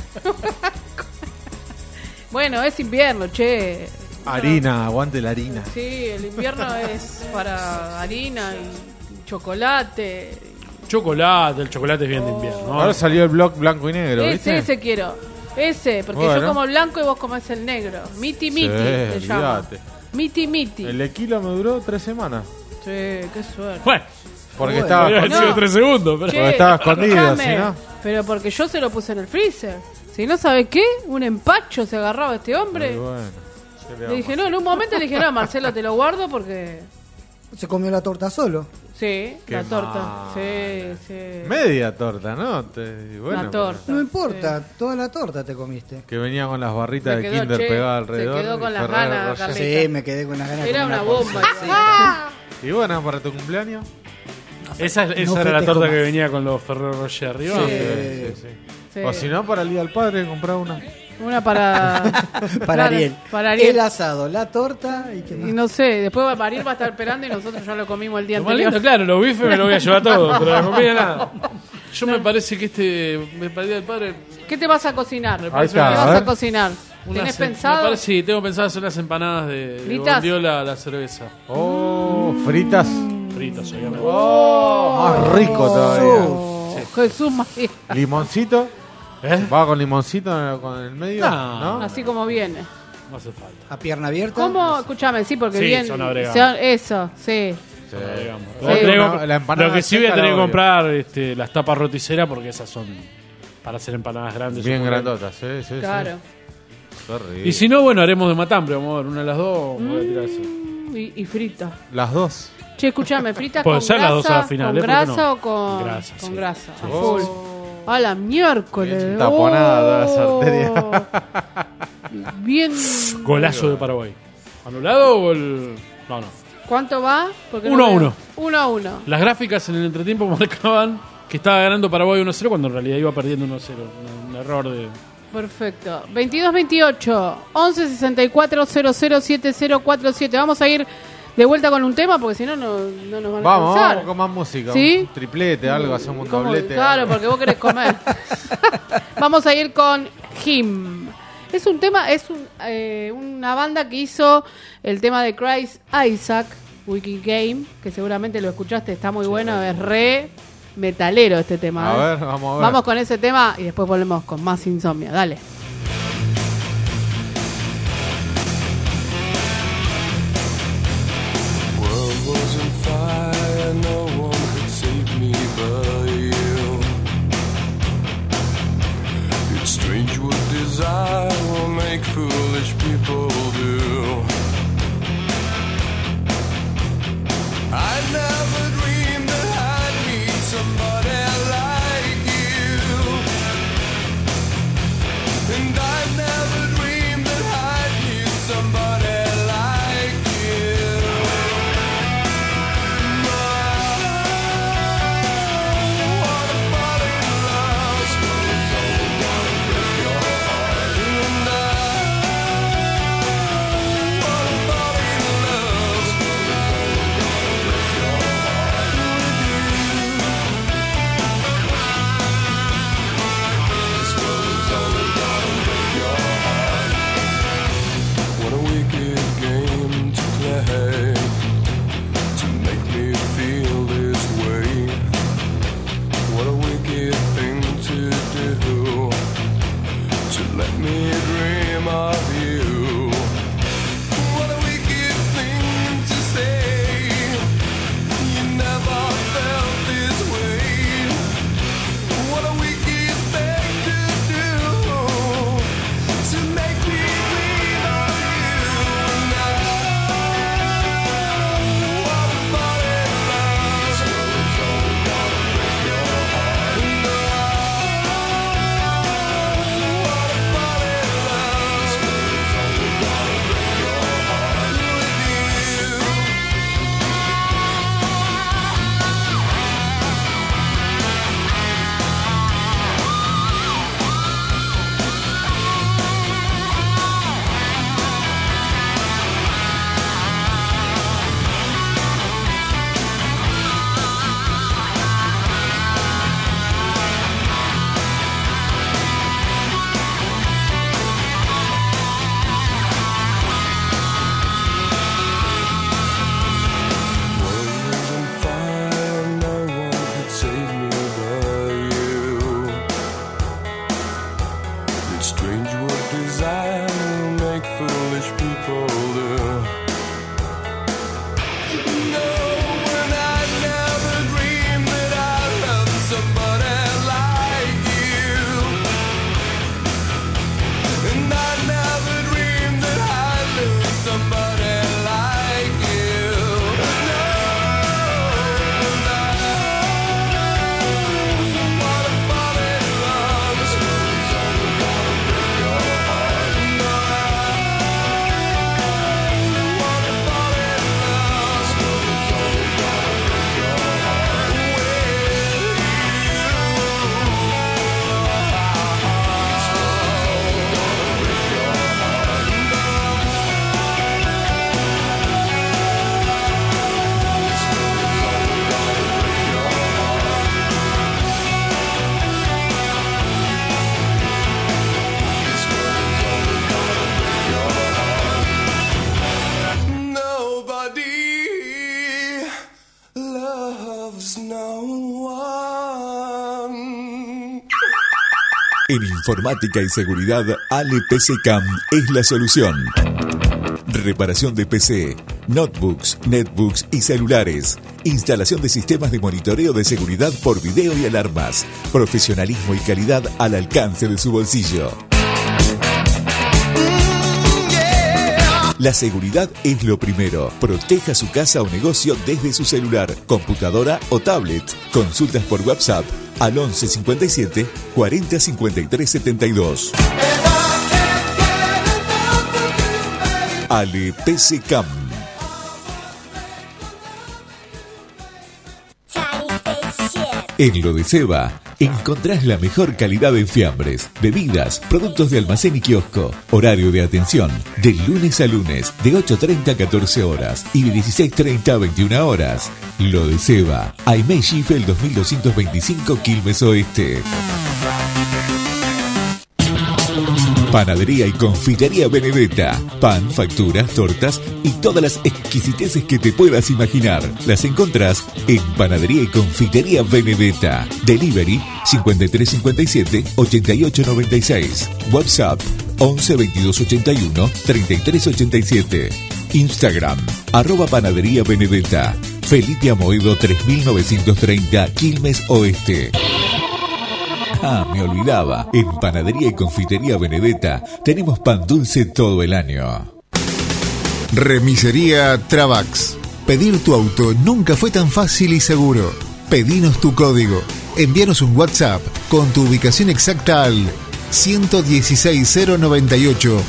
Speaker 3: Bueno, es invierno, che.
Speaker 6: Harina, aguante la harina.
Speaker 3: Sí, el invierno es para harina y chocolate.
Speaker 4: El chocolate es bien de invierno. ¿no?
Speaker 6: Ahora salió el blog blanco y negro, ¿viste?
Speaker 3: Ese quiero. Ese, porque
Speaker 6: Bueno.
Speaker 3: yo como el blanco y vos comés el negro. Miti miti, se llama.
Speaker 6: olvídate.
Speaker 3: Miti miti.
Speaker 6: El de kilo me duró 3 semanas.
Speaker 3: Sí, qué suerte.
Speaker 4: Bueno,
Speaker 6: porque estaba
Speaker 4: podría haber sido 3 segundos, pero...
Speaker 6: Porque estaba escondido,
Speaker 3: escuchame,
Speaker 6: si no.
Speaker 3: Pero porque yo se lo puse en el freezer. Si no, ¿sabe qué? Un empacho se agarraba este hombre.
Speaker 6: Muy bueno. ¿Qué
Speaker 3: Le dije, no, en un momento le dije, no, Marcelo, te lo guardo porque...
Speaker 5: Se comió la torta solo.
Speaker 3: Sí,
Speaker 6: Qué
Speaker 3: la torta.
Speaker 6: mal.
Speaker 3: Sí.
Speaker 6: Media torta, ¿no? Bueno,
Speaker 3: La torta.
Speaker 5: No importa, toda la torta te comiste.
Speaker 6: Que venía con las barritas
Speaker 3: Se
Speaker 6: de
Speaker 3: quedó,
Speaker 6: Kinder
Speaker 3: che,
Speaker 6: pegadas
Speaker 3: se
Speaker 6: alrededor.
Speaker 3: quedó con
Speaker 6: y
Speaker 3: las
Speaker 6: Ferrero
Speaker 3: ganas,
Speaker 6: Rocher.
Speaker 3: Carlita.
Speaker 5: Sí, me quedé con las ganas de
Speaker 3: Era
Speaker 5: comer
Speaker 3: una
Speaker 5: una
Speaker 3: bomba.
Speaker 5: porcioncita.
Speaker 6: Y bueno, para tu cumpleaños.
Speaker 4: Esa
Speaker 5: No
Speaker 4: era la
Speaker 5: festejo
Speaker 4: torta
Speaker 5: más.
Speaker 4: que venía con los Ferrero Rocher arriba.
Speaker 6: Sí.
Speaker 3: Sí.
Speaker 6: O si no, para el Día del Padre, comprar una.
Speaker 3: Una para...
Speaker 5: Para
Speaker 3: Claro,
Speaker 5: Ariel.
Speaker 3: Para Ariel.
Speaker 5: El asado, la torta y qué más.
Speaker 3: Y no sé, después Ariel va a estar esperando y nosotros ya lo comimos el día
Speaker 4: Lo más
Speaker 3: anterior.
Speaker 4: lindo, claro, los bifes me lo voy a llevar todo, pero la comida nada. Yo me parece que me perdí del padre.
Speaker 3: ¿Qué te vas a cocinar? ¿Qué
Speaker 6: Ahí está, a
Speaker 3: vas a
Speaker 6: ver.
Speaker 3: cocinar?
Speaker 4: Unas
Speaker 3: ¿Tenés
Speaker 4: me
Speaker 3: pensado?
Speaker 4: parece, sí, tengo pensado hacer unas empanadas de
Speaker 3: ¿Fritas?
Speaker 4: bondiola a la cerveza.
Speaker 6: Oh, fritas.
Speaker 4: Fritas, obviamente.
Speaker 6: Más rico todavía.
Speaker 3: Jesús María.
Speaker 6: Limoncito.
Speaker 4: ¿Eh?
Speaker 6: ¿Va con limoncito con el medio?
Speaker 4: No.
Speaker 3: Así como viene.
Speaker 4: No hace falta.
Speaker 5: A pierna abierta.
Speaker 3: ¿Cómo? Escúchame, sí, porque
Speaker 4: Sí,
Speaker 3: bien.
Speaker 4: son agregados.
Speaker 3: Eso, sí.
Speaker 6: Sí.
Speaker 4: Digamos.
Speaker 3: Sí.
Speaker 6: La empanada
Speaker 4: Lo que sí voy a
Speaker 6: seca
Speaker 4: tener
Speaker 6: la
Speaker 4: que
Speaker 6: odio.
Speaker 4: comprar las tapas roticeras porque esas son para hacer empanadas grandes.
Speaker 6: Bien
Speaker 4: o
Speaker 6: grandotas, sí.
Speaker 3: Claro.
Speaker 6: Qué rico.
Speaker 4: Y si no, bueno, haremos de matambre. Vamos a ver, una de las dos. Voy a tirar eso.
Speaker 3: Y frita.
Speaker 6: Las dos.
Speaker 3: Che, escuchame, fritas
Speaker 4: Puede
Speaker 3: con
Speaker 4: ser
Speaker 3: grasa,
Speaker 4: las dos a la final,
Speaker 3: con
Speaker 4: ¿por qué
Speaker 3: grasa
Speaker 4: no?
Speaker 3: o con
Speaker 4: Grasa,
Speaker 3: con
Speaker 4: sí.
Speaker 3: grasa, a
Speaker 6: Oh.
Speaker 3: full. A la miércoles.
Speaker 6: Taponada todas las
Speaker 3: arterias. Bien.
Speaker 4: Golazo de Paraguay. ¿Anulado o el.? No.
Speaker 3: ¿Cuánto va? Porque
Speaker 4: 1-1.
Speaker 3: 1-1.
Speaker 4: Las gráficas en el entretiempo marcaban que estaba ganando Paraguay 1-0 cuando en realidad iba perdiendo 1-0. Un error de.
Speaker 3: Perfecto. 22-28, 11-64-007047. Vamos a ir de vuelta con un tema porque si no, no nos van a
Speaker 6: Vamos
Speaker 3: alcanzar.
Speaker 6: con más música.
Speaker 3: ¿Sí?
Speaker 6: Un triplete, algo, hacemos un
Speaker 3: ¿Cómo?
Speaker 6: doblete.
Speaker 3: Claro,
Speaker 6: algo.
Speaker 3: porque vos querés comer. Vamos a ir con Him. Es un tema, una banda que hizo el tema de Chris Isaac, Wiki Game, que seguramente lo escuchaste, está muy bueno, es re metalero este tema.
Speaker 6: A
Speaker 3: ¿eh?
Speaker 6: ver, vamos a ver.
Speaker 3: Vamos con ese tema y después volvemos con más Insomnia. Dale.
Speaker 7: World was on fire, no one could save me but you. It's strange what desire will make foolish people do. I never dreamed that I'd meet somebody like you.
Speaker 13: loves no one.
Speaker 9: En informática y seguridad, Ale PC Cam es la solución. Reparación de PC, notebooks, netbooks y celulares. Instalación de sistemas de monitoreo de seguridad por video y alarmas. Profesionalismo y calidad al alcance de su bolsillo. La seguridad es lo primero. Proteja su casa o negocio desde su celular, computadora o tablet. Consultas por WhatsApp al 11 57 40 53 72. Ale PC Cam. En lo de Seba, encontrás la mejor calidad en fiambres, bebidas, productos de almacén y kiosco. Horario de atención, de lunes a lunes, de 8:30 a 14 horas y de 16:30 a 21 horas. Lo de Seba, Aimé Schiffel 2225 Quilmes Oeste. Panadería y confitería Benedetta. Pan, facturas, tortas y todas las exquisiteces que te puedas imaginar. Las encontrás en Panadería y confitería Benedetta. Delivery 5357 8896. WhatsApp 11 22 81 33 87. Instagram @Panadería Benedetta. Felipe Amoedo 3930 Quilmes Oeste. Ah, me olvidaba. En Panadería y Confitería Benedetta tenemos pan dulce todo el año.
Speaker 10: Remisería Travax. Pedir tu auto nunca fue tan fácil y seguro. Pedinos tu código. Envíanos un WhatsApp con tu ubicación exacta al 116098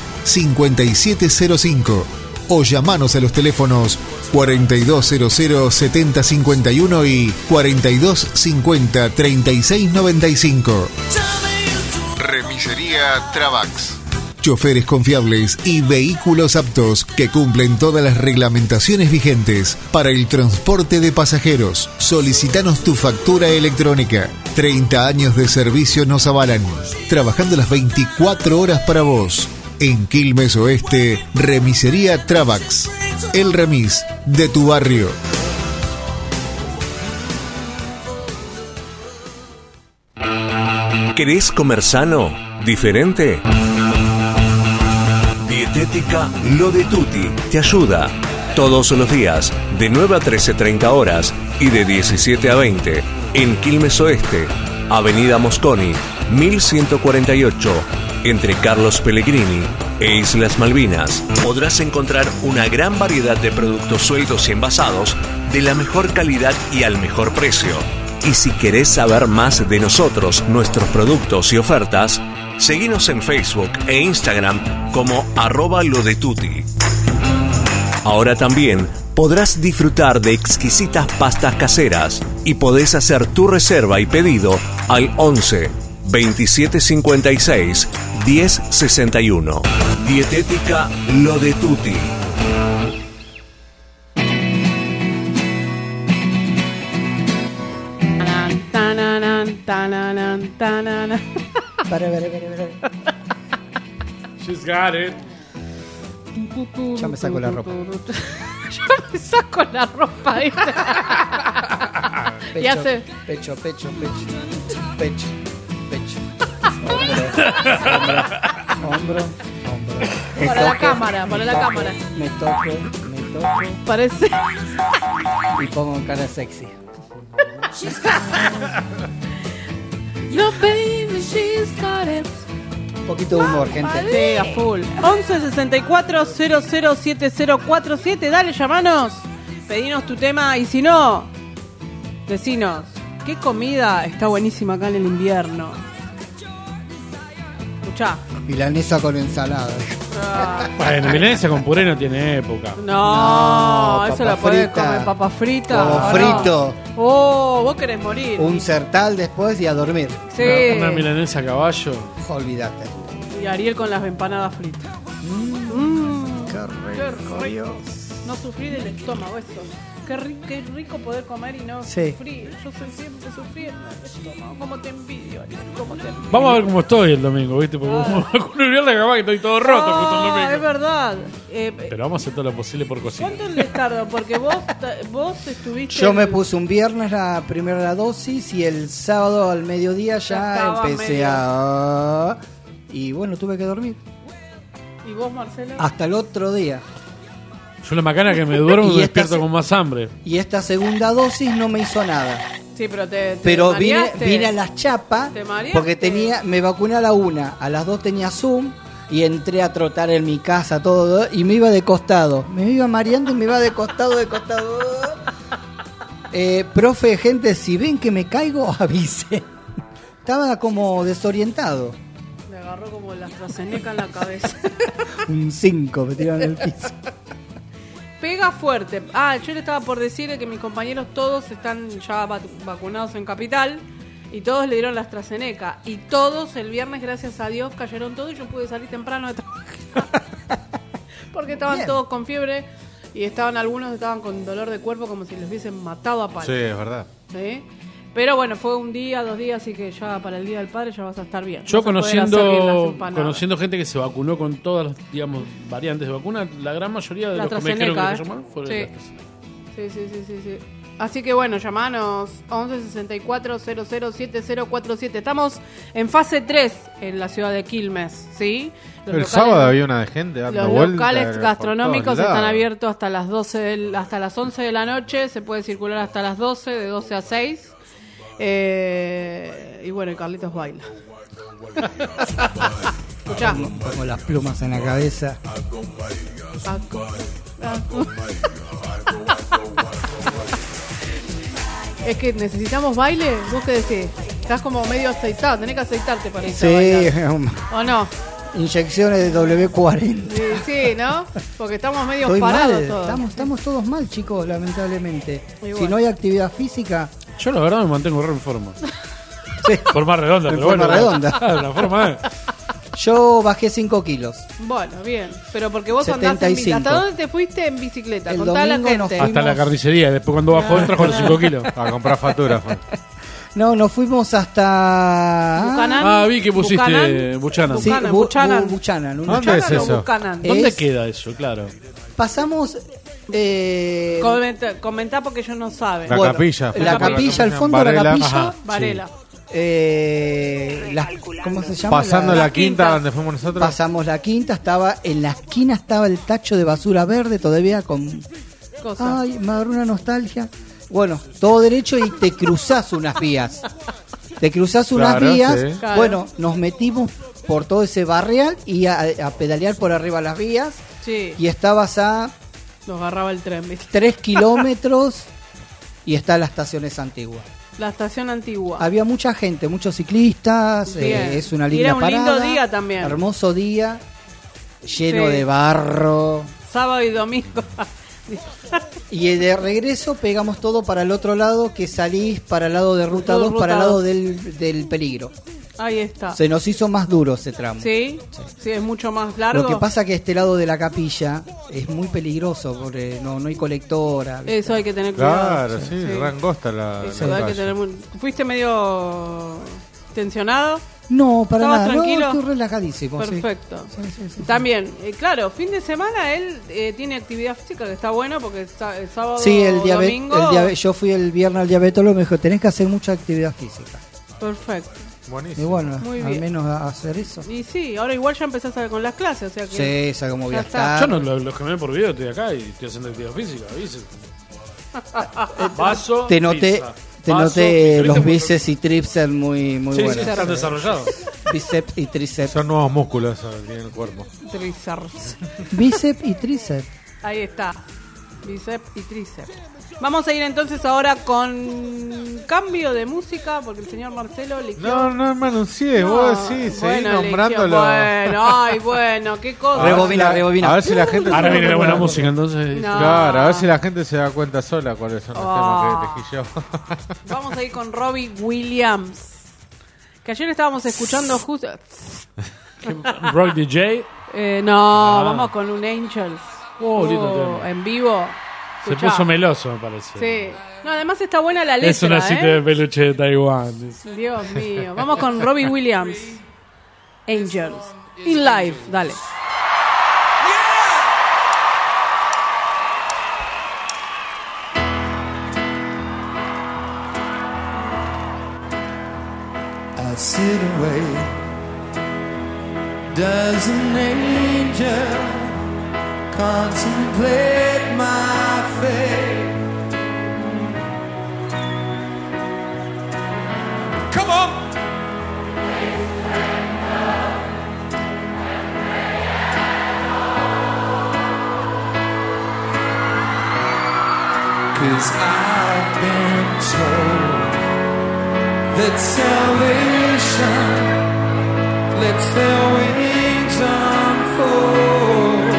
Speaker 10: 5705 o llamanos a los teléfonos 4200 7051 y 4250 3695. Remisería Travax. Choferes confiables y vehículos aptos que cumplen todas las reglamentaciones vigentes para el transporte de pasajeros. Solicítanos tu factura electrónica. 30 años de servicio nos avalan, trabajando las 24 horas para vos. En Quilmes Oeste, Remisería Travax. El remis de tu barrio.
Speaker 11: ¿Querés comer sano? ¿Diferente? Dietética Lo de Tutti te ayuda. Todos los días, de 9 a 13:30 horas y de 17 a 20, en Quilmes Oeste, Avenida Mosconi, 1148, entre Carlos Pellegrini e Islas Malvinas. Podrás encontrar una gran variedad de productos sueltos y envasados de la mejor calidad y al mejor precio. Y si querés saber más de nosotros, nuestros productos y ofertas, seguinos en Facebook e Instagram como @lodetuti. Ahora también podrás disfrutar de exquisitas pastas caseras y podés hacer tu reserva y pedido al 11 2756 1061. Dietética Lo de Tutti.
Speaker 4: She's got it.
Speaker 5: Ya me saco la ropa.
Speaker 3: Yo me saco la ropa, ¿viste? Y hace...
Speaker 5: Pecho. Hombro.
Speaker 3: Para la cámara.
Speaker 5: Me toco.
Speaker 3: Parece...
Speaker 5: Y pongo cara sexy.
Speaker 3: No, baby, she's got it.
Speaker 5: Un poquito de humor, gente.
Speaker 3: Sí, a full. 11 64 00 7047. Dale, llamanos. Pedinos tu tema. Y si no, decinos, ¿qué comida está buenísima acá en el invierno? Escuchá.
Speaker 5: Milanesa con ensalada.
Speaker 4: Bueno, milanesa con puré no tiene época.
Speaker 3: No, eso
Speaker 5: papa
Speaker 3: la podés
Speaker 5: frita.
Speaker 3: comer, papa frita.
Speaker 5: Como
Speaker 3: ¿o
Speaker 5: frito.
Speaker 3: No? Oh, vos querés morir.
Speaker 5: Un sertal después y a dormir.
Speaker 3: Sí.
Speaker 4: Una milanesa a caballo.
Speaker 5: Olvídate.
Speaker 3: Y Ariel con las empanadas fritas.
Speaker 5: Qué rico.
Speaker 3: Dios. No sufrí del estómago eso. qué rico poder comer y no
Speaker 5: Sí.
Speaker 3: sufrir. Yo soy siempre sufriendo. ¿Cómo te envidio, Ariel? ¿Cómo te envidio?
Speaker 4: Vamos a ver cómo estoy el domingo, ¿viste? Porque con el viernes capaz que estoy todo roto justo el domingo.
Speaker 3: Es verdad.
Speaker 4: Pero vamos a hacer todo lo posible por cocinar.
Speaker 3: ¿Cuánto les tardó? Porque vos estuviste...
Speaker 5: Yo me puse un viernes la primera dosis y el sábado al mediodía
Speaker 3: Ya
Speaker 5: ya
Speaker 3: estaba
Speaker 5: empecé
Speaker 3: medio.
Speaker 5: a... Y bueno, tuve que dormir.
Speaker 3: ¿Y vos, Marcelo?
Speaker 5: Hasta el otro día.
Speaker 4: Yo la macana que me duermo
Speaker 5: Y
Speaker 4: me
Speaker 5: esta
Speaker 4: despierto con más hambre.
Speaker 5: Y esta segunda dosis no me hizo nada.
Speaker 3: Sí, pero te
Speaker 5: Pero
Speaker 3: mareaste.
Speaker 5: vine a las chapas
Speaker 3: ¿Te mareaste?
Speaker 5: porque me vacuné a la 1, a las 2 tenía Zoom y entré a trotar en mi casa todo y me iba de costado. Me iba mareando y me iba de costado. Profe, gente, si ven que me caigo, avise. Estaba como desorientado.
Speaker 3: Me agarró como la AstraZeneca en la cabeza.
Speaker 5: Un 5 me tiraron en el piso.
Speaker 3: Pega fuerte. Yo le estaba por decir que mis compañeros todos están ya vacunados en Capital y todos le dieron la AstraZeneca. Y todos el viernes, gracias a Dios, cayeron todos y yo pude salir temprano de trabajar. Porque estaban
Speaker 6: Bien.
Speaker 3: todos con fiebre y algunos estaban con dolor de cuerpo como si les hubiesen matado a palo.
Speaker 6: Sí, es verdad.
Speaker 3: ¿Sí? Pero bueno, fue un día, 2 días, así que ya para el Día del Padre ya vas a estar bien.
Speaker 4: Yo
Speaker 3: Vas a poder hacer bien las empanadas.
Speaker 4: conociendo gente que se vacunó con todas las, digamos, variantes de vacuna, la gran mayoría de
Speaker 3: La
Speaker 4: los que me dijeron que
Speaker 3: AstraZeneca,
Speaker 4: se llamaron fueron
Speaker 3: sí.
Speaker 4: las-
Speaker 3: Sí. Así que bueno, llamanos 11 64 00 7047. Estamos en fase 3 en la ciudad de Quilmes, ¿sí?
Speaker 6: El sábado había una de gente dando
Speaker 3: Los
Speaker 6: vueltas
Speaker 3: locales
Speaker 6: por
Speaker 3: gastronómicos
Speaker 6: todos
Speaker 3: están
Speaker 6: lados.
Speaker 3: abiertos hasta las hasta las 11 de la noche, se puede circular hasta las 12, de 12 a 6. Y bueno, y Carlitos baila. Escuchá.
Speaker 5: Como las plumas en la cabeza.
Speaker 3: Es que necesitamos baile. ¿Vos qué decís? Estás como medio aceitado, tenés que aceitarte para irte a
Speaker 5: Sí,
Speaker 3: bailar. ¿O no?
Speaker 5: inyecciones de W40.
Speaker 3: Sí, ¿no? Porque estamos medio
Speaker 5: Estoy
Speaker 3: parados
Speaker 5: mal,
Speaker 3: todos.
Speaker 5: estamos todos mal, chicos, lamentablemente.
Speaker 3: Y
Speaker 5: Si
Speaker 3: bueno.
Speaker 5: no hay actividad física,
Speaker 4: Yo la verdad me mantengo re en forma. Forma redonda,
Speaker 5: En
Speaker 4: pero
Speaker 5: forma
Speaker 4: bueno.
Speaker 5: redonda.
Speaker 4: La forma es.
Speaker 5: yo bajé 5 kilos.
Speaker 3: Bueno, bien. Pero porque vos andás en
Speaker 5: 75.
Speaker 3: ¿Hasta dónde te fuiste en bicicleta?
Speaker 5: El
Speaker 3: Contá a la
Speaker 5: domingo nos
Speaker 3: gente.
Speaker 4: Hasta la carnicería. Y después cuando bajó trajo los 5 kilos.
Speaker 6: A comprar facturas.
Speaker 5: No, nos fuimos hasta...
Speaker 3: Buchanan.
Speaker 4: Ah, vi que pusiste Buchanan.
Speaker 5: Sí,
Speaker 3: Buchanan.
Speaker 5: Buchanan.
Speaker 6: ¿Dónde
Speaker 3: ¿Buchanan
Speaker 6: es
Speaker 3: o
Speaker 6: eso?
Speaker 3: Buchanan?
Speaker 4: ¿Dónde
Speaker 5: Es-
Speaker 4: queda eso? Claro.
Speaker 5: Pasamos...
Speaker 3: Comentá porque ellos no saben.
Speaker 6: La
Speaker 5: Bueno,
Speaker 6: capilla.
Speaker 5: la capilla, al fondo de la
Speaker 6: Varela.
Speaker 5: capilla.
Speaker 6: Ajá,
Speaker 3: Varela.
Speaker 5: ¿Cómo se llama?
Speaker 6: Pasando la quinta
Speaker 3: quinta.
Speaker 6: donde fuimos nosotros.
Speaker 5: Pasamos la quinta, en la esquina estaba el tacho de basura verde todavía con...
Speaker 3: Cosa.
Speaker 5: Ay, me agarró una nostalgia. Bueno, todo derecho y te cruzás unas vías. Te cruzás unas
Speaker 6: Claro,
Speaker 5: vías.
Speaker 6: sí.
Speaker 3: Claro.
Speaker 5: Bueno, nos metimos por todo ese barrial y a pedalear por arriba las vías.
Speaker 3: Sí.
Speaker 5: Y estabas a
Speaker 3: Nos agarraba el tren, ¿viste?
Speaker 5: 3 kilómetros y está la estación es antigua.
Speaker 3: La estación antigua.
Speaker 5: Había mucha gente, muchos ciclistas,
Speaker 3: Bien.
Speaker 5: es una
Speaker 3: Y
Speaker 5: linda
Speaker 3: era un
Speaker 5: parada.
Speaker 3: lindo día también.
Speaker 5: Hermoso día, lleno
Speaker 3: Sí.
Speaker 5: de barro.
Speaker 3: Sábado y domingo.
Speaker 5: Y de regreso pegamos todo para el otro lado, que salís para el lado de Ruta 2, para el
Speaker 3: Ruta
Speaker 5: lado
Speaker 3: 2.
Speaker 5: del peligro.
Speaker 3: Ahí está.
Speaker 5: Se nos hizo más duro ese tramo.
Speaker 3: ¿Sí? Sí, es mucho más largo.
Speaker 5: Lo que pasa que este lado de la capilla es muy peligroso, porque no hay colectora. ¿viste?
Speaker 3: Eso hay que tener cuidado.
Speaker 6: Claro, sí, re angosta la
Speaker 3: Eso
Speaker 6: la
Speaker 3: hay que
Speaker 6: calle.
Speaker 3: tener ¿Fuiste medio tensionado?
Speaker 5: No, para
Speaker 3: ¿Estabas
Speaker 5: nada,
Speaker 3: tranquilo?
Speaker 5: no, estoy relajadísimo. sí.
Speaker 3: Perfecto.
Speaker 5: Sí.
Speaker 3: También, claro, fin de semana él tiene actividad física que está bueno porque el sábado
Speaker 5: Sí,
Speaker 3: domingo.
Speaker 5: yo fui el viernes al diabetólogo y me dijo, tenés que hacer mucha actividad física.
Speaker 3: Perfecto.
Speaker 5: Y
Speaker 6: Buenísimo.
Speaker 5: bueno,
Speaker 3: Muy
Speaker 5: al
Speaker 3: bien.
Speaker 5: menos a hacer eso.
Speaker 3: Y sí, ahora igual ya empezás con las clases, o sea que
Speaker 5: Sí, sé cómo voy
Speaker 3: ya
Speaker 5: a
Speaker 3: está.
Speaker 5: estar.
Speaker 4: Yo no, los que me ven por video estoy acá y estoy haciendo actividad física, ¿viste? Vaso,
Speaker 5: Te noté,
Speaker 4: pizza.
Speaker 5: te
Speaker 4: Vaso,
Speaker 5: noté
Speaker 4: pizza.
Speaker 5: los
Speaker 4: ¿Viste?
Speaker 5: bíceps y tríceps muy
Speaker 4: Sí, sí,
Speaker 5: buenos.
Speaker 4: están desarrollados.
Speaker 5: Bíceps y tríceps.
Speaker 6: Son nuevos músculos eso que tiene el cuerpo.
Speaker 3: Tríceps.
Speaker 5: Bíceps y tríceps.
Speaker 3: Ahí está. Bíceps y tríceps. Vamos a ir entonces ahora con cambio de música porque el señor Marcelo eligió.
Speaker 6: No me anuncié, vos sí, seguí
Speaker 3: bueno,
Speaker 6: nombrándolo.
Speaker 3: Bueno, qué cosa.
Speaker 5: Rebobina.
Speaker 6: A ver si la gente
Speaker 4: Ahora
Speaker 6: se
Speaker 4: viene la
Speaker 6: da
Speaker 4: buena
Speaker 6: cuenta.
Speaker 4: música, entonces.
Speaker 3: No.
Speaker 6: Claro, a ver si la gente se da cuenta sola cuáles son los temas que elegí yo.
Speaker 3: Vamos a ir con Robbie Williams. Que ayer estábamos escuchando justo.
Speaker 4: Rock DJ.
Speaker 3: No, vamos con un Angels.
Speaker 4: Oh, lindo tema.
Speaker 3: En vivo.
Speaker 4: Se
Speaker 3: Escuchá.
Speaker 4: puso meloso, me parece.
Speaker 3: Sí. No, además está buena la letra.
Speaker 4: Es una cita de peluche de Taiwán.
Speaker 3: Dios mío. Vamos con Robbie Williams. Angels. In Life. Dale.
Speaker 7: I sit away. Does an angel contemplate my fate? Come on! 'Cause I've been told that salvation lets their wings unfold.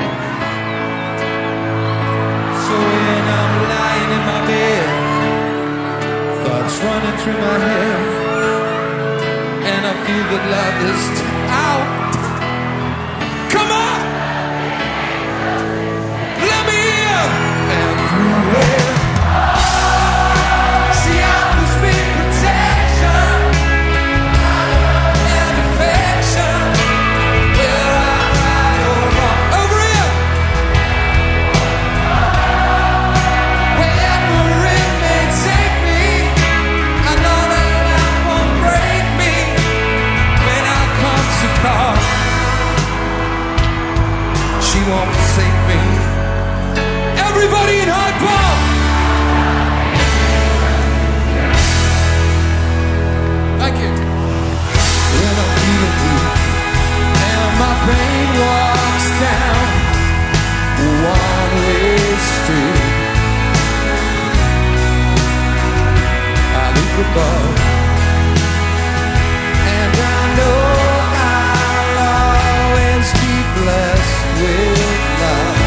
Speaker 7: So when I'm lying in my bed, thoughts running through my head, and I feel that love is out. Come on! Let me in! Everywhere. See, I was being protection and affection. Where I'm right or wrong. Over here. Wherever it may take me, I know that life won't break me when I come to call. She won't forsake me. Everybody in Hyde Park! Thank you. When I'm feeling weak and my brain walks down a one-way street, I look above and I know I'll always be blessed with love.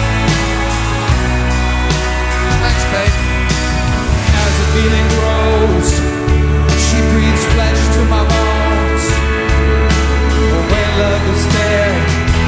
Speaker 7: Thanks, babe. As the feeling grows, she breathes flesh to my bones. When love is there,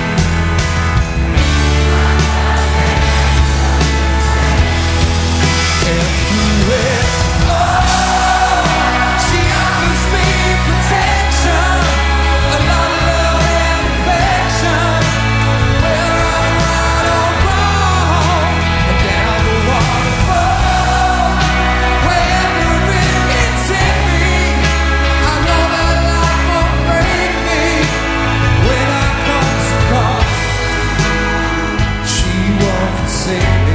Speaker 7: and through it, oh, she offers me protection, a lot of love and affection. Where I'm right or wrong, and down the waterfall, wherever it may take me, I know that life won't break me when I come to call. She won't forsake me.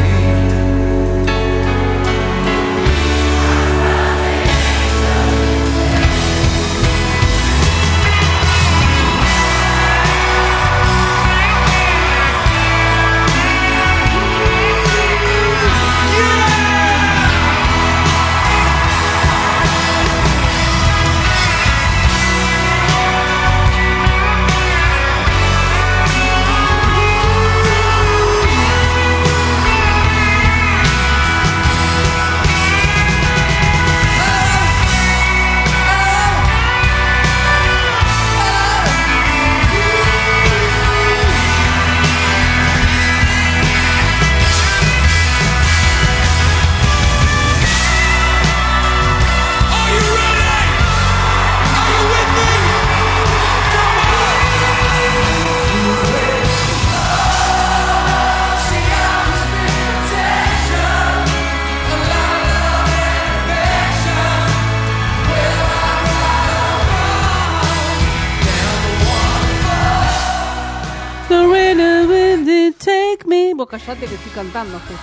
Speaker 3: Vos callate que estoy cantando justo.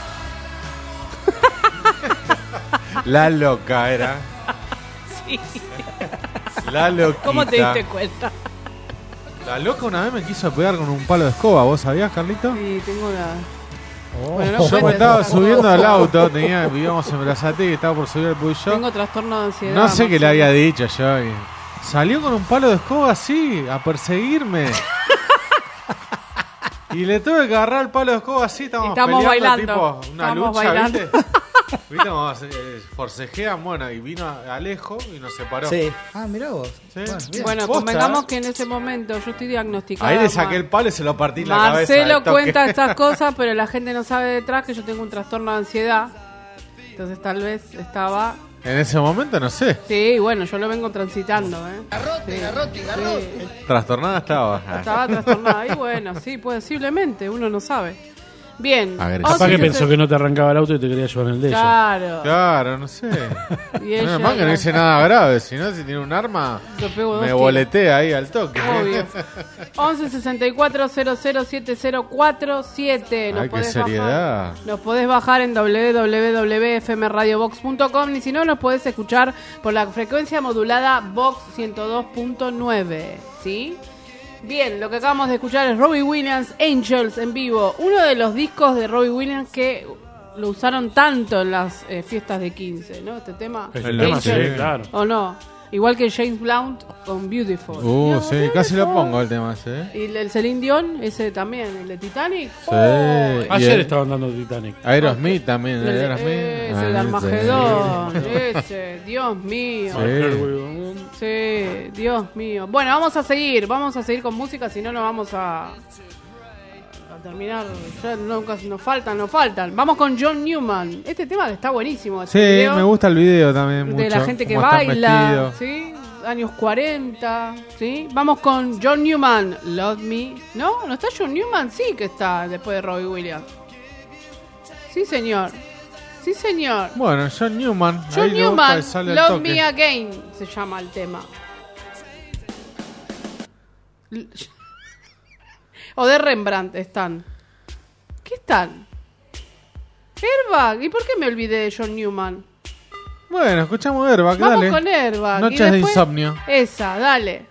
Speaker 6: La loca era.
Speaker 3: Sí.
Speaker 6: La loquita.
Speaker 3: ¿Cómo te diste cuenta?
Speaker 6: La loca una vez me quiso pegar con un palo de escoba. ¿Vos sabías, Carlito?
Speaker 3: Sí, tengo la...
Speaker 6: Bueno, no, yo me estaba subiendo al auto, vivíamos en Brazate y estaba por subir el Peugeot.
Speaker 3: Tengo trastorno de ansiedad.
Speaker 6: No sé qué le había dicho yo. Y salió con un palo de escoba así, a perseguirme. Y le tuve que agarrar el palo de escoba así, estamos
Speaker 3: bailando.
Speaker 6: Tipo una
Speaker 3: Estamos
Speaker 6: lucha,
Speaker 3: bailando.
Speaker 6: ¿viste? ¿Viste cómo forcejean? Bueno, y vino Alejo y nos separó.
Speaker 5: Sí. Ah, mirá vos.
Speaker 6: Sí.
Speaker 3: Bueno,
Speaker 6: Posta,
Speaker 3: convengamos que en ese momento yo estoy diagnosticada.
Speaker 6: Ahí le saqué el palo y se lo partí en la cabeza.
Speaker 3: Marcelo cuenta estas cosas, pero la gente no sabe detrás que yo tengo un trastorno de ansiedad. Entonces tal vez estaba...
Speaker 6: En ese momento no sé.
Speaker 3: Sí, bueno, yo lo vengo transitando,
Speaker 5: Garrote.
Speaker 6: Trastornada estaba.
Speaker 3: Estaba trastornada. Y bueno, sí, posiblemente, uno no sabe. Bien.
Speaker 4: Capaz que pensó que no te arrancaba el auto y te quería llevar en el de ella.
Speaker 6: Claro, no sé.
Speaker 3: Y ella,
Speaker 6: Más que no dice nada grave, si no, si tiene un arma, me boletea ahí al toque.
Speaker 3: Obvio. 11 64 00 7047.
Speaker 6: Ay, qué seriedad.
Speaker 3: Nos podés bajar en www.fmradiobox.com y si no, nos podés escuchar por la frecuencia modulada Vox 102.9. ¿Sí? Bien, lo que acabamos de escuchar es Robbie Williams, Angels en vivo. Uno de los discos de Robbie Williams que lo usaron tanto en las fiestas de 15, ¿no? Este tema.
Speaker 4: El tema, sí, claro.
Speaker 3: ¿O no? Igual que James Blunt con Beautiful.
Speaker 6: Sí, casi lo pongo el tema ese.
Speaker 3: Y el Celine Dion, ese también, el de Titanic.
Speaker 6: Sí.
Speaker 4: Ayer estaban dando Titanic.
Speaker 6: Aerosmith también,
Speaker 3: Ese de Armagedón, ese, Dios mío. Sí, Dios mío. Bueno, vamos a seguir con música, si no, no vamos a terminar. Ya nos faltan. Vamos con John Newman. Este tema que está buenísimo.
Speaker 6: Sí, me gusta el video también mucho.
Speaker 3: De la gente que baila, ¿sí? Años 40, ¿sí? Vamos con John Newman, Love Me. ¿No? ¿No está John Newman? Sí que está después de Robbie Williams. Sí, señor.
Speaker 6: Bueno, John Newman.
Speaker 3: John Newman, Love Me Again se llama el tema. O de Rembrandt están. ¿Qué están? Airbag. ¿Y por qué me olvidé de John Newman?
Speaker 6: Bueno, escuchamos Airbag,
Speaker 3: Vamos
Speaker 6: dale.
Speaker 3: con Airbag.
Speaker 6: Noches
Speaker 3: y
Speaker 6: de
Speaker 3: después,
Speaker 6: insomnio.
Speaker 3: Esa, dale.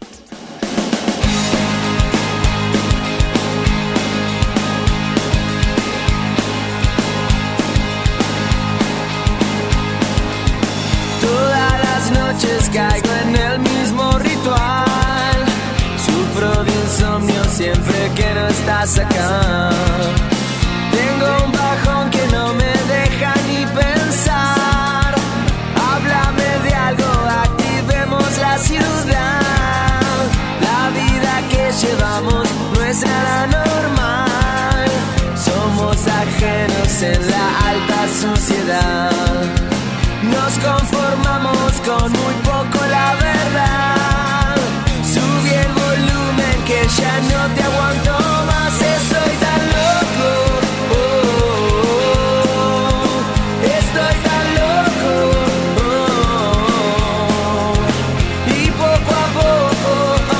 Speaker 7: Todas las noches caigo en el mismo ritual. Sufro de insomnio siempre que no estás acá. Tengo un bajón que no me deja ni pensar. Háblame de algo, activemos la ciudad. La vida que llevamos no es nada normal. Somos ajenos en la alta sociedad. Nos conformamos con muy poco, la verdad. Subí el volumen que ya no te aguanto más. Estoy tan loco, estoy tan loco, y poco a poco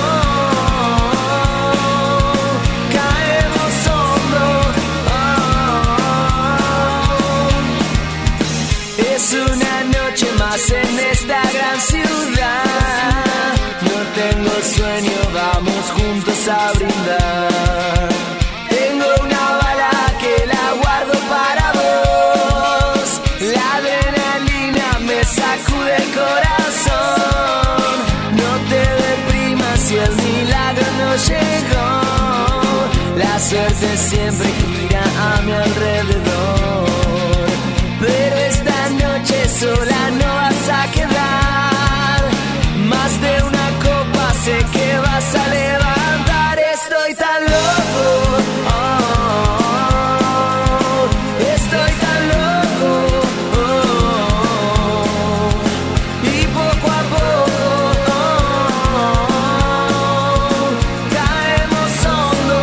Speaker 7: caemos hondo. Es una noche más en esta gran ciudad. No tengo sueño, vamos juntos a brindar. Tengo una bala que la guardo para vos. La adrenalina me sacude el corazón. No te deprimas si el milagro no llegó. La suerte siempre gira a mi alrededor. Pero esta noche sola no vas a quedar. Más de una copa sé que vas a levantar. Estoy tan loco, estoy tan loco, y poco a poco caemos hondo.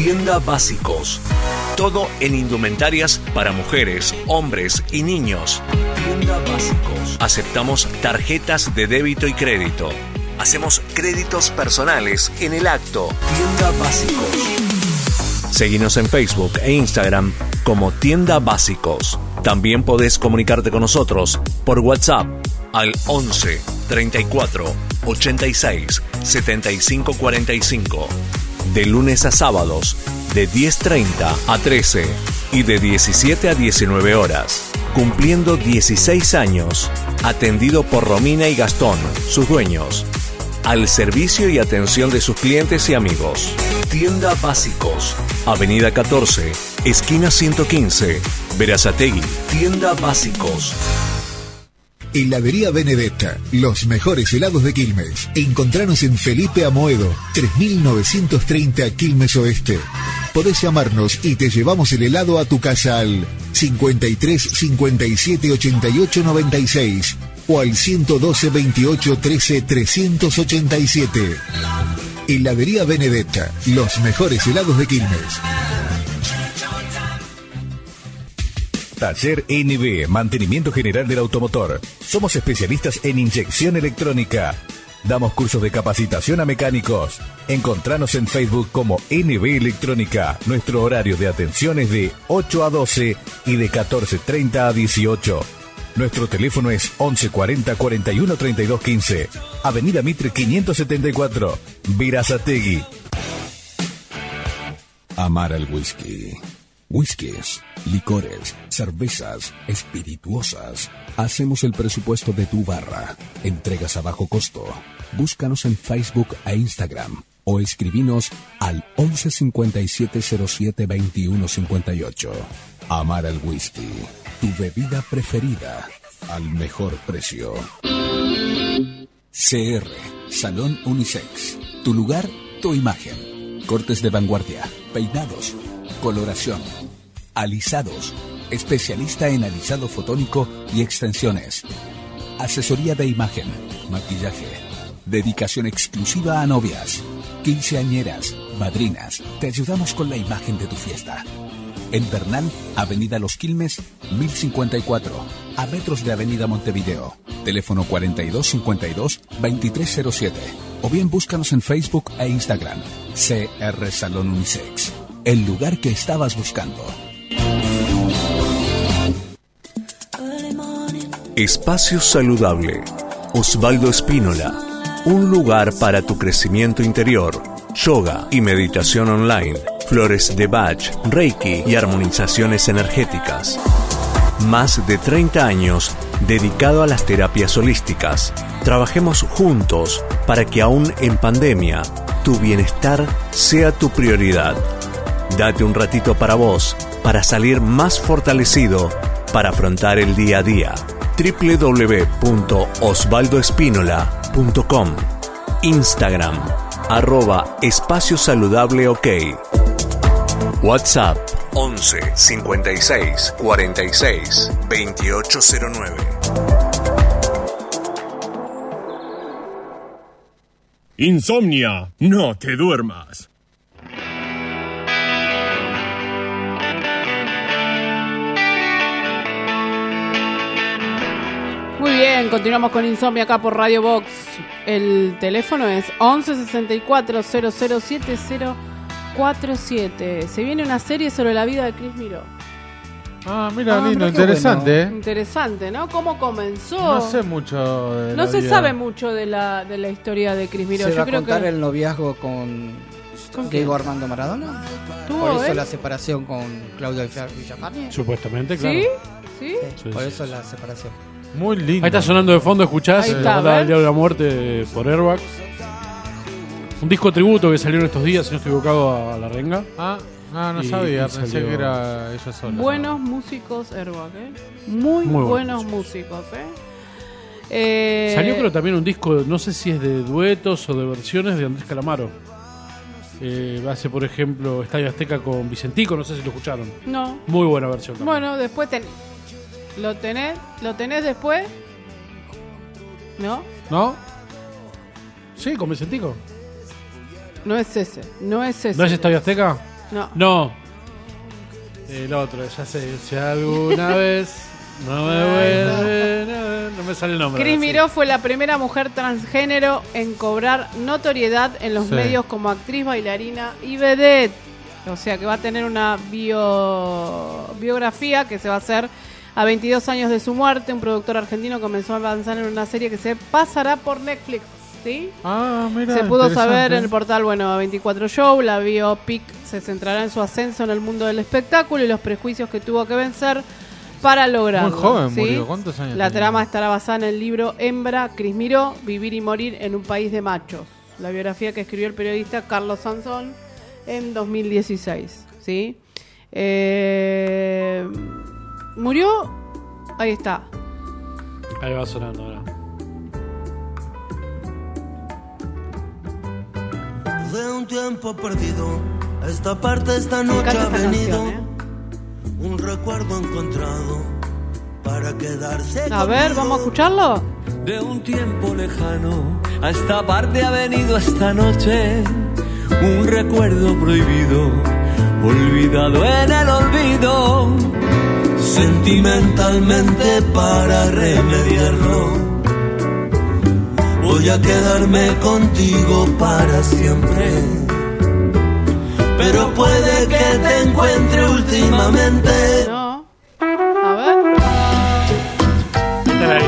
Speaker 11: Tienda Básicos. Todo en indumentarias para mujeres, hombres y niños. Tienda Básicos. Aceptamos tarjetas de débito y crédito. Hacemos créditos personales en el acto. Tienda Básicos. Seguinos en Facebook e Instagram como Tienda Básicos. También podés comunicarte con nosotros por WhatsApp al 11 34 86 75 45. De lunes a sábados, de 10:30 a 13 y de 17 a 19 horas. Cumpliendo 16 años. Atendido por Romina y Gastón, sus dueños. Al servicio y atención de sus clientes y amigos. Tienda Básicos. Avenida 14, esquina 115, Berazategui. Tienda Básicos.
Speaker 10: Heladería Benedetta, los mejores helados de Quilmes. Encontranos en Felipe Amoedo, 3930 Quilmes Oeste. Podés llamarnos y te llevamos el helado a tu casa al 53 57 88 96 o al 112 28 13 387. Heladería Benedetta, los mejores helados de Quilmes.
Speaker 9: Taller NB, mantenimiento general del automotor. Somos especialistas en inyección electrónica. Damos cursos de capacitación a mecánicos. Encontranos en Facebook como NB Electrónica. Nuestro horario de atención es de 8 a 12 y de 14:30 a 18. Nuestro teléfono es 11 40 41 32 15. Avenida Mitre 574, Berazategui.
Speaker 15: Amar al whisky. Whiskies, licores, cervezas, espirituosas. Hacemos el presupuesto de tu barra. Entregas a bajo costo. Búscanos en Facebook e Instagram o escribinos al 11 57 07 21 58. Amar al whisky, tu bebida preferida, al mejor precio. CR, Salón Unisex. Tu lugar, tu imagen. Cortes de vanguardia, peinados, coloración, alisados, especialista en alisado fotónico y extensiones, asesoría de imagen, maquillaje, dedicación exclusiva a novias, quinceañeras, madrinas. Te ayudamos con la imagen de tu fiesta. En Bernal, Avenida Los Quilmes, 1054, a metros de Avenida Montevideo. Teléfono 4252-2307. O bien búscanos en Facebook e Instagram. CR Salón Unisex. El lugar que estabas buscando.
Speaker 11: Espacio Saludable. Osvaldo Espínola. Un lugar para tu crecimiento interior. Yoga y meditación online. Flores de Bach, Reiki y armonizaciones energéticas. Más de 30 años dedicado a las terapias holísticas. Trabajemos juntos para que aún en pandemia tu bienestar sea tu prioridad. Date un ratito para vos, para salir más fortalecido, para afrontar el día a día. www.osvaldoespinola.com. Instagram, @Espacio Saludable OK. WhatsApp 11 56 46 2809.
Speaker 14: Insomnia, no te duermas.
Speaker 3: Muy bien, continuamos con Insomnia acá por Radio Box. El teléfono es 11 64 007047. Se viene una serie sobre la vida de Chris Miró.
Speaker 6: Ah, mira, lindo, interesante,
Speaker 3: bueno. Interesante, ¿no? ¿Cómo comenzó?
Speaker 6: No sé mucho de
Speaker 3: No
Speaker 6: la
Speaker 3: se
Speaker 6: vida.
Speaker 3: sabe mucho de la historia de Chris Miró.
Speaker 5: ¿Se
Speaker 3: Yo
Speaker 5: va a
Speaker 3: creo
Speaker 5: contar
Speaker 3: que
Speaker 5: el noviazgo con Diego Armando Maradona?
Speaker 3: ¿Tuvo,
Speaker 5: Por eso
Speaker 3: eh?
Speaker 5: la separación con Claudio Villafañe.
Speaker 4: Supuestamente, claro.
Speaker 3: ¿Sí? ¿Sí?
Speaker 4: Sí,
Speaker 5: Por
Speaker 4: sí,
Speaker 5: eso
Speaker 4: sí.
Speaker 5: la separación.
Speaker 6: Muy lindo.
Speaker 4: Ahí está sonando de fondo, escuchás
Speaker 3: Ahí
Speaker 4: la
Speaker 3: está,
Speaker 4: batalla
Speaker 3: a
Speaker 4: del
Speaker 3: ver.
Speaker 4: Diablo de la Muerte por Airbag. Un disco tributo que salió en estos días, si no estoy equivocado, a La Renga.
Speaker 6: No
Speaker 4: Y-
Speaker 6: sabía,
Speaker 4: y
Speaker 6: pensé
Speaker 4: salió-
Speaker 6: que era ella sola.
Speaker 3: Buenos músicos, Airbag, ¿eh? Muy
Speaker 4: buenos
Speaker 3: buenos músicos, ¿eh?
Speaker 4: Salió creo también un disco, no sé si es de duetos o de versiones de Andrés Calamaro. Hace, por ejemplo, Estadio Azteca con Vicentico, no sé si lo escucharon.
Speaker 3: No.
Speaker 4: Muy buena versión también.
Speaker 3: Bueno, después ¿Lo tenés después? ¿No?
Speaker 4: ¿No? Sí, con Vicentico.
Speaker 3: No es ese.
Speaker 4: ¿No es Estadio Azteca? No. El otro, ya sé. Si alguna vez no me vuelve. No me sale el nombre.
Speaker 3: Cris Miró fue la primera mujer transgénero en cobrar notoriedad en los medios como actriz, bailarina y vedette. O sea que va a tener una biografía que se va a hacer a 22 años de su muerte. Un productor argentino comenzó a avanzar en una serie que se pasará por Netflix. ¿Sí?
Speaker 6: Mira,
Speaker 3: se pudo saber en el portal, bueno, 24 Show. La biopic se centrará en su ascenso en el mundo del espectáculo y los prejuicios que tuvo que vencer para lograrlo.
Speaker 6: Muy joven
Speaker 3: ¿sí?
Speaker 6: murió. ¿Cuántos años
Speaker 3: La
Speaker 6: tenía?
Speaker 3: trama estará basada en el libro Hembra, Cris Miró, Vivir y Morir en un país de machos. La biografía que escribió el periodista Carlos Sansón en 2016. ¿Sí? Murió. Ahí está.
Speaker 4: Ahí va sonando ahora.
Speaker 13: De un tiempo perdido, a esta parte esta noche ha venido un recuerdo encontrado para quedarse.
Speaker 3: A ver, vamos a escucharlo.
Speaker 16: De un tiempo lejano, a esta parte ha venido esta noche un recuerdo prohibido, olvidado en el olvido.
Speaker 13: Sentimentalmente para remediarlo, voy a quedarme contigo para siempre. Pero puede que te encuentre últimamente.
Speaker 3: No. A ver.
Speaker 4: Mira.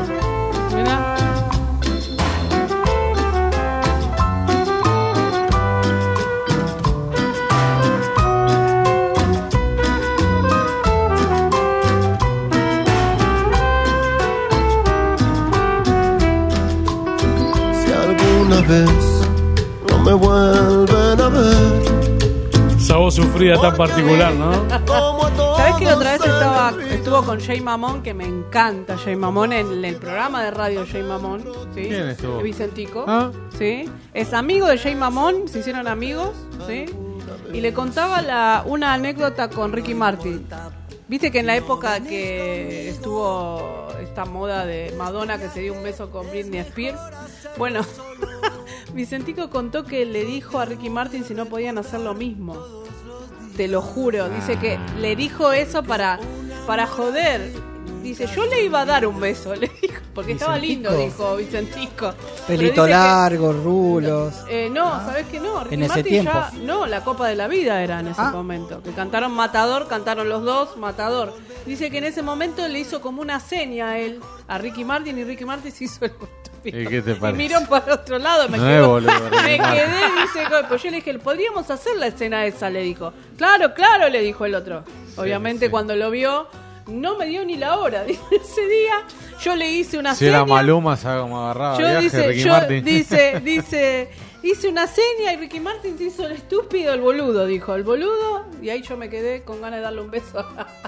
Speaker 13: Si alguna vez no me vuelven a ver.
Speaker 4: Esa voz sufrida tan particular, ¿no?
Speaker 3: ¿Sabés que la otra vez estuvo con Jay Mamón, que me encanta Jay Mamón, en el programa de radio Jay Mamón? ¿Sí?
Speaker 6: ¿Quién estuvo?
Speaker 3: Vicentico.
Speaker 6: Ah.
Speaker 3: ¿Sí? Es amigo de Jay Mamón, se hicieron amigos, ¿sí? Y le contaba una anécdota con Ricky Martin. Viste que en la época que estuvo esta moda de Madonna que se dio un beso con Britney Spears, bueno, Vicentico contó que le dijo a Ricky Martin si no podían hacer lo mismo. Te lo juro. Dice que le dijo eso para joder. Dice, yo le iba a dar un beso, le dijo, porque estaba lindo, dijo Vicentico.
Speaker 5: Pelito largo, rulos.
Speaker 3: No, ¿sabés que no? Ricky
Speaker 5: En ese
Speaker 3: Martin
Speaker 5: tiempo.
Speaker 3: no, la Copa de la Vida era en ese momento. Que cantaron Matador, cantaron los dos, Matador. Dice que en ese momento le hizo como una seña a él, a Ricky Martin, y Ricky Martin se hizo el estúpido.
Speaker 6: ¿Y qué te parece?
Speaker 3: Y miró para otro lado, me
Speaker 6: No
Speaker 3: quedé,
Speaker 6: es boludo, Ricky
Speaker 3: me
Speaker 6: Martin.
Speaker 3: quedé, dice, pues yo le dije, podríamos hacer la escena esa, le dijo. Claro, le dijo el otro. Obviamente cuando lo vio, no me dio ni la hora. Dice, ese día yo le hice una
Speaker 6: Si
Speaker 3: seña.
Speaker 6: era Maluma, ¿sabes cómo agarraba
Speaker 3: Yo
Speaker 6: viaje Ricky Martin?
Speaker 3: dice, hice una seña y Ricky Martin se hizo el estúpido, el boludo, dijo, el boludo, y ahí yo me quedé con ganas de darle un beso.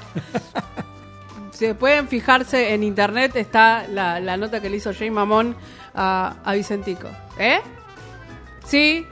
Speaker 3: Si pueden fijarse en internet, está la nota que le hizo Jay Mamón a Vicentico. Sí,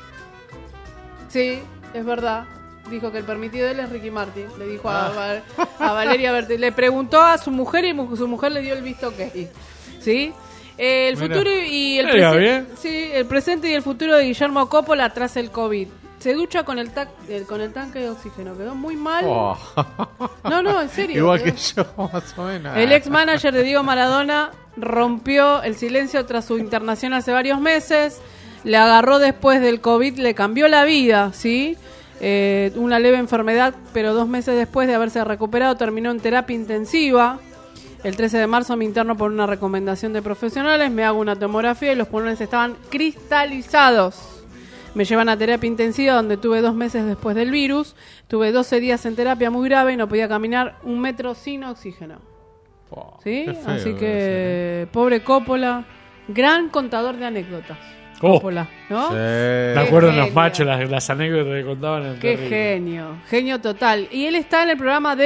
Speaker 3: es verdad. Dijo que el permitido de él es Ricky Martin. Le dijo a Valeria Berti. Le preguntó a su mujer y su mujer le dio el visto ok. ¿Sí? El
Speaker 4: Mira.
Speaker 3: futuro y el
Speaker 4: Mira,
Speaker 3: presente.
Speaker 4: bien.
Speaker 3: Sí, el presente y el futuro de Guillermo Coppola tras el COVID. Se ducha con el tanque de oxígeno. Quedó muy mal.
Speaker 6: Oh.
Speaker 3: No, en serio.
Speaker 6: Igual
Speaker 3: quedó-
Speaker 6: que yo, más o menos.
Speaker 3: El ex manager de Diego Maradona rompió el silencio tras su internación hace varios meses. Le agarró después del COVID, le cambió la vida, ¿sí? Una leve enfermedad, pero 2 meses después de haberse recuperado terminó en terapia intensiva. El 13 de marzo me interno por una recomendación de profesionales, me hago una tomografía y los pulmones estaban cristalizados. Me llevan a terapia intensiva donde tuve 2 meses después del virus. Tuve 12 días en terapia muy grave y no podía caminar 1 metro sin oxígeno. ¿Sí?
Speaker 6: qué feo
Speaker 3: Así
Speaker 6: debe
Speaker 3: que, pobre Coppola, gran contador de anécdotas.
Speaker 4: Oh.
Speaker 3: Coppola, ¿no?
Speaker 4: Me acuerdo en los
Speaker 3: genio.
Speaker 4: machos las anécdotas que contaban en el
Speaker 3: Qué
Speaker 4: terrible.
Speaker 3: genio total. Y él está en el programa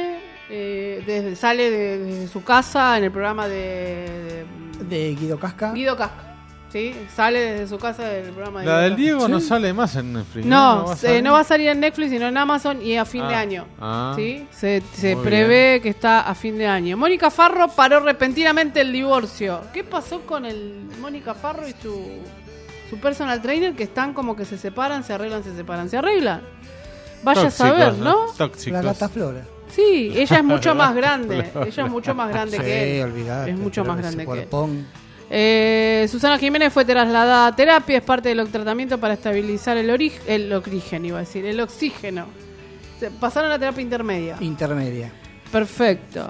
Speaker 3: sale de su casa, en el programa de
Speaker 5: Guido Casca.
Speaker 3: Guido Casca. ¿Sí? Sale desde su casa del programa de
Speaker 6: La del
Speaker 3: Guido
Speaker 6: Diego
Speaker 3: Casca.
Speaker 6: no sale más en Netflix.
Speaker 3: No,
Speaker 6: va a salir.
Speaker 3: no va a salir en Netflix, sino en Amazon y a fin de
Speaker 6: Ah,
Speaker 3: año.
Speaker 6: ah.
Speaker 3: ¿Sí? Se
Speaker 6: Muy
Speaker 3: prevé que está a fin de año. Mónica Farro paró repentinamente el divorcio. ¿Qué pasó con el Mónica Farro y su personal trainer? Que están como que se separan, se arreglan, se separan, se arreglan. Vaya a saber, ¿no?
Speaker 6: Tóxicos.
Speaker 5: La gata Flora.
Speaker 3: Sí, ella es mucho más grande. Ella es mucho más grande
Speaker 5: Sí,
Speaker 3: que él.
Speaker 5: olvidate,
Speaker 3: Es mucho
Speaker 5: pero
Speaker 3: más
Speaker 5: ese
Speaker 3: grande que él.
Speaker 5: cuerpón.
Speaker 3: Susana Jiménez fue trasladada a terapia, es parte del tratamiento para estabilizar el oxígeno. Pasaron a terapia intermedia.
Speaker 5: Intermedia.
Speaker 3: Perfecto.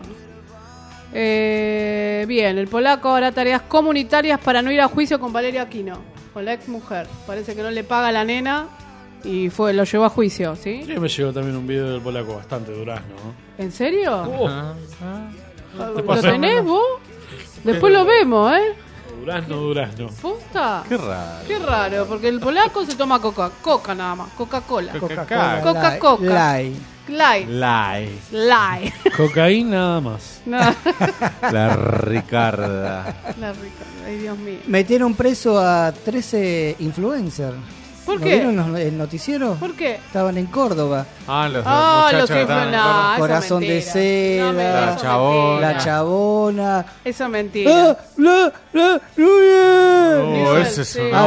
Speaker 3: Bien, el polaco hará tareas comunitarias para no ir a juicio con Valeria Aquino, con la ex mujer. Parece que no le paga a la nena y lo llevó a juicio, ¿sí?
Speaker 4: Sí, me llegó también un video del polaco bastante durazno, ¿no?
Speaker 3: ¿En serio?
Speaker 4: ¿Te
Speaker 3: ¿Lo
Speaker 4: pasó?
Speaker 3: tenés vos? Después lo vemos, ¿eh?
Speaker 4: Durazno.
Speaker 3: ¿Posta?
Speaker 6: Qué raro.
Speaker 3: Qué raro, porque el polaco se toma coca nada más, Coca-Cola.
Speaker 5: Coca-Cola.
Speaker 3: Lai.
Speaker 4: Cocaína nada más.
Speaker 3: No.
Speaker 6: La Ricarda.
Speaker 3: La Ricarda, ay Dios mío.
Speaker 5: Metieron preso a 13 influencers.
Speaker 3: ¿Por
Speaker 5: ¿Lo
Speaker 3: qué?
Speaker 5: vieron el noticiero?
Speaker 3: ¿Por qué?
Speaker 5: Estaban en Córdoba.
Speaker 6: Los
Speaker 3: los
Speaker 6: muchachos que estaban en Córdoba.
Speaker 5: Corazón de seda,
Speaker 6: La chabona.
Speaker 5: la chabona.
Speaker 3: Eso es mentira.
Speaker 6: Ese es un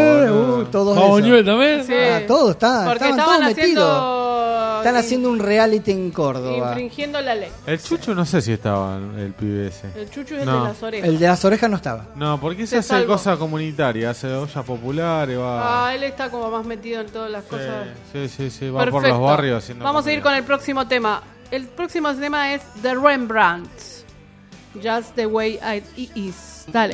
Speaker 5: todos
Speaker 4: Babuñuel también.
Speaker 3: Sí.
Speaker 5: todos estaban
Speaker 3: Porque
Speaker 5: todos
Speaker 3: estaban
Speaker 5: metidos. Están haciendo un reality en Córdoba.
Speaker 3: infringiendo la ley.
Speaker 6: El Chucho no sé si estaba el pibe ese.
Speaker 3: El Chucho es
Speaker 6: No.
Speaker 3: el de las orejas.
Speaker 5: El de las orejas no estaba.
Speaker 6: No, porque
Speaker 3: Se
Speaker 6: ese hace
Speaker 3: salvó.
Speaker 6: cosas comunitarias, hace ollas populares, va.
Speaker 3: Él está como más metido en todas las cosas.
Speaker 6: Sí, va por
Speaker 3: Perfecto.
Speaker 6: los barrios haciendo.
Speaker 3: Vamos a ir con el próximo tema. El próximo tema es The Rembrandts. Just the way it is. Dale.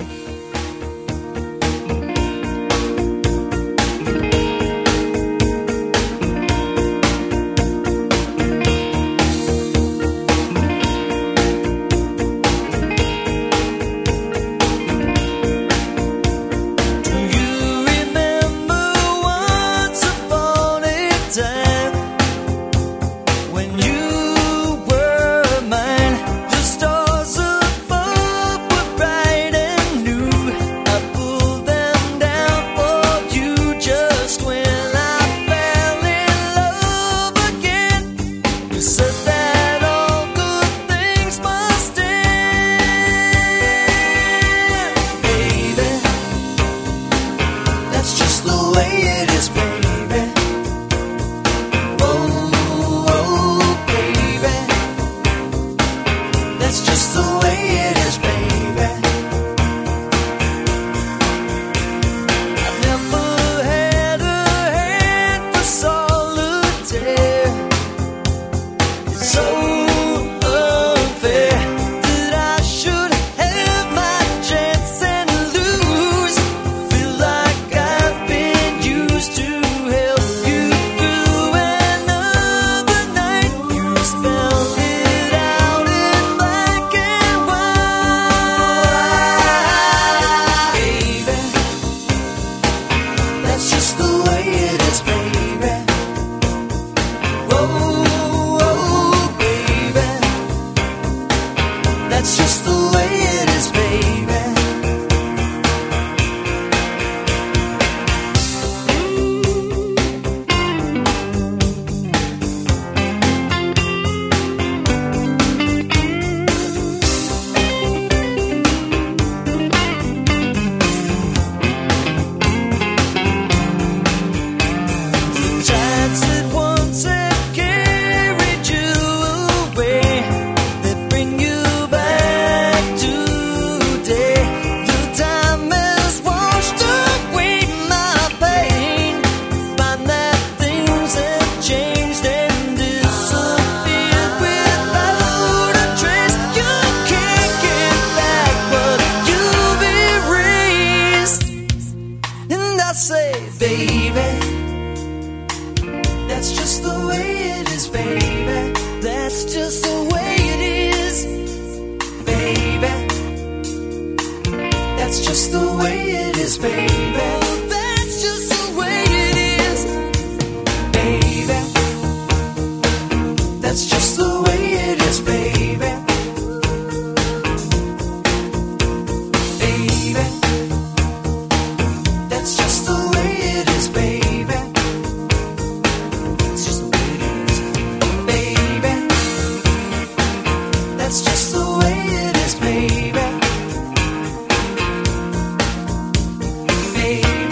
Speaker 7: Baby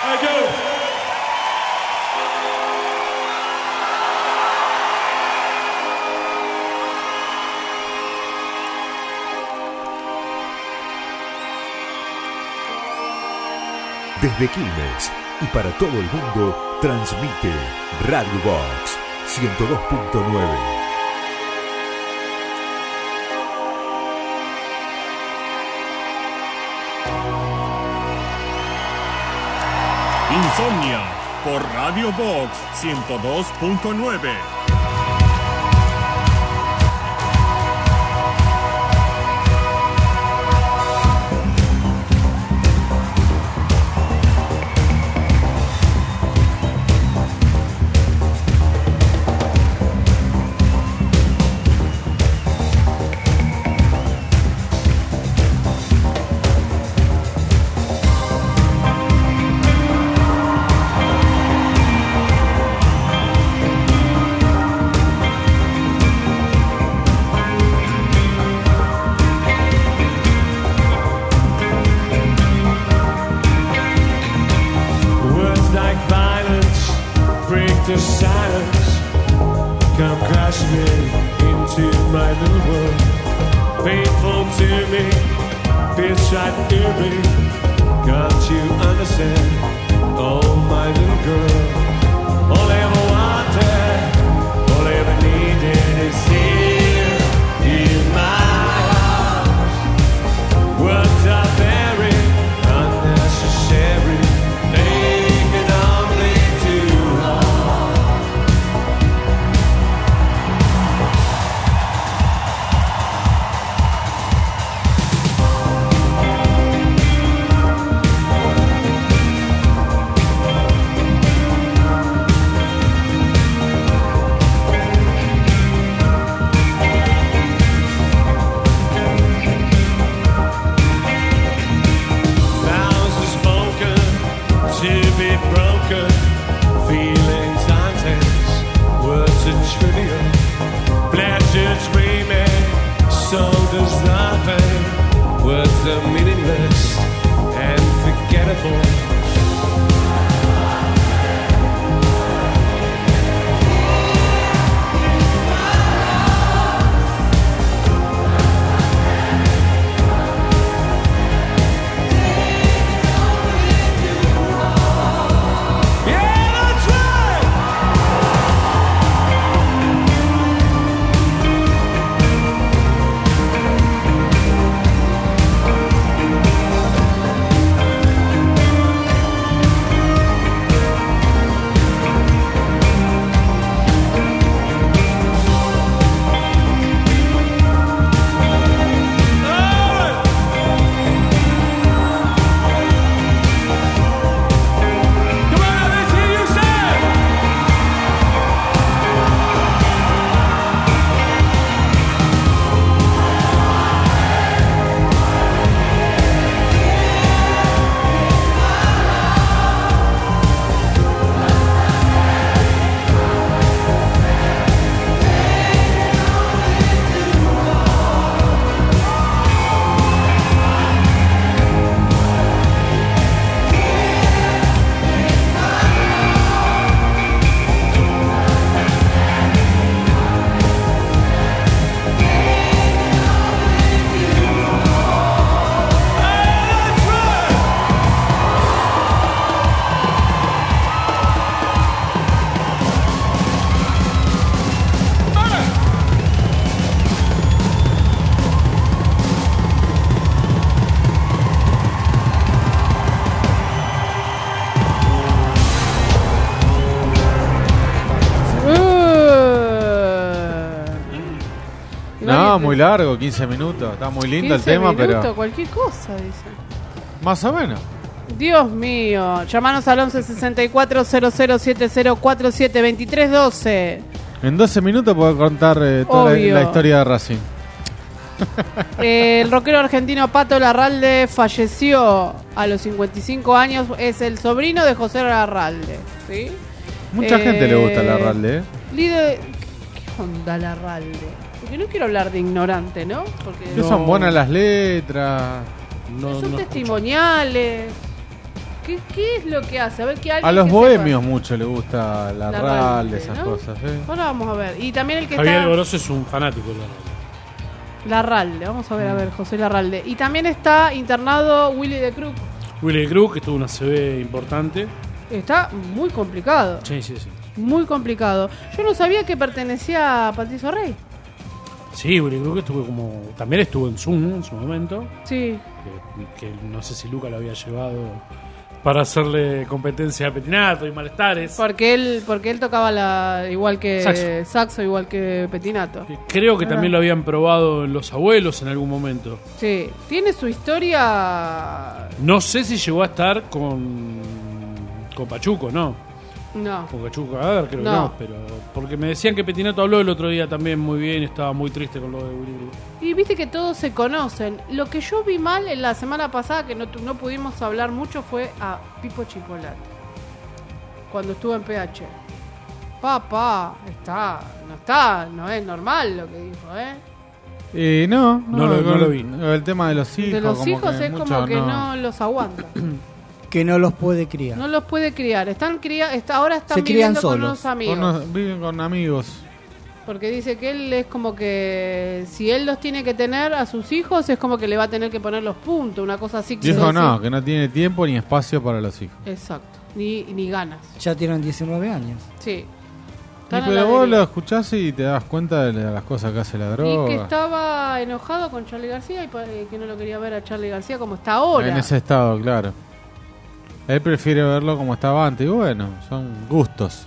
Speaker 7: Thank you.
Speaker 9: Desde Quilmes y para todo el mundo, transmite Radio Box 102.9.
Speaker 14: Insomnia por Radio Box 102.9.
Speaker 7: To silence, come crashing into my little world. Painful to me, feels right near me. Can't you understand? Oh, my little girl. All I ever wanted, all I ever needed is here in my arms. Words are very unnecessary. They can only do harm. So does nothing. Words are meaningless and forgettable.
Speaker 6: No, muy largo, 15 minutos. Está muy lindo el tema, pero...
Speaker 3: Cualquier cosa, dice.
Speaker 6: Más o menos.
Speaker 3: Dios mío. Llamanos al 11 64 0070 47 23 12.
Speaker 6: En 12 minutos puedo contar toda la historia de Racing.
Speaker 3: El rockero argentino Pato Larralde falleció a los 55 años. Es el sobrino de José Larralde, ¿sí?
Speaker 6: Mucha gente le gusta Larralde, ¿eh?
Speaker 3: ¿Qué onda Larralde? Porque no quiero hablar de ignorante, ¿no? Porque
Speaker 6: son buenas las letras.
Speaker 3: Son testimoniales. ¿Qué es lo que hace? A ver, que alguien
Speaker 6: A los
Speaker 3: que
Speaker 6: bohemios mucho le gusta la RAL,
Speaker 3: Larralde,
Speaker 6: esas
Speaker 3: ¿no?
Speaker 6: cosas. ¿sí?
Speaker 3: Ahora vamos a ver. Y también el que
Speaker 4: Javier
Speaker 3: está...
Speaker 4: Goroso es un fanático de
Speaker 3: Larralde, vamos a ver, José Larralde. Y también está internado Willy de Crook.
Speaker 4: Willy Crook, que tuvo una CB importante.
Speaker 3: Está muy complicado.
Speaker 4: Sí.
Speaker 3: Muy complicado. Yo no sabía que pertenecía a Patricio Rey.
Speaker 4: Sí, Willy Crook también estuvo en Zoom en su momento.
Speaker 3: Sí.
Speaker 4: Que no sé si Luca lo había llevado para hacerle competencia a Petinato y Malestares.
Speaker 3: Porque él tocaba igual que saxo, igual que Petinato.
Speaker 4: Creo que también lo habían probado en Los Abuelos en algún momento.
Speaker 3: Sí, tiene su historia.
Speaker 4: No sé si llegó a estar con Pachuco, ¿no?
Speaker 3: No.
Speaker 4: Con Pachuco, a ver, creo que no, pero porque me decían que Petinato habló el otro día también muy bien, estaba muy triste con lo de Willy Crook.
Speaker 3: Y viste que todos se conocen. Lo que yo vi mal en la semana pasada, que no pudimos hablar mucho, fue a Pipo Chipolati. Cuando estuvo en PH. Papá, no es normal lo que dijo, ¿eh?
Speaker 6: No lo vi. El tema de los hijos.
Speaker 3: De los
Speaker 6: como
Speaker 3: hijos
Speaker 6: que
Speaker 3: es
Speaker 6: mucho
Speaker 3: como que no los aguanta.
Speaker 5: Que no los puede criar.
Speaker 3: No los puede criar. Ahora están
Speaker 5: Se crían
Speaker 3: viviendo con
Speaker 5: solos.
Speaker 3: unos amigos.
Speaker 6: Viven con amigos.
Speaker 3: Porque dice que él es como que si él los tiene que tener a sus hijos, es como que le va a tener que poner los puntos, una cosa así.
Speaker 6: Dijo que no tiene tiempo ni espacio para los hijos.
Speaker 3: Exacto, ni ganas.
Speaker 5: Ya tienen 19 años.
Speaker 3: Sí.
Speaker 6: Pero vos lo escuchás y te das cuenta de las cosas que hace la droga.
Speaker 3: Y que estaba enojado con Charly García y que no lo quería ver a Charly García como está ahora.
Speaker 6: En ese estado, claro. Él prefiere verlo como estaba antes. Y bueno, son gustos.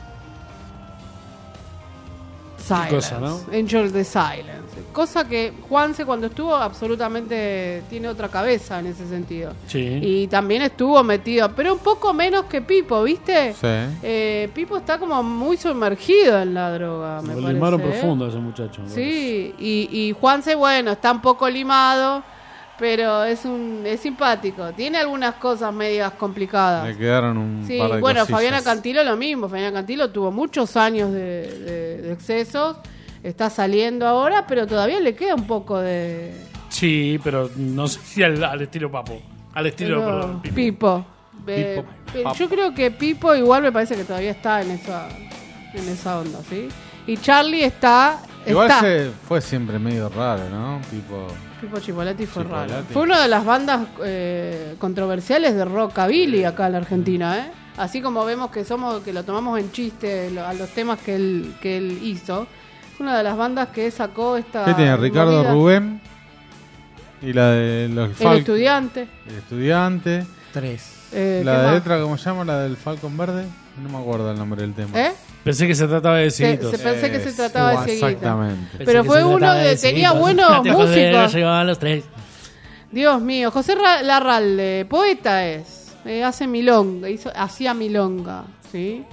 Speaker 3: Silence.
Speaker 4: Cosa, ¿no?
Speaker 3: Enjoy the silence. Cosa que Juanse cuando estuvo absolutamente tiene otra cabeza en ese sentido.
Speaker 4: Sí.
Speaker 3: Y también estuvo metido, pero un poco menos que Pipo, ¿viste?
Speaker 6: Sí.
Speaker 3: Pipo está como muy sumergido en la droga, me
Speaker 4: Lo
Speaker 3: parece.
Speaker 4: limaron profundo a ese muchacho.
Speaker 3: Sí, y Juanse, bueno, está un poco limado, pero es simpático. Tiene algunas cosas medias complicadas.
Speaker 6: Le quedaron un par de
Speaker 3: bueno,
Speaker 6: cosillas.
Speaker 3: Fabiana Cantilo lo mismo. Fabiana Cantilo tuvo muchos años de excesos. Está saliendo ahora, pero todavía le queda un poco de...
Speaker 4: Sí, pero no sé si al estilo Papo. Al estilo
Speaker 3: Pipo. Yo creo que Pipo igual me parece que todavía está en esa onda, ¿sí? Y Charly está...
Speaker 6: Igual fue siempre medio raro, ¿no?
Speaker 3: Pipo Chipolati fue raro. Fue una de las bandas controversiales de rockabilly acá en la Argentina, ¿eh? Así como vemos que lo tomamos en chiste a los temas que él hizo. Fue una de las bandas que sacó esta...
Speaker 6: ¿Qué tiene? Ricardo Rubén y la de los
Speaker 3: El Estudiante.
Speaker 6: El Estudiante.
Speaker 5: 3.
Speaker 6: La de letra, ¿cómo se llama? La del Falcon Verde. No me acuerdo el nombre del tema.
Speaker 4: Pensé que se trataba de Cieguitos.
Speaker 3: Pensé que se trataba de Cieguitos.
Speaker 6: Exactamente.
Speaker 3: Pero fue uno que tenía buenos músicos.
Speaker 4: Llegaban los tres.
Speaker 3: Dios mío, José Larralde, poeta hace milonga, hacía milonga, ¿sí?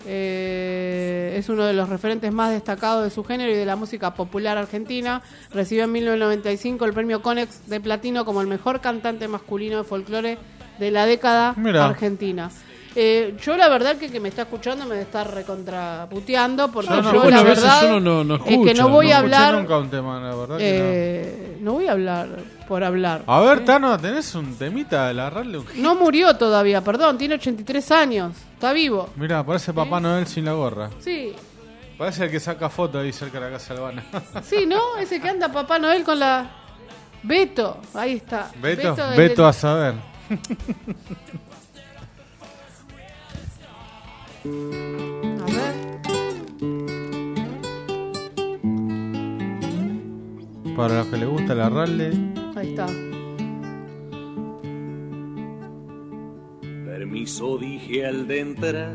Speaker 3: Es uno de los referentes más destacados de su género y de la música popular argentina. Recibió en 1995 el premio Conex de Platino como el mejor cantante masculino de folclore de la década argentina. Yo la verdad que me está escuchando me está recontraputeando porque yo la verdad
Speaker 4: no
Speaker 3: es que no voy a hablar
Speaker 6: nunca un tema, la verdad que
Speaker 3: no voy a hablar por hablar.
Speaker 6: A ver, Tano, ¿tenés un temita de la radio?
Speaker 3: No murió todavía, perdón, tiene 83 años, está vivo.
Speaker 6: Mira, parece Papá Noel sin la gorra.
Speaker 3: Sí.
Speaker 6: Parece el que saca fotos ahí cerca de la Casa Albana.
Speaker 3: Sí, ¿no? Ese que anda Papá Noel con la... Beto, ahí está.
Speaker 6: Beto a saber.
Speaker 3: A ver.
Speaker 6: Para los que les gusta la rally.
Speaker 3: Ahí está.
Speaker 16: Permiso dije al de entrar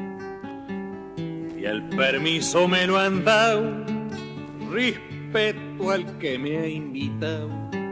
Speaker 16: y al permiso me lo han dado. Respeto al que me ha invitado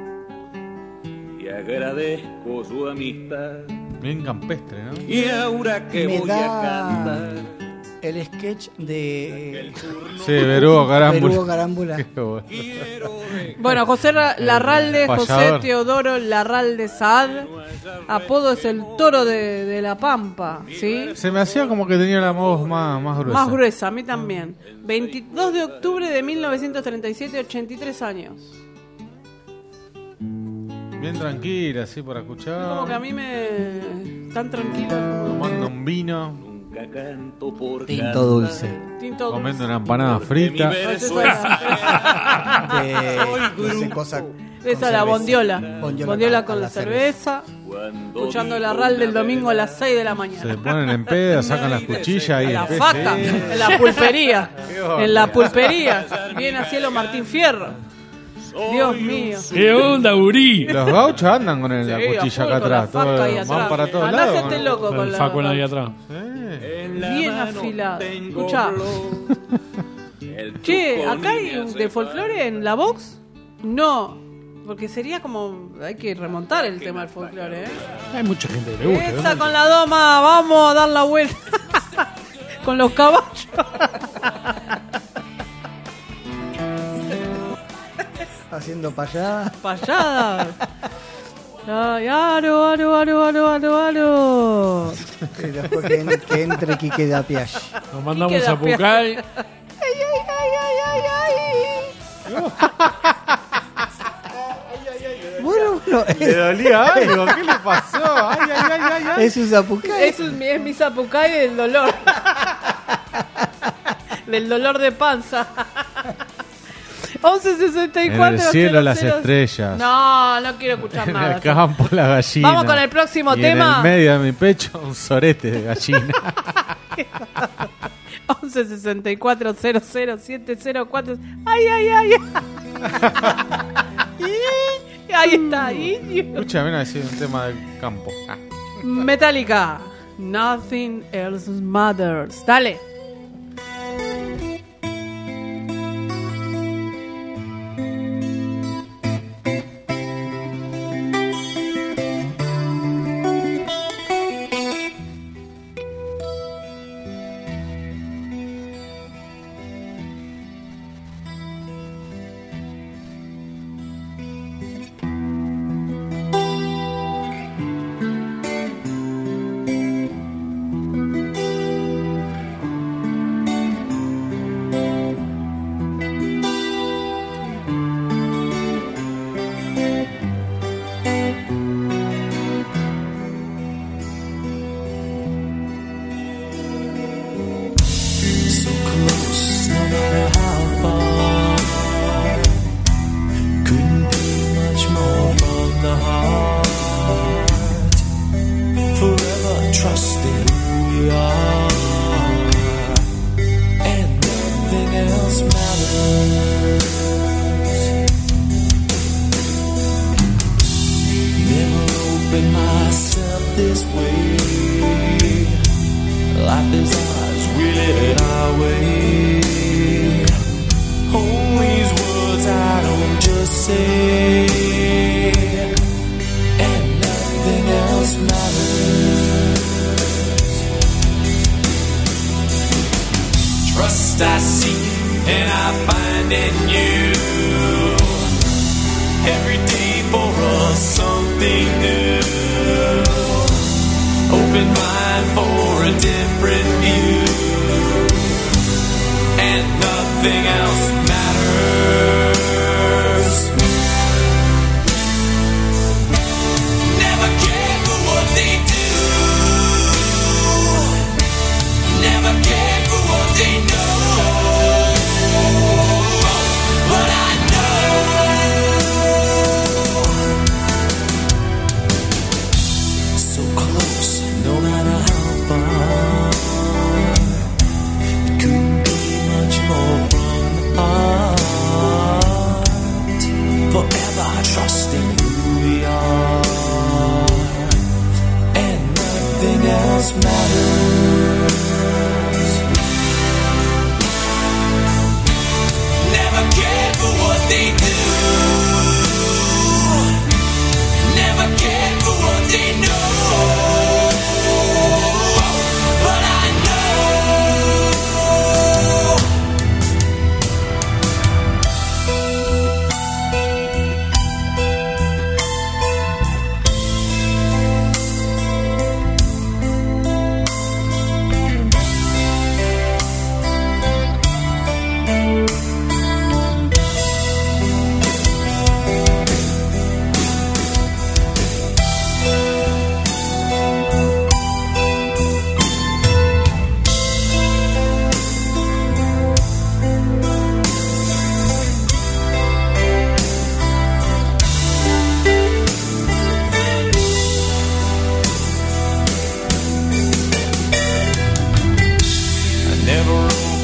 Speaker 16: y agradezco su amistad.
Speaker 6: Bien campestre, ¿no?
Speaker 16: Y ahora que voy a cantar
Speaker 5: el sketch de...
Speaker 6: Sí, Berugo
Speaker 5: Carámbula.
Speaker 3: Bueno, José Larralde, José Teodoro Larralde Saad, apodo es el toro de la Pampa, ¿sí?
Speaker 6: Se me hacía como que tenía la voz más gruesa.
Speaker 3: Más gruesa, a mí también. 22 de octubre de 1937, 83 años.
Speaker 6: Bien tranquila, así para escuchar.
Speaker 3: Como que a mí me... tan tranquilo.
Speaker 6: Tomando un vino.
Speaker 5: Tinto dulce.
Speaker 3: Tinto
Speaker 6: Comiendo una empanada frita.
Speaker 5: De no sé, cosa.
Speaker 3: Esa la bondiola. Bondiola con la cerveza. Escuchando la RAL del domingo a las 6 de la mañana.
Speaker 6: Se ponen en peda, sacan las cuchillas y
Speaker 3: En la faca, en la pulpería. En la pulpería. Viene a cielo Martín Fierro. Dios mío.
Speaker 4: ¿Qué onda, Uri?
Speaker 6: Los gauchos andan con la
Speaker 3: Sí,
Speaker 6: cuchilla
Speaker 3: a
Speaker 6: acá
Speaker 3: full, con la
Speaker 6: atrás.
Speaker 3: faca ahí atrás.
Speaker 6: Van para todos
Speaker 3: Andá,
Speaker 6: lados.
Speaker 3: hacete loco con
Speaker 4: El
Speaker 3: la
Speaker 4: faco ahí atrás.
Speaker 3: bien afilado. Escuchá. Che, acá hay de folclore en la box. No, porque sería como hay que remontar el tema del folclore, ¿eh?
Speaker 4: Hay mucha gente que le gusta.
Speaker 3: Esa con la doma, vamos a dar la vuelta. Con los caballos.
Speaker 5: Haciendo payadas.
Speaker 3: Payadas. Ay, aro.
Speaker 5: Y después que entre Quique da Piache.
Speaker 4: Nos mandamos a Pucay.
Speaker 5: Bueno,
Speaker 6: Le dolía algo, ¿qué le pasó? Ay.
Speaker 5: es un zapucay.
Speaker 3: Es mi zapucay del dolor. Del dolor de panza. 11:64.
Speaker 6: En el cielo las estrellas.
Speaker 3: No quiero escuchar
Speaker 6: En
Speaker 3: nada.
Speaker 6: el campo la gallina.
Speaker 3: Vamos con el próximo
Speaker 6: y
Speaker 3: tema.
Speaker 6: En el medio de mi pecho un sorete de gallina.
Speaker 3: 11:64 Ay. Ahí está.
Speaker 6: Escúchame, a decir un tema del campo.
Speaker 3: Metallica. Nothing else matters. Dale.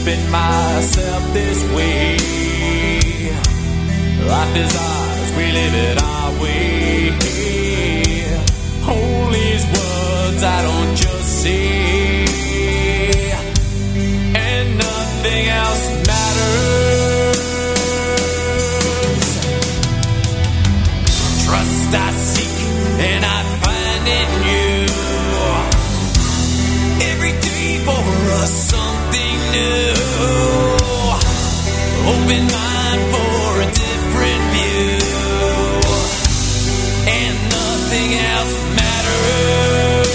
Speaker 16: keeping myself this way. Life is ours, we live it our way. All these words I don't just say, and nothing else matters. Trust I seek and I find in you. Every day for us something new. Open mind for a different view, and nothing else matters.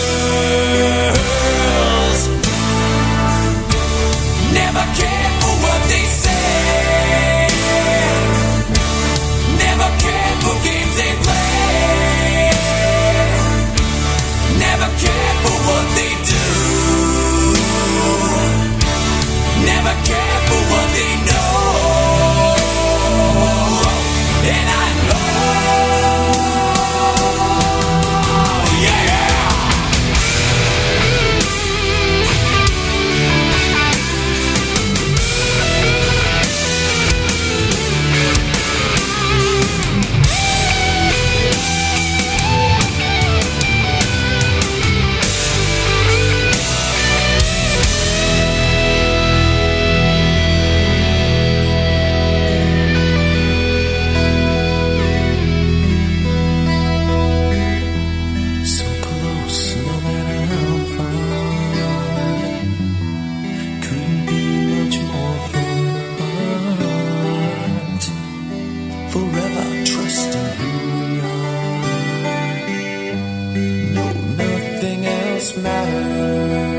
Speaker 16: Never care for what they say. Never care for games they play. Never care for what they do. Never care for what they know. And I know, yeah. So close, no matter how far. Couldn't be much more from the heart. Forever trusting who we are. No, nothing else matters.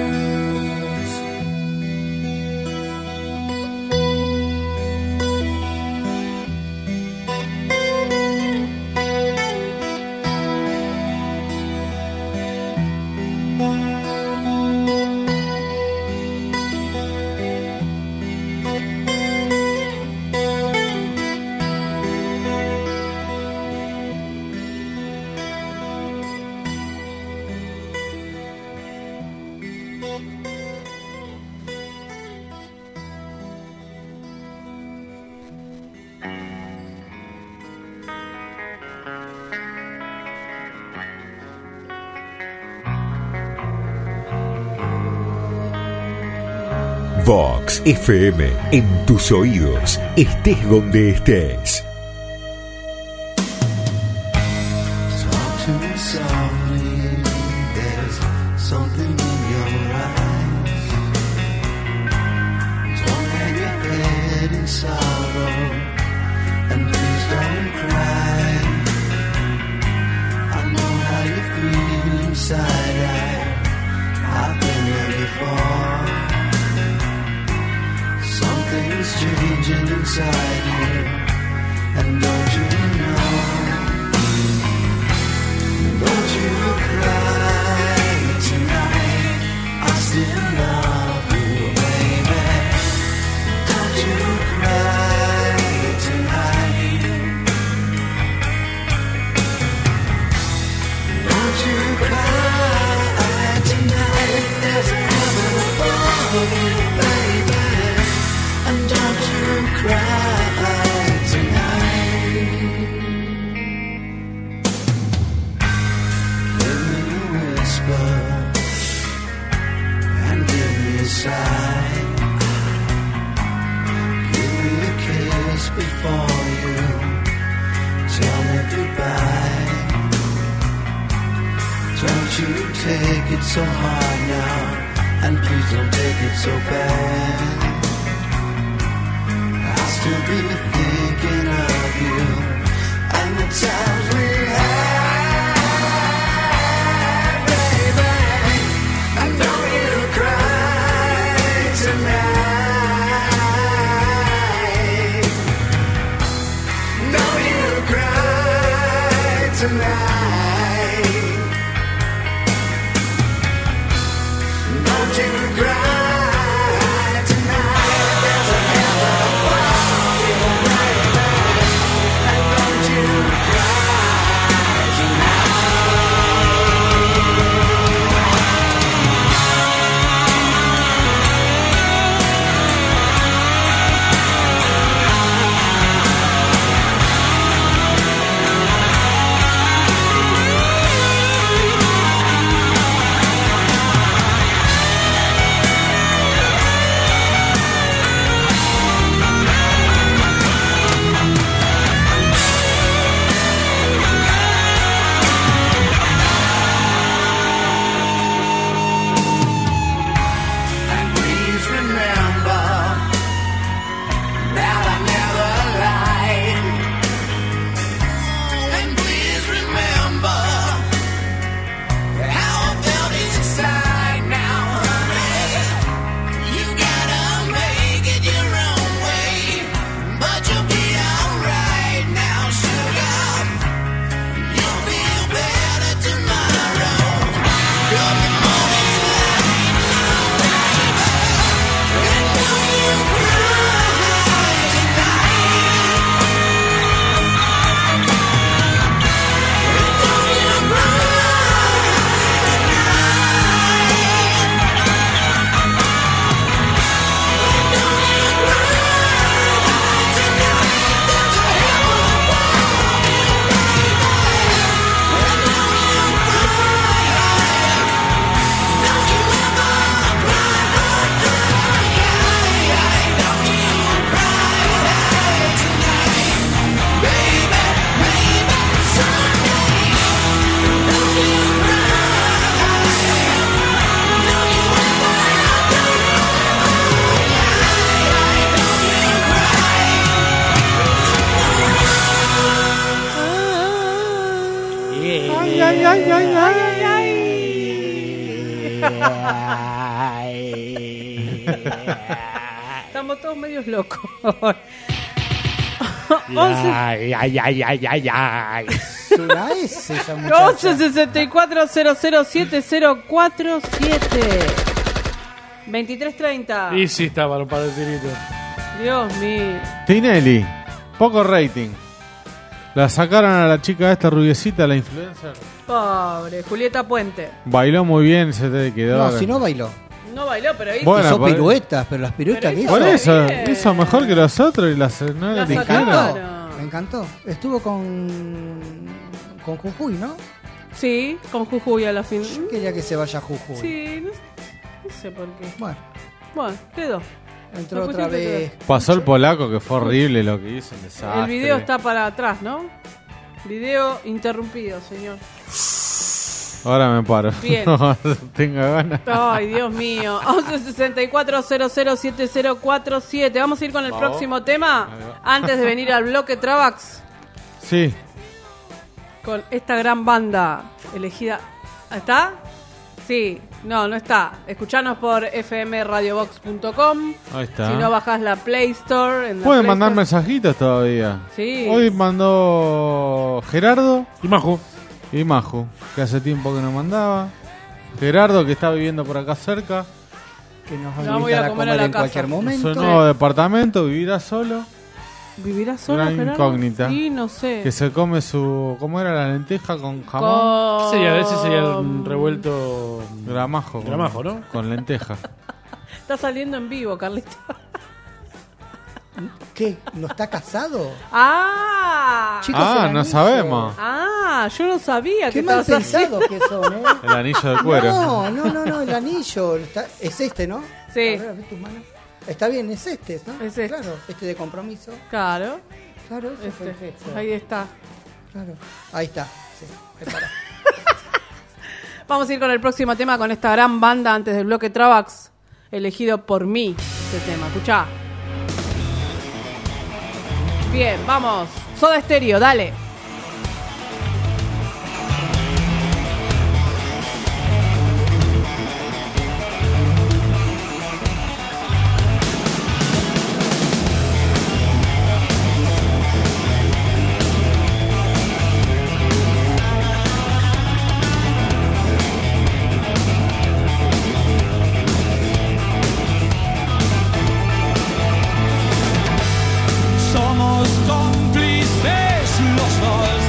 Speaker 9: Vox FM, en tus oídos, estés donde estés.
Speaker 13: Talk to me softly, there's something in your eyes. Don't hang your head in sorrow, and please don't cry. I know how you feel inside, I've been there before. Something's changing inside you, and don't you know? Don't you cry tonight, I still love you, baby. Don't you cry tonight. Don't you cry tonight, there's a heaven above you, baby. And don't you cry tonight. Give me a whisper and give me a sigh. Give me a kiss before you tell me goodbye. Don't you take it so hard now, and please don't take it so bad. To be thinking of you and the times we had, baby. And don't you cry tonight. Don't you cry tonight. Don't you cry.
Speaker 3: Estamos todos medios locos.
Speaker 6: 11. Ay.
Speaker 5: Es una S esa muchacha.
Speaker 3: 11 64 0070447 2330.
Speaker 4: Y sí, estaba los padres tiritos.
Speaker 3: Dios mío.
Speaker 6: Tinelli, poco rating. La sacaron a la chica esta rubiecita, la influencer.
Speaker 3: Pobre, Julieta Puente.
Speaker 6: Bailó muy bien, se te quedó.
Speaker 5: No, si no bailó.
Speaker 3: No bailó, pero hizo.
Speaker 6: Bueno,
Speaker 5: Hizo
Speaker 6: por-
Speaker 5: piruetas, pero las piruetas que hizo.
Speaker 6: Por eso,
Speaker 3: bien.
Speaker 6: hizo mejor que los otros y las no
Speaker 3: La
Speaker 6: le
Speaker 3: sacaron.
Speaker 6: dijeron.
Speaker 5: Me encantó. Estuvo con Jujuy, ¿no?
Speaker 3: Sí, con Jujuy a la fin.
Speaker 5: Yo quería que se vaya a Jujuy.
Speaker 3: Sí, no sé por qué.
Speaker 5: Bueno,
Speaker 3: Bueno, quedó.
Speaker 5: entró
Speaker 3: La
Speaker 5: otra
Speaker 3: pusiste
Speaker 5: vez.
Speaker 6: Pasó el polaco que fue horrible lo que hizo, un desastre.
Speaker 3: El video está para atrás, ¿no? Video interrumpido, señor.
Speaker 6: Ahora me paro.
Speaker 3: Bien.
Speaker 6: No, tengo ganas.
Speaker 3: Ay, Dios mío. 11 64 0070447. Vamos a ir con el
Speaker 6: Vamos.
Speaker 3: próximo tema. Antes de venir al bloque Travax.
Speaker 6: Sí.
Speaker 3: Con esta gran banda elegida. ¿Está? Sí. No, no está. Escuchanos por fmradiobox.com.
Speaker 6: Ahí está.
Speaker 3: Si no, bajás la Play Store. En la
Speaker 6: Pueden
Speaker 3: Play
Speaker 6: mandar
Speaker 3: Store.
Speaker 6: mensajitos todavía.
Speaker 3: Sí.
Speaker 6: Hoy mandó Gerardo
Speaker 4: Y Majo.
Speaker 6: y Maju, que hace tiempo que no mandaba. Gerardo, que está viviendo por acá cerca.
Speaker 5: Que nos
Speaker 3: No,
Speaker 5: va a
Speaker 3: voy a
Speaker 5: invitar a
Speaker 3: comer
Speaker 5: comer
Speaker 3: a la
Speaker 5: en cualquier
Speaker 3: casa.
Speaker 6: En
Speaker 5: momento.
Speaker 6: su nuevo departamento, vivirá solo.
Speaker 3: ¿Vivirá solo,
Speaker 6: Una
Speaker 3: Gerardo?
Speaker 6: incógnita.
Speaker 3: Sí, no sé.
Speaker 6: Que se come su. ¿Cómo era la lenteja con jamón?
Speaker 3: Con-
Speaker 4: Ese sería un revuelto.
Speaker 6: Gramajo. con-
Speaker 4: Gramajo, ¿no?
Speaker 6: Con lenteja.
Speaker 3: Está saliendo en vivo, Carlito.
Speaker 5: ¿Qué? ¿No está casado?
Speaker 3: ¡Ah!
Speaker 5: Chicos,
Speaker 6: Ah,
Speaker 5: el
Speaker 6: no
Speaker 5: anillo.
Speaker 6: sabemos.
Speaker 3: Ah, yo no sabía
Speaker 5: Qué
Speaker 3: que
Speaker 5: mal
Speaker 3: estabas así.
Speaker 5: pensados que son, ¿eh?
Speaker 6: El anillo de cuero.
Speaker 5: No, el anillo. Es este, ¿no?
Speaker 3: Sí.
Speaker 5: A ver tus manos. Está bien, es este, ¿no?
Speaker 3: Es este.
Speaker 5: Claro, este de compromiso.
Speaker 3: Claro.
Speaker 5: Claro, ese fue el gesto.
Speaker 3: Ahí está.
Speaker 5: Claro. Ahí está. Sí, prepara.
Speaker 3: Vamos a ir con el próximo tema con esta gran banda antes del bloque Travax, elegido por mí. Este tema, escuchá. Bien, vamos. Soda Stereo, dale.
Speaker 7: Somos cómplices los dos.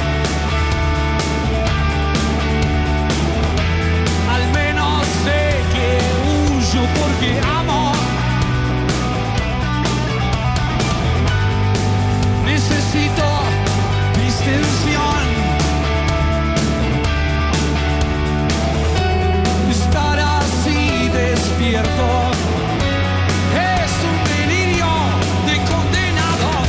Speaker 7: Al menos sé que huyo porque amo. Necesito distensión. Estar así despierto es un delirio de condenados.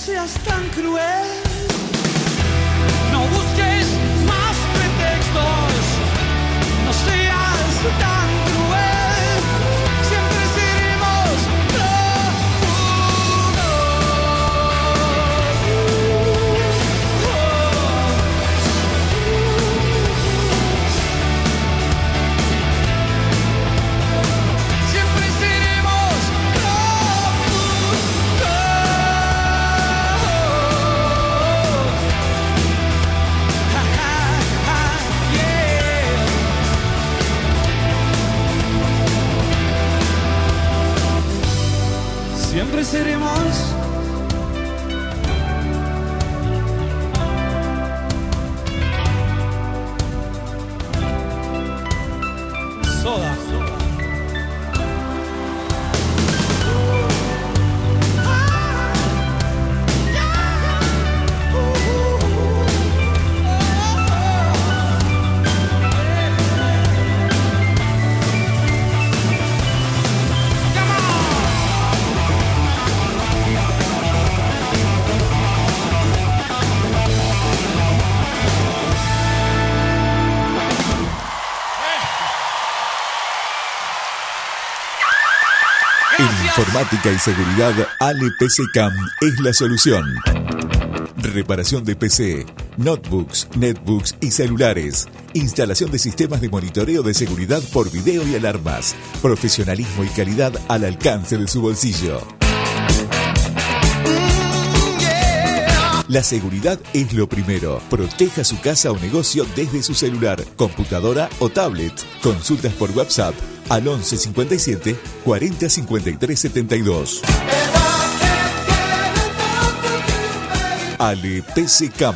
Speaker 7: seas tan cruel. No busques más pretextos, no seas tan cruel. Siempre seremos siempre seremos soda.
Speaker 9: En informática y seguridad, Ale PC Cam es la solución. Reparación de PC, notebooks, netbooks y celulares. Instalación de sistemas de monitoreo de seguridad por video y alarmas. Profesionalismo y calidad al alcance de su bolsillo. La seguridad es lo primero. Proteja su casa o negocio desde su celular, computadora o tablet. Consultas por WhatsApp al 11 57 40 53 72. Ale PC Cam.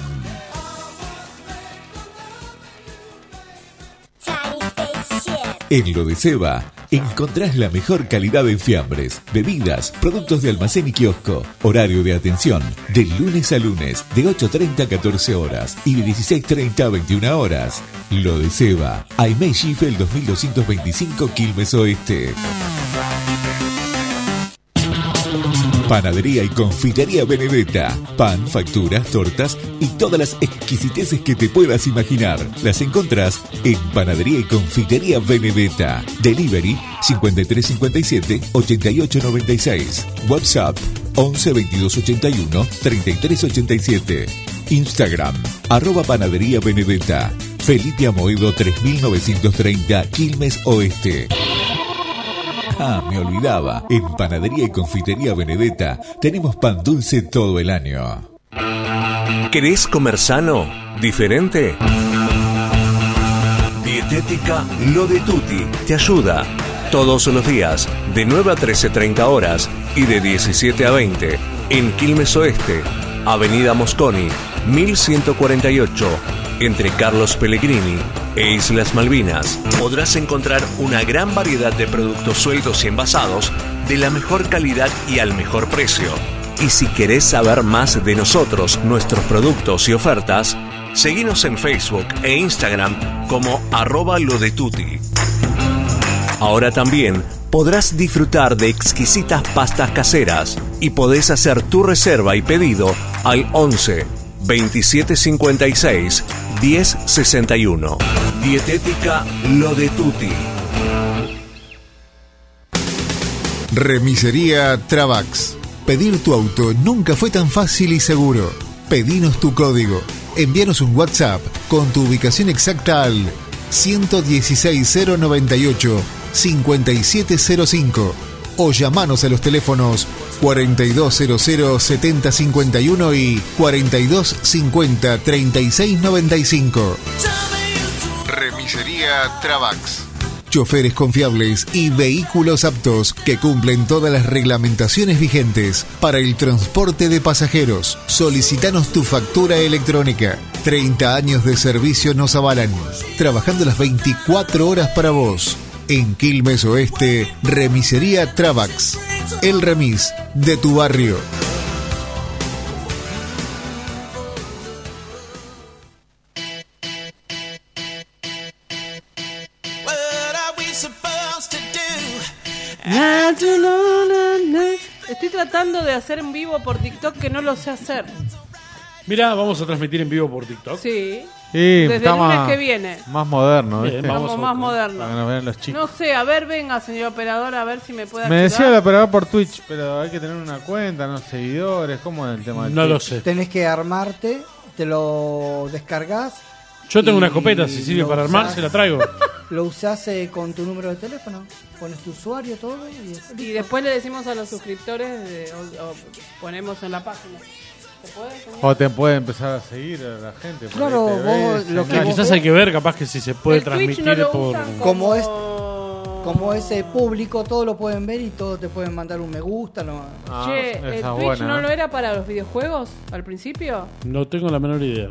Speaker 9: En Lo de Seba encontrás la mejor calidad en fiambres, bebidas, productos de almacén y kiosco. Horario de atención de lunes a lunes de 8:30 a 14 horas y de 16:30 a 21 horas. Lo de Seba, Aimé Schiffel 2225 Quilmes Oeste. Panadería y confitería Benedetta. Pan, facturas, tortas y todas las exquisiteces que te puedas imaginar. Las encontrás en Panadería y confitería Benedetta. Delivery 5357 8896. WhatsApp 11 22 81 33 87. Instagram @Panadería Benedetta. Felipe Amoedo 3930 Quilmes Oeste. Ah, me olvidaba. En Panadería y Confitería Benedetta tenemos pan dulce todo el año.
Speaker 11: ¿Querés comer sano? ¿Diferente? Dietética Lo de Tutti te ayuda. Todos los días, de 9 a 13:30 horas y de 17 a 20, en Quilmes Oeste, Avenida Mosconi, 1148, entre Carlos Pellegrini e Islas Malvinas. Podrás encontrar una gran variedad de productos sueltos y envasados de la mejor calidad y al mejor precio. Y si querés saber más de nosotros, nuestros productos y ofertas, seguinos en Facebook e Instagram como @lodetuti. Ahora también podrás disfrutar de exquisitas pastas caseras y podés hacer tu reserva y pedido al 11 2756 1061. Dietética Lo de Tutti.
Speaker 10: Remisería Travax. Pedir tu auto nunca fue tan fácil y seguro. Pedinos tu código. Envíanos un WhatsApp con tu ubicación exacta al 116098 5705 o llamanos a los teléfonos 4200 7051 y 4250 3695. Remisería Travax. Choferes confiables y vehículos aptos que cumplen todas las reglamentaciones vigentes para el transporte de pasajeros. Solicítanos tu factura electrónica. 30 años de servicio nos avalan, trabajando las 24 horas para vos. En Quilmes Oeste, Remisería Travax. El remis de tu barrio.
Speaker 3: Estoy tratando de hacer en vivo por TikTok que no lo sé hacer.
Speaker 4: Mira, vamos a transmitir en vivo por TikTok.
Speaker 3: Sí.
Speaker 6: Sí,
Speaker 3: desde el lunes que viene.
Speaker 6: Más moderno,
Speaker 4: Bien,
Speaker 6: ¿viste?
Speaker 3: Vamos más moderno.
Speaker 6: Para que nos vean los chicos.
Speaker 3: No sé, a ver, venga, señor operador, a ver si me puede
Speaker 6: Me
Speaker 3: ayudar.
Speaker 6: decía el operador por Twitch, pero hay que tener una cuenta, no seguidores, ¿cómo es el tema del
Speaker 4: No lo
Speaker 6: Twitch?
Speaker 4: sé.
Speaker 5: Tenés que armarte, te lo descargas.
Speaker 4: Yo tengo
Speaker 5: y
Speaker 4: una escopeta, si sirve
Speaker 5: lo
Speaker 4: para armar,
Speaker 5: usás-
Speaker 4: se la traigo.
Speaker 5: Lo usás con tu número de teléfono, pones tu usuario, todo.
Speaker 3: Y después le decimos a los suscriptores o ponemos en la página. ¿Se puede, señor?
Speaker 6: O te puede empezar a seguir a la gente. por
Speaker 5: Claro,
Speaker 6: ahí te ves,
Speaker 5: vos lo que
Speaker 6: señal.
Speaker 5: vos
Speaker 4: Quizás hay que ver, capaz que si se puede
Speaker 3: El Twitch
Speaker 4: transmitir
Speaker 3: no lo
Speaker 4: por...
Speaker 3: usan
Speaker 5: Como es público, todo lo pueden ver y todos te pueden mandar un me gusta. No.
Speaker 3: Che, ¿el Twitch no lo era para los videojuegos al principio?
Speaker 4: No tengo la menor idea.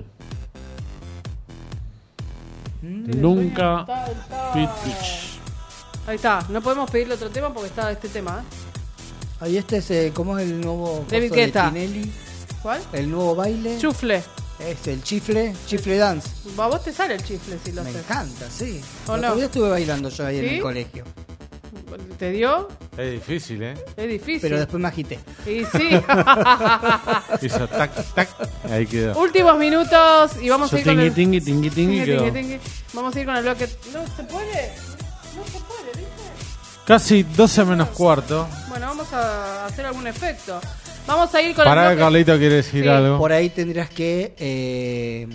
Speaker 4: Nunca vi Twitch.
Speaker 3: Ahí está, no podemos pedirle otro tema porque está este tema.
Speaker 5: Ahí ¿cómo es el nuevo
Speaker 3: David
Speaker 5: coso de
Speaker 3: Guetta.
Speaker 5: Tinelli?
Speaker 3: ¿Cuál?
Speaker 5: El nuevo baile.
Speaker 3: Chufle.
Speaker 5: Es el chifle dance.
Speaker 3: A vos te sale el chifle si lo
Speaker 5: Me
Speaker 3: haces.
Speaker 5: encanta, sí.
Speaker 3: ¿O
Speaker 5: El
Speaker 3: no?
Speaker 5: otro día estuve bailando yo ahí en
Speaker 3: ¿Sí?
Speaker 5: el colegio.
Speaker 3: ¿Te dio?
Speaker 6: Es difícil, ¿eh?
Speaker 3: Es difícil.
Speaker 5: Pero después me agité.
Speaker 3: Y sí.
Speaker 6: Hizo tac, tac. Ahí quedó.
Speaker 3: Últimos minutos y vamos a ir con el...
Speaker 4: Tingui, tingui, tingui,
Speaker 3: Tingui,
Speaker 4: quedó.
Speaker 3: tingui, tingui. Vamos a ir con el bloque... No se puede. No se puede, ¿viste?
Speaker 6: Casi 12 menos cuarto.
Speaker 3: Bueno, vamos a hacer algún efecto. Vamos a ir con
Speaker 6: Pará,
Speaker 3: el bloque...
Speaker 6: Carlito quiere decir
Speaker 3: Sí.
Speaker 6: algo.
Speaker 5: Por ahí tendrías que...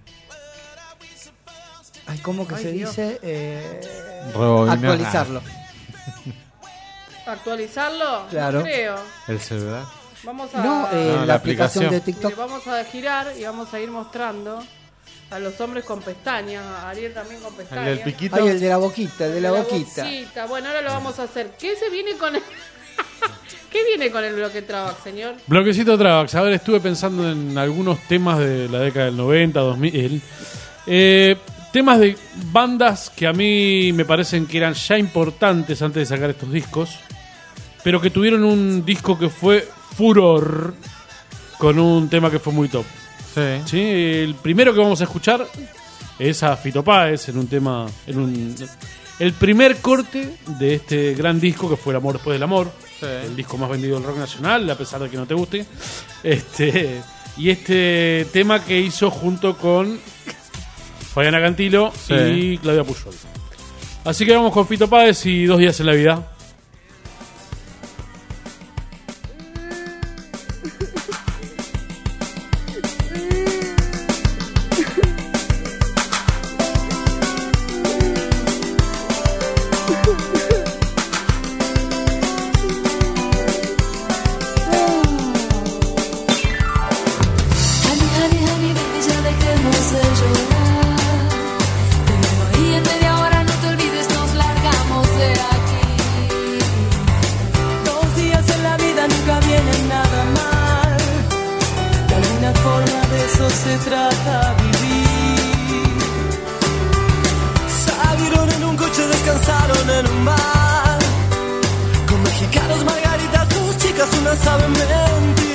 Speaker 5: ¿cómo que
Speaker 3: Ay,
Speaker 5: se
Speaker 3: Dios.
Speaker 5: dice?
Speaker 6: Rebobinar.
Speaker 5: Actualizarlo.
Speaker 3: ¿Actualizarlo?
Speaker 5: Claro.
Speaker 3: No creo.
Speaker 6: El celular.
Speaker 3: Vamos a...
Speaker 5: No, la aplicación de TikTok.
Speaker 3: Sí, vamos a girar y vamos a ir mostrando a los hombres con pestañas, a Ariel también con pestañas.
Speaker 6: El del piquito.
Speaker 5: Ay, el de la boquita, el de la boquita.
Speaker 3: Bueno, ahora lo vamos a hacer. ¿Qué se viene con el... ¿Qué viene con el bloque Trabac, señor?
Speaker 4: Bloquecito Travax. A ver, estuve pensando en algunos temas de la década del 90, 2000. Temas de bandas que a mí me parecen que eran ya importantes antes de sacar estos discos, pero que tuvieron un disco que fue furor con un tema que fue muy top.
Speaker 6: Sí.
Speaker 4: El primero que vamos a escuchar es a Fito Páez en un tema, el primer corte de este gran disco que fue El amor después del amor, el disco más vendido del rock nacional, a pesar de que no te guste. Y este tema que hizo junto con Fabiana Cantilo y Claudia Puyol. Así que vamos con Fito Páez y 2 días en la vida.
Speaker 7: Honey, honey, honey, baby, ya dejemos de llorar. Te veo ahí en media hora, no te olvides, nos largamos de aquí.
Speaker 13: 2 días en la vida nunca vienen nada mal. De alguna forma de eso se trata vivir. Salieron en un coche, descansaron en un bar. Con mexicanos, margaritas, 2 chicas, una sabe mentir.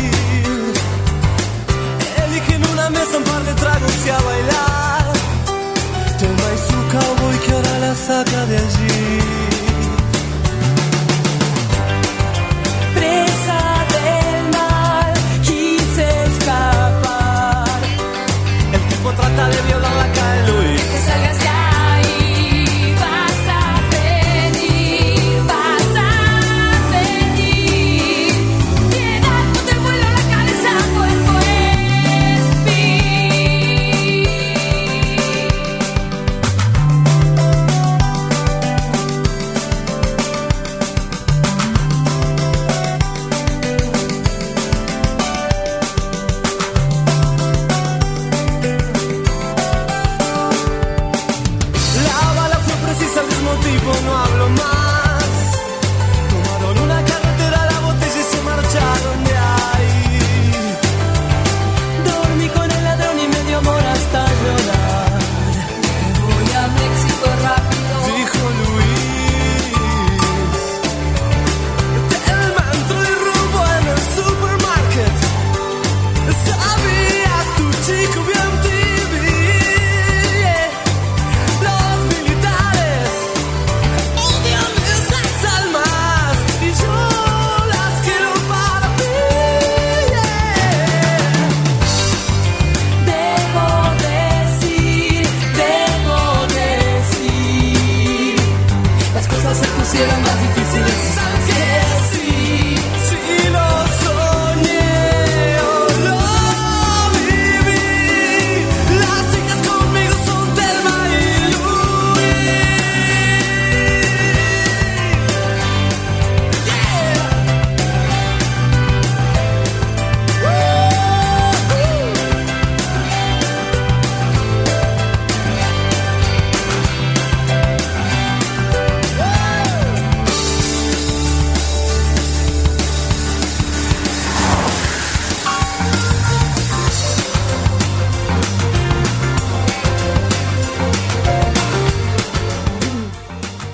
Speaker 13: Eligen una mesa, un par de tragos y a bailar. Tema y su cowboy que ahora la saca de allí. Presa del mal, quise escapar. El tipo trata de violarla, cae Luis.
Speaker 7: Que salgas de ahí, vas a venir, vas a venir. Viene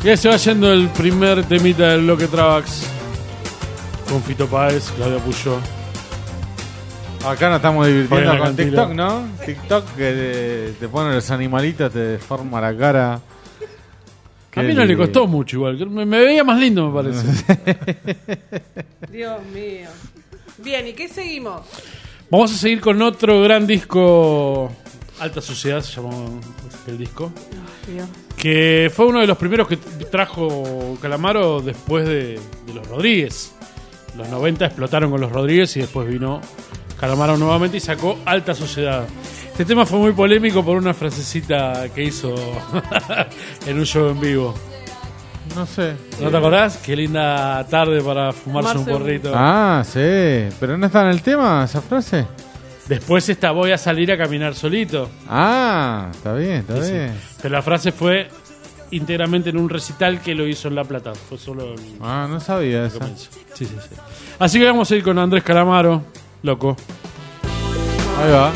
Speaker 4: Y ahí se va yendo el primer temita del bloque Travax. Con Fito Páez, Claudia Puyó.
Speaker 6: Acá nos estamos divirtiendo
Speaker 4: Fabiana
Speaker 6: con
Speaker 4: Cantilo.
Speaker 6: TikTok, ¿no? TikTok que te pone los animalitos, te deforma la cara.
Speaker 4: A mí no le costó mucho igual. Me veía más lindo, me parece.
Speaker 3: Dios mío. Bien, ¿y qué seguimos?
Speaker 4: Vamos a seguir con otro gran disco. Alta Sociedad se llamó el disco.
Speaker 3: Dios.
Speaker 4: Que fue uno de los primeros que trajo Calamaro después de los Rodríguez. Los 90 explotaron con los Rodríguez y después vino Calamaro nuevamente y sacó Alta Sociedad. Este tema fue muy polémico por una frasecita que hizo en un show en vivo.
Speaker 6: No sé.
Speaker 4: ¿No te acordás? Qué linda tarde para fumarse un porrito.
Speaker 6: Ah, sí. ¿Pero no está en el tema esa frase?
Speaker 4: Después voy a salir a caminar solito.
Speaker 6: Ah, está bien, está
Speaker 4: Sí, sí.
Speaker 6: bien.
Speaker 4: Pero la frase fue íntegramente en un recital que lo hizo en La Plata. Fue solo el
Speaker 6: No sabía eso.
Speaker 4: comienzo. Sí. Así que vamos a ir con Andrés Calamaro, loco.
Speaker 6: Ahí va.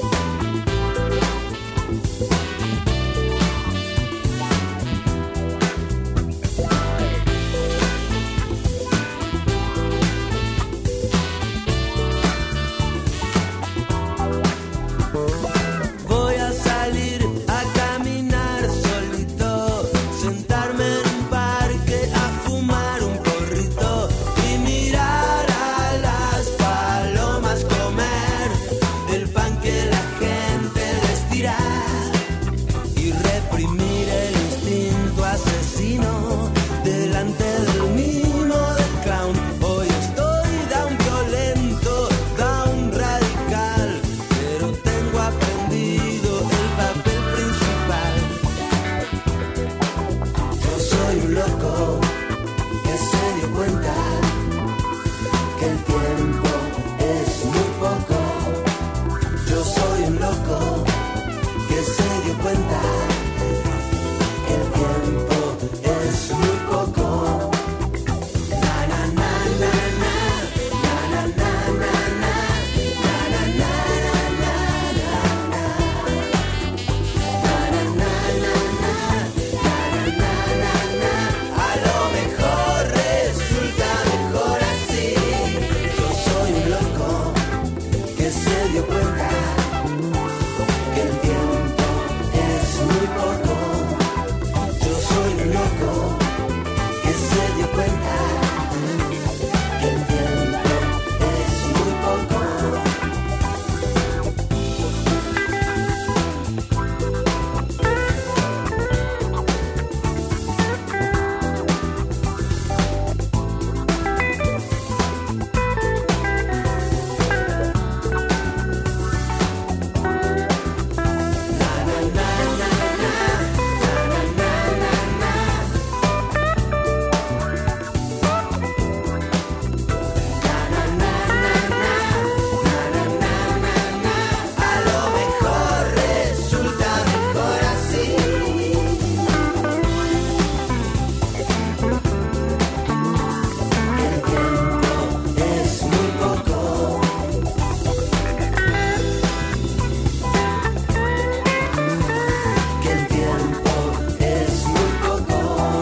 Speaker 13: Voy a salir a caminar solito, sentarme en un parque a fumar un porrito y mirar a las palomas comer el pan que la gente les tira y reprimir el instinto asesino delante del mimo del clown. Hoy estoy down violento, down radical, pero tengo aprendido el papel principal. Yo soy un loco que se dio cuenta que el tiempo es muy poco. Yo soy un loco que se dio cuenta que el tiempo es muy poco. Na na na na na, na na na na na, na na na a lo mejor resulta mejor así. Yo soy un loco que se dio cuenta que el tiempo es muy poco. Yo soy un loco que se dio cuenta que el tiempo es muy poco. A lo mejor resulta mejor así. Que el tiempo es muy poco. Que el tiempo es muy poco.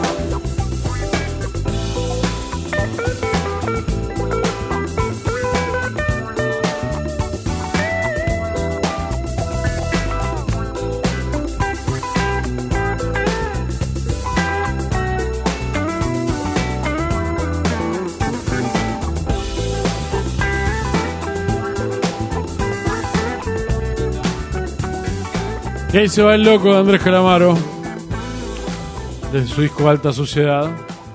Speaker 4: Y ahí se va el loco de Andrés Calamaro. De su disco Alta Sociedad.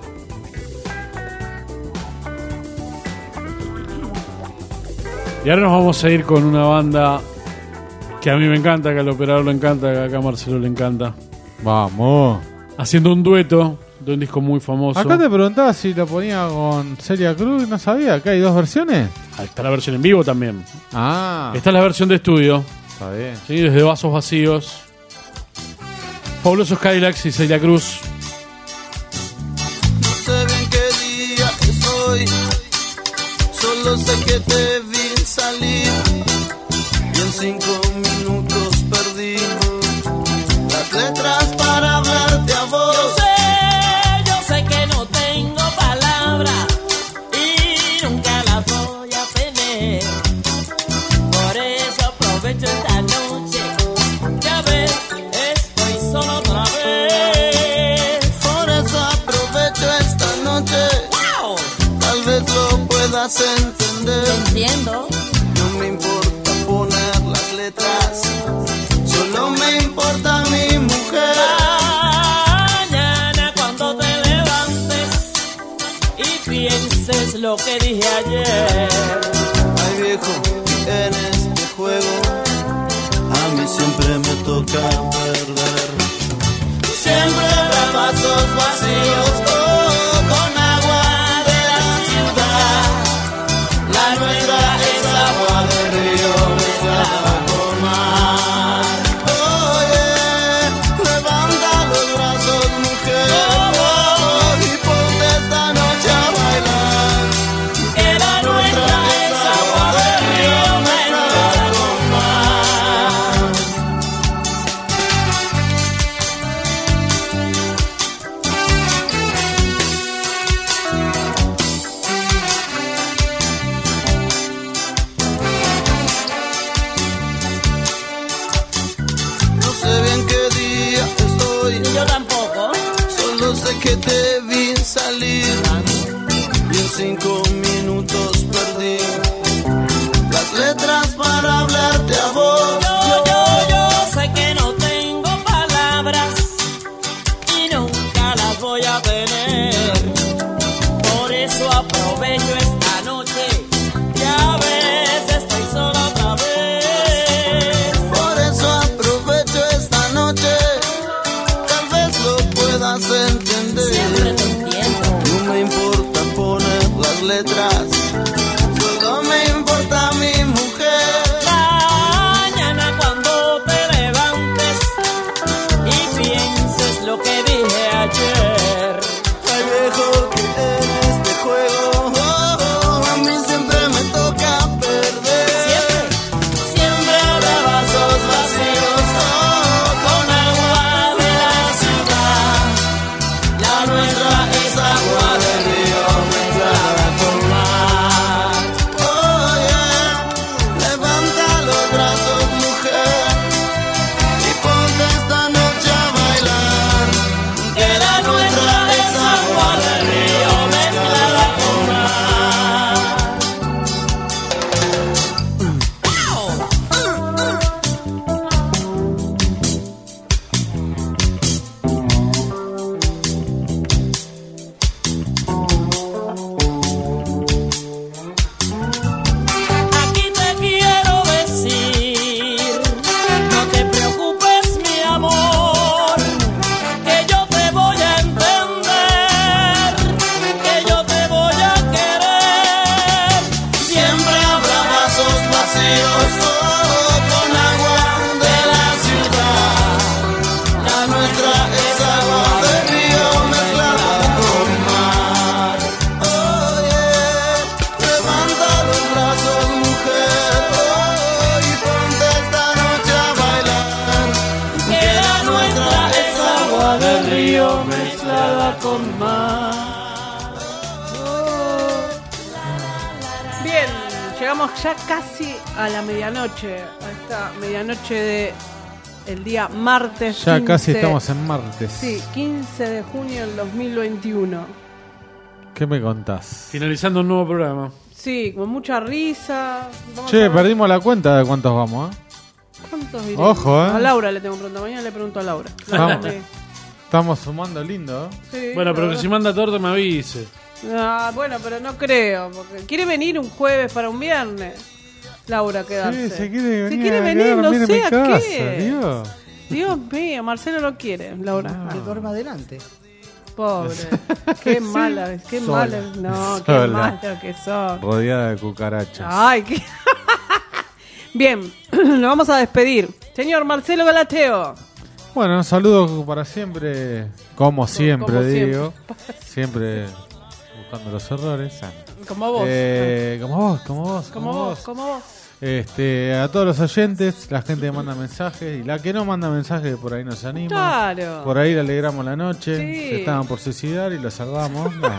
Speaker 4: Y ahora nos vamos a ir con una banda que a mí me encanta, que al operador le encanta, que acá a Marcelo le encanta.
Speaker 6: Vamos.
Speaker 4: Haciendo un dueto de un disco muy famoso.
Speaker 6: Acá te preguntaba si lo ponía con Celia Cruz, no sabía. Acá hay dos versiones.
Speaker 4: Ahí está la versión en vivo también.
Speaker 6: Ah,
Speaker 4: Esta es la versión de estudio.
Speaker 6: está bien.
Speaker 4: ¿Sí? Desde Vasos Vacíos. Fabulosos Cadillacs y Celia Cruz.
Speaker 13: No sé bien qué día es hoy, solo sé que te vi salir y en 5 minutos perdí las letras para hablarte a vos. Yo sé puedas entender.
Speaker 17: Entiendo.
Speaker 13: No me importa poner las letras, solo me importa mi mujer.
Speaker 17: Mañana cuando te levantes y pienses lo que dije ayer.
Speaker 13: Ay viejo, en este juego a mí siempre me toca perder. Siempre habrá vasos vacíos con agua de la ciudad. La nuestra es agua de río mezclada con mar. Oye, levanta los brazos, mujer, y ponte esta noche a bailar.
Speaker 17: Que la nuestra es agua de río mezclada con mar.
Speaker 13: No sé bien qué día estoy.
Speaker 17: Yo tampoco.
Speaker 13: Solo sé que te vi salir y en 5 minutos perdí las letras para hablarte a vos.
Speaker 17: Yo sé que no tengo palabras y nunca las voy a tener. Por eso aprovecho esta noche y a veces estoy sola otra vez.
Speaker 13: Por eso aprovecho esta noche, tal vez lo puedas entender.
Speaker 17: Siempre te entiendo.
Speaker 13: No me importa poner las letras, solo me importa mi mujer.
Speaker 17: Mañana cuando te levantes y pienses lo que dije ayer.
Speaker 13: Ay viejo, que en este juego a mí siempre me toca perder. Siempre habrá vasos vacíos con agua de la ciudad. La nuestra es agua de río mezclada con mar. Oye, levanta los brazos, mujer, y ponte esta noche a bailar. Que la nuestra es agua de río mezclada con mar.
Speaker 17: Aquí te quiero decir, no te preocupes mi amor, que yo te voy a entender, que yo te voy a querer.
Speaker 13: Siempre habrá vasos vacíos con agua de la ciudad. La nuestra es agua de río mezclada con mar. Oye, levanta los brazos, mujer, y ponte esta noche a bailar.
Speaker 17: Que la nuestra es agua de río mezclada con mar.
Speaker 3: Bien, llegamos ya casi a la medianoche, a esta medianoche de el día martes.
Speaker 6: Ya
Speaker 3: 15,
Speaker 6: casi estamos en martes.
Speaker 3: Sí, 15 de junio del 2021.
Speaker 6: ¿Qué me contás?
Speaker 4: Finalizando un nuevo programa.
Speaker 3: Sí, con mucha risa. Vamos
Speaker 6: Che,
Speaker 3: a ver
Speaker 6: perdimos la cuenta de cuántos vamos, ¿eh?
Speaker 3: ¿Cuántos diremos?
Speaker 6: Ojo, ¿eh?
Speaker 3: A Laura le tengo que preguntar, mañana le pregunto a Laura.
Speaker 6: Vamos.
Speaker 3: Sí.
Speaker 6: Estamos sumando lindo, ¿eh?
Speaker 3: Sí,
Speaker 4: Bueno, pero
Speaker 3: la
Speaker 4: que si manda torta me avise.
Speaker 3: Ah, bueno, pero no creo, porque quiere venir un jueves para un viernes. Laura, quedarse.
Speaker 6: Sí, se quiere venir,
Speaker 3: Se quiere
Speaker 6: a
Speaker 3: venir,
Speaker 6: quedar a
Speaker 3: no
Speaker 6: dormir en
Speaker 3: sé
Speaker 6: mi
Speaker 3: a
Speaker 6: casa,
Speaker 3: qué.
Speaker 6: Dios.
Speaker 3: Dios mío, Marcelo no quiere, Laura.
Speaker 5: Que duerma adelante.
Speaker 3: Pobre. Qué mala, qué
Speaker 5: Sola.
Speaker 3: mala. No, qué
Speaker 6: Sola.
Speaker 3: malo que son.
Speaker 6: Rodeada de cucarachas.
Speaker 3: Ay, qué. Bien, nos vamos a despedir. Señor Marcelo Galateo.
Speaker 6: Bueno, un saludo para siempre, como siempre
Speaker 3: como
Speaker 6: digo, siempre buscando los errores.
Speaker 3: Como vos.
Speaker 6: Como vos. A todos los oyentes, la gente que manda mensajes y la que no manda mensajes por ahí nos anima.
Speaker 3: Claro.
Speaker 6: Por ahí le alegramos la noche.
Speaker 3: Sí.
Speaker 6: Estaban por suicidar y los salvamos. No.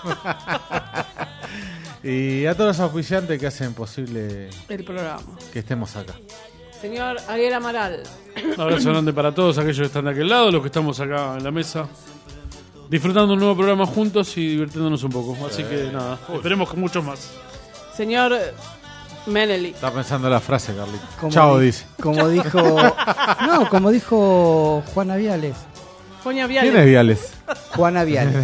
Speaker 6: Y a todos los auspiciantes que hacen posible
Speaker 3: El programa.
Speaker 6: que estemos acá.
Speaker 3: Señor Ariel Amaral.
Speaker 4: Un abrazo grande para todos aquellos que están de aquel lado, los que estamos acá en la mesa, disfrutando un nuevo programa juntos y divirtiéndonos un poco. Así que nada, esperemos con muchos más.
Speaker 3: señor Menelik.
Speaker 6: Está pensando la frase, Carlito.
Speaker 5: Como
Speaker 6: Dice.
Speaker 5: Como dijo Juana Viales.
Speaker 3: Juana Viales.
Speaker 6: ¿Quién es Viales?
Speaker 5: Juana Viales.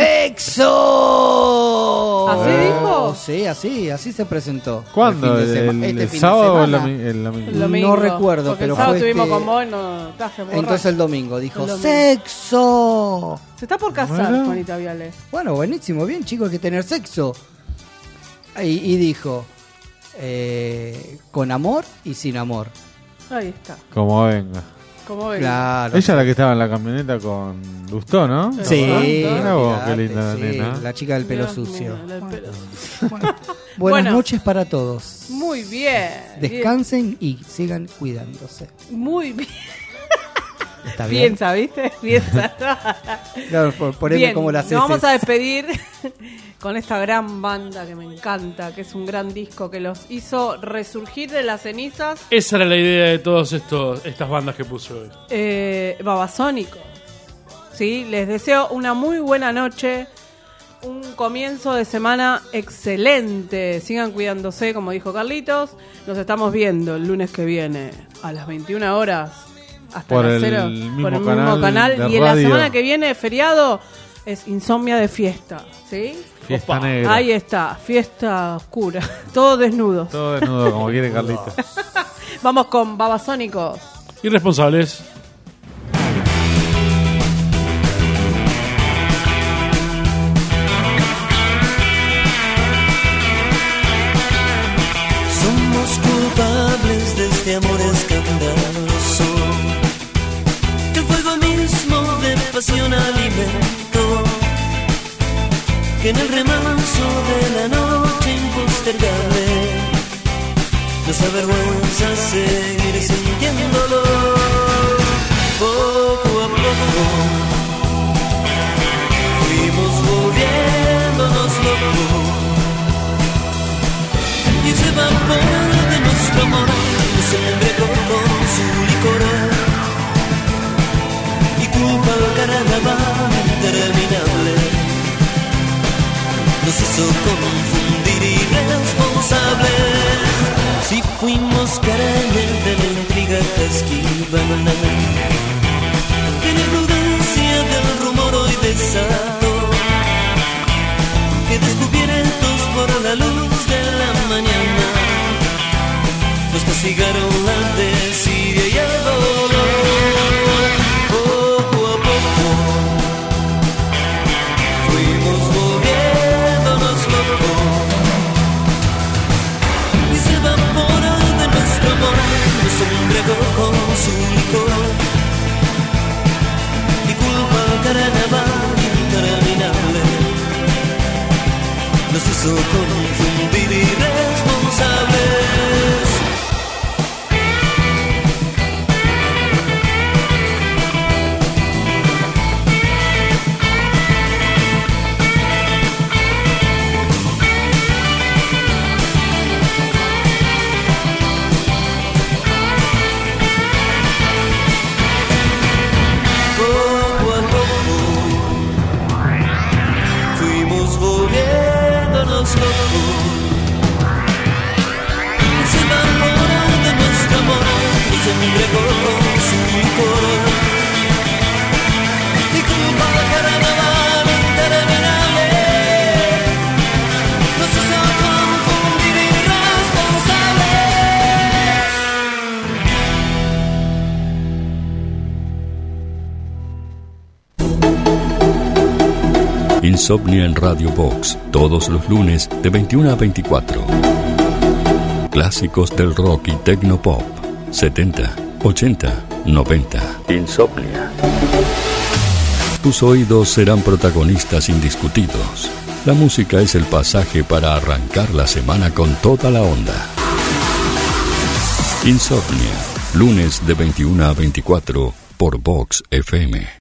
Speaker 5: ¡Sexo!
Speaker 3: ¿Así dijo?
Speaker 5: Sí, así se presentó.
Speaker 6: ¿Cuándo? ¿El sábado o el domingo?
Speaker 5: No recuerdo,
Speaker 3: porque
Speaker 5: pero
Speaker 3: el sábado
Speaker 5: fue
Speaker 3: estuvimos con vos y no traje borracho.
Speaker 5: Entonces el domingo dijo
Speaker 3: El domingo.
Speaker 5: ¡sexo!
Speaker 3: Se está por casar,
Speaker 5: Bueno.
Speaker 3: Juanita Viales.
Speaker 5: Bueno, buenísimo, bien, chicos, hay que tener sexo. Y dijo, con amor y sin amor.
Speaker 3: Ahí está.
Speaker 6: Como venga.
Speaker 3: Como ven.
Speaker 5: Claro.
Speaker 6: Ella es la que estaba en la camioneta con Lustó, ¿no?
Speaker 5: Sí,
Speaker 6: Mirá vos, qué
Speaker 5: mirá,
Speaker 6: linda
Speaker 5: sí,
Speaker 6: nena.
Speaker 5: la chica del pelo
Speaker 3: Dios
Speaker 5: sucio.
Speaker 3: mío, el pelo.
Speaker 5: Buenas
Speaker 3: Bueno.
Speaker 5: noches para todos.
Speaker 3: Muy bien.
Speaker 5: Descansen y sigan cuidándose.
Speaker 3: Muy bien.
Speaker 5: ¿Está bien?
Speaker 3: Piensa, ¿viste? Piensa.
Speaker 5: Claro, poneme
Speaker 3: Bien,
Speaker 5: como las
Speaker 3: nos vamos a
Speaker 5: heces.
Speaker 3: despedir con esta gran banda que me encanta, que es un gran disco que los hizo resurgir de las cenizas.
Speaker 4: Esa era la idea de todas estas bandas que puso hoy.
Speaker 3: Babasónico. Sí, les deseo una muy buena noche, un comienzo de semana excelente. Sigan cuidándose, como dijo Carlitos. Nos estamos viendo el lunes que viene a las 21 horas hasta
Speaker 6: Por
Speaker 3: las
Speaker 6: el
Speaker 3: 0
Speaker 6: mismo
Speaker 3: por el
Speaker 6: canal
Speaker 3: mismo canal.
Speaker 6: de
Speaker 3: Y en la
Speaker 6: radio.
Speaker 3: semana que viene, feriado, es Insomnia de Fiesta. ¿Sí?
Speaker 6: Fiesta negra.
Speaker 3: Ahí está, fiesta oscura. Todos desnudos.
Speaker 6: Todo desnudo, como quiere Carlito.
Speaker 3: Vamos con Babasónicos.
Speaker 4: Irresponsables.
Speaker 13: Somos culpables de este amor escandaloso, que el fuego mismo de pasión alimentó, que en el remanso de la noche impostergable nos avergüenza seguir sintiéndolo. Poco a poco fuimos volviéndonos locos, y ese vapor de nuestro amor nos embriagó con su licor, y culpa al carnaval interminable nos hizo confundir irresponsables. Si fuimos carnes de la intriga que esquivan, que la imprudencia del rumor hoy desató, que descubiertos por la luz de la mañana nos castigaron la desidia y el dolor. Poco a poco fuimos volviéndonos locos, y se evapora de nuestro amor, nos embriagó con su licor, y culpa al carnaval interminable nos hizo confundir irresponsables. Poco a poco fuimos volviéndonos locos, se enamoró de nuestro amor y se embriagó con su licor, y culpa al carnaval interminable nos hizo confundir irresponsables.
Speaker 1: Insomnia en Radio Box, todos los lunes de 21 a 24. Clásicos del rock y tecnopop, 70, 80, 90. Insomnia. Tus oídos serán protagonistas indiscutidos. La música es el pasaje para arrancar la semana con toda la onda. Insomnia, lunes de 21 a 24 por Vox FM.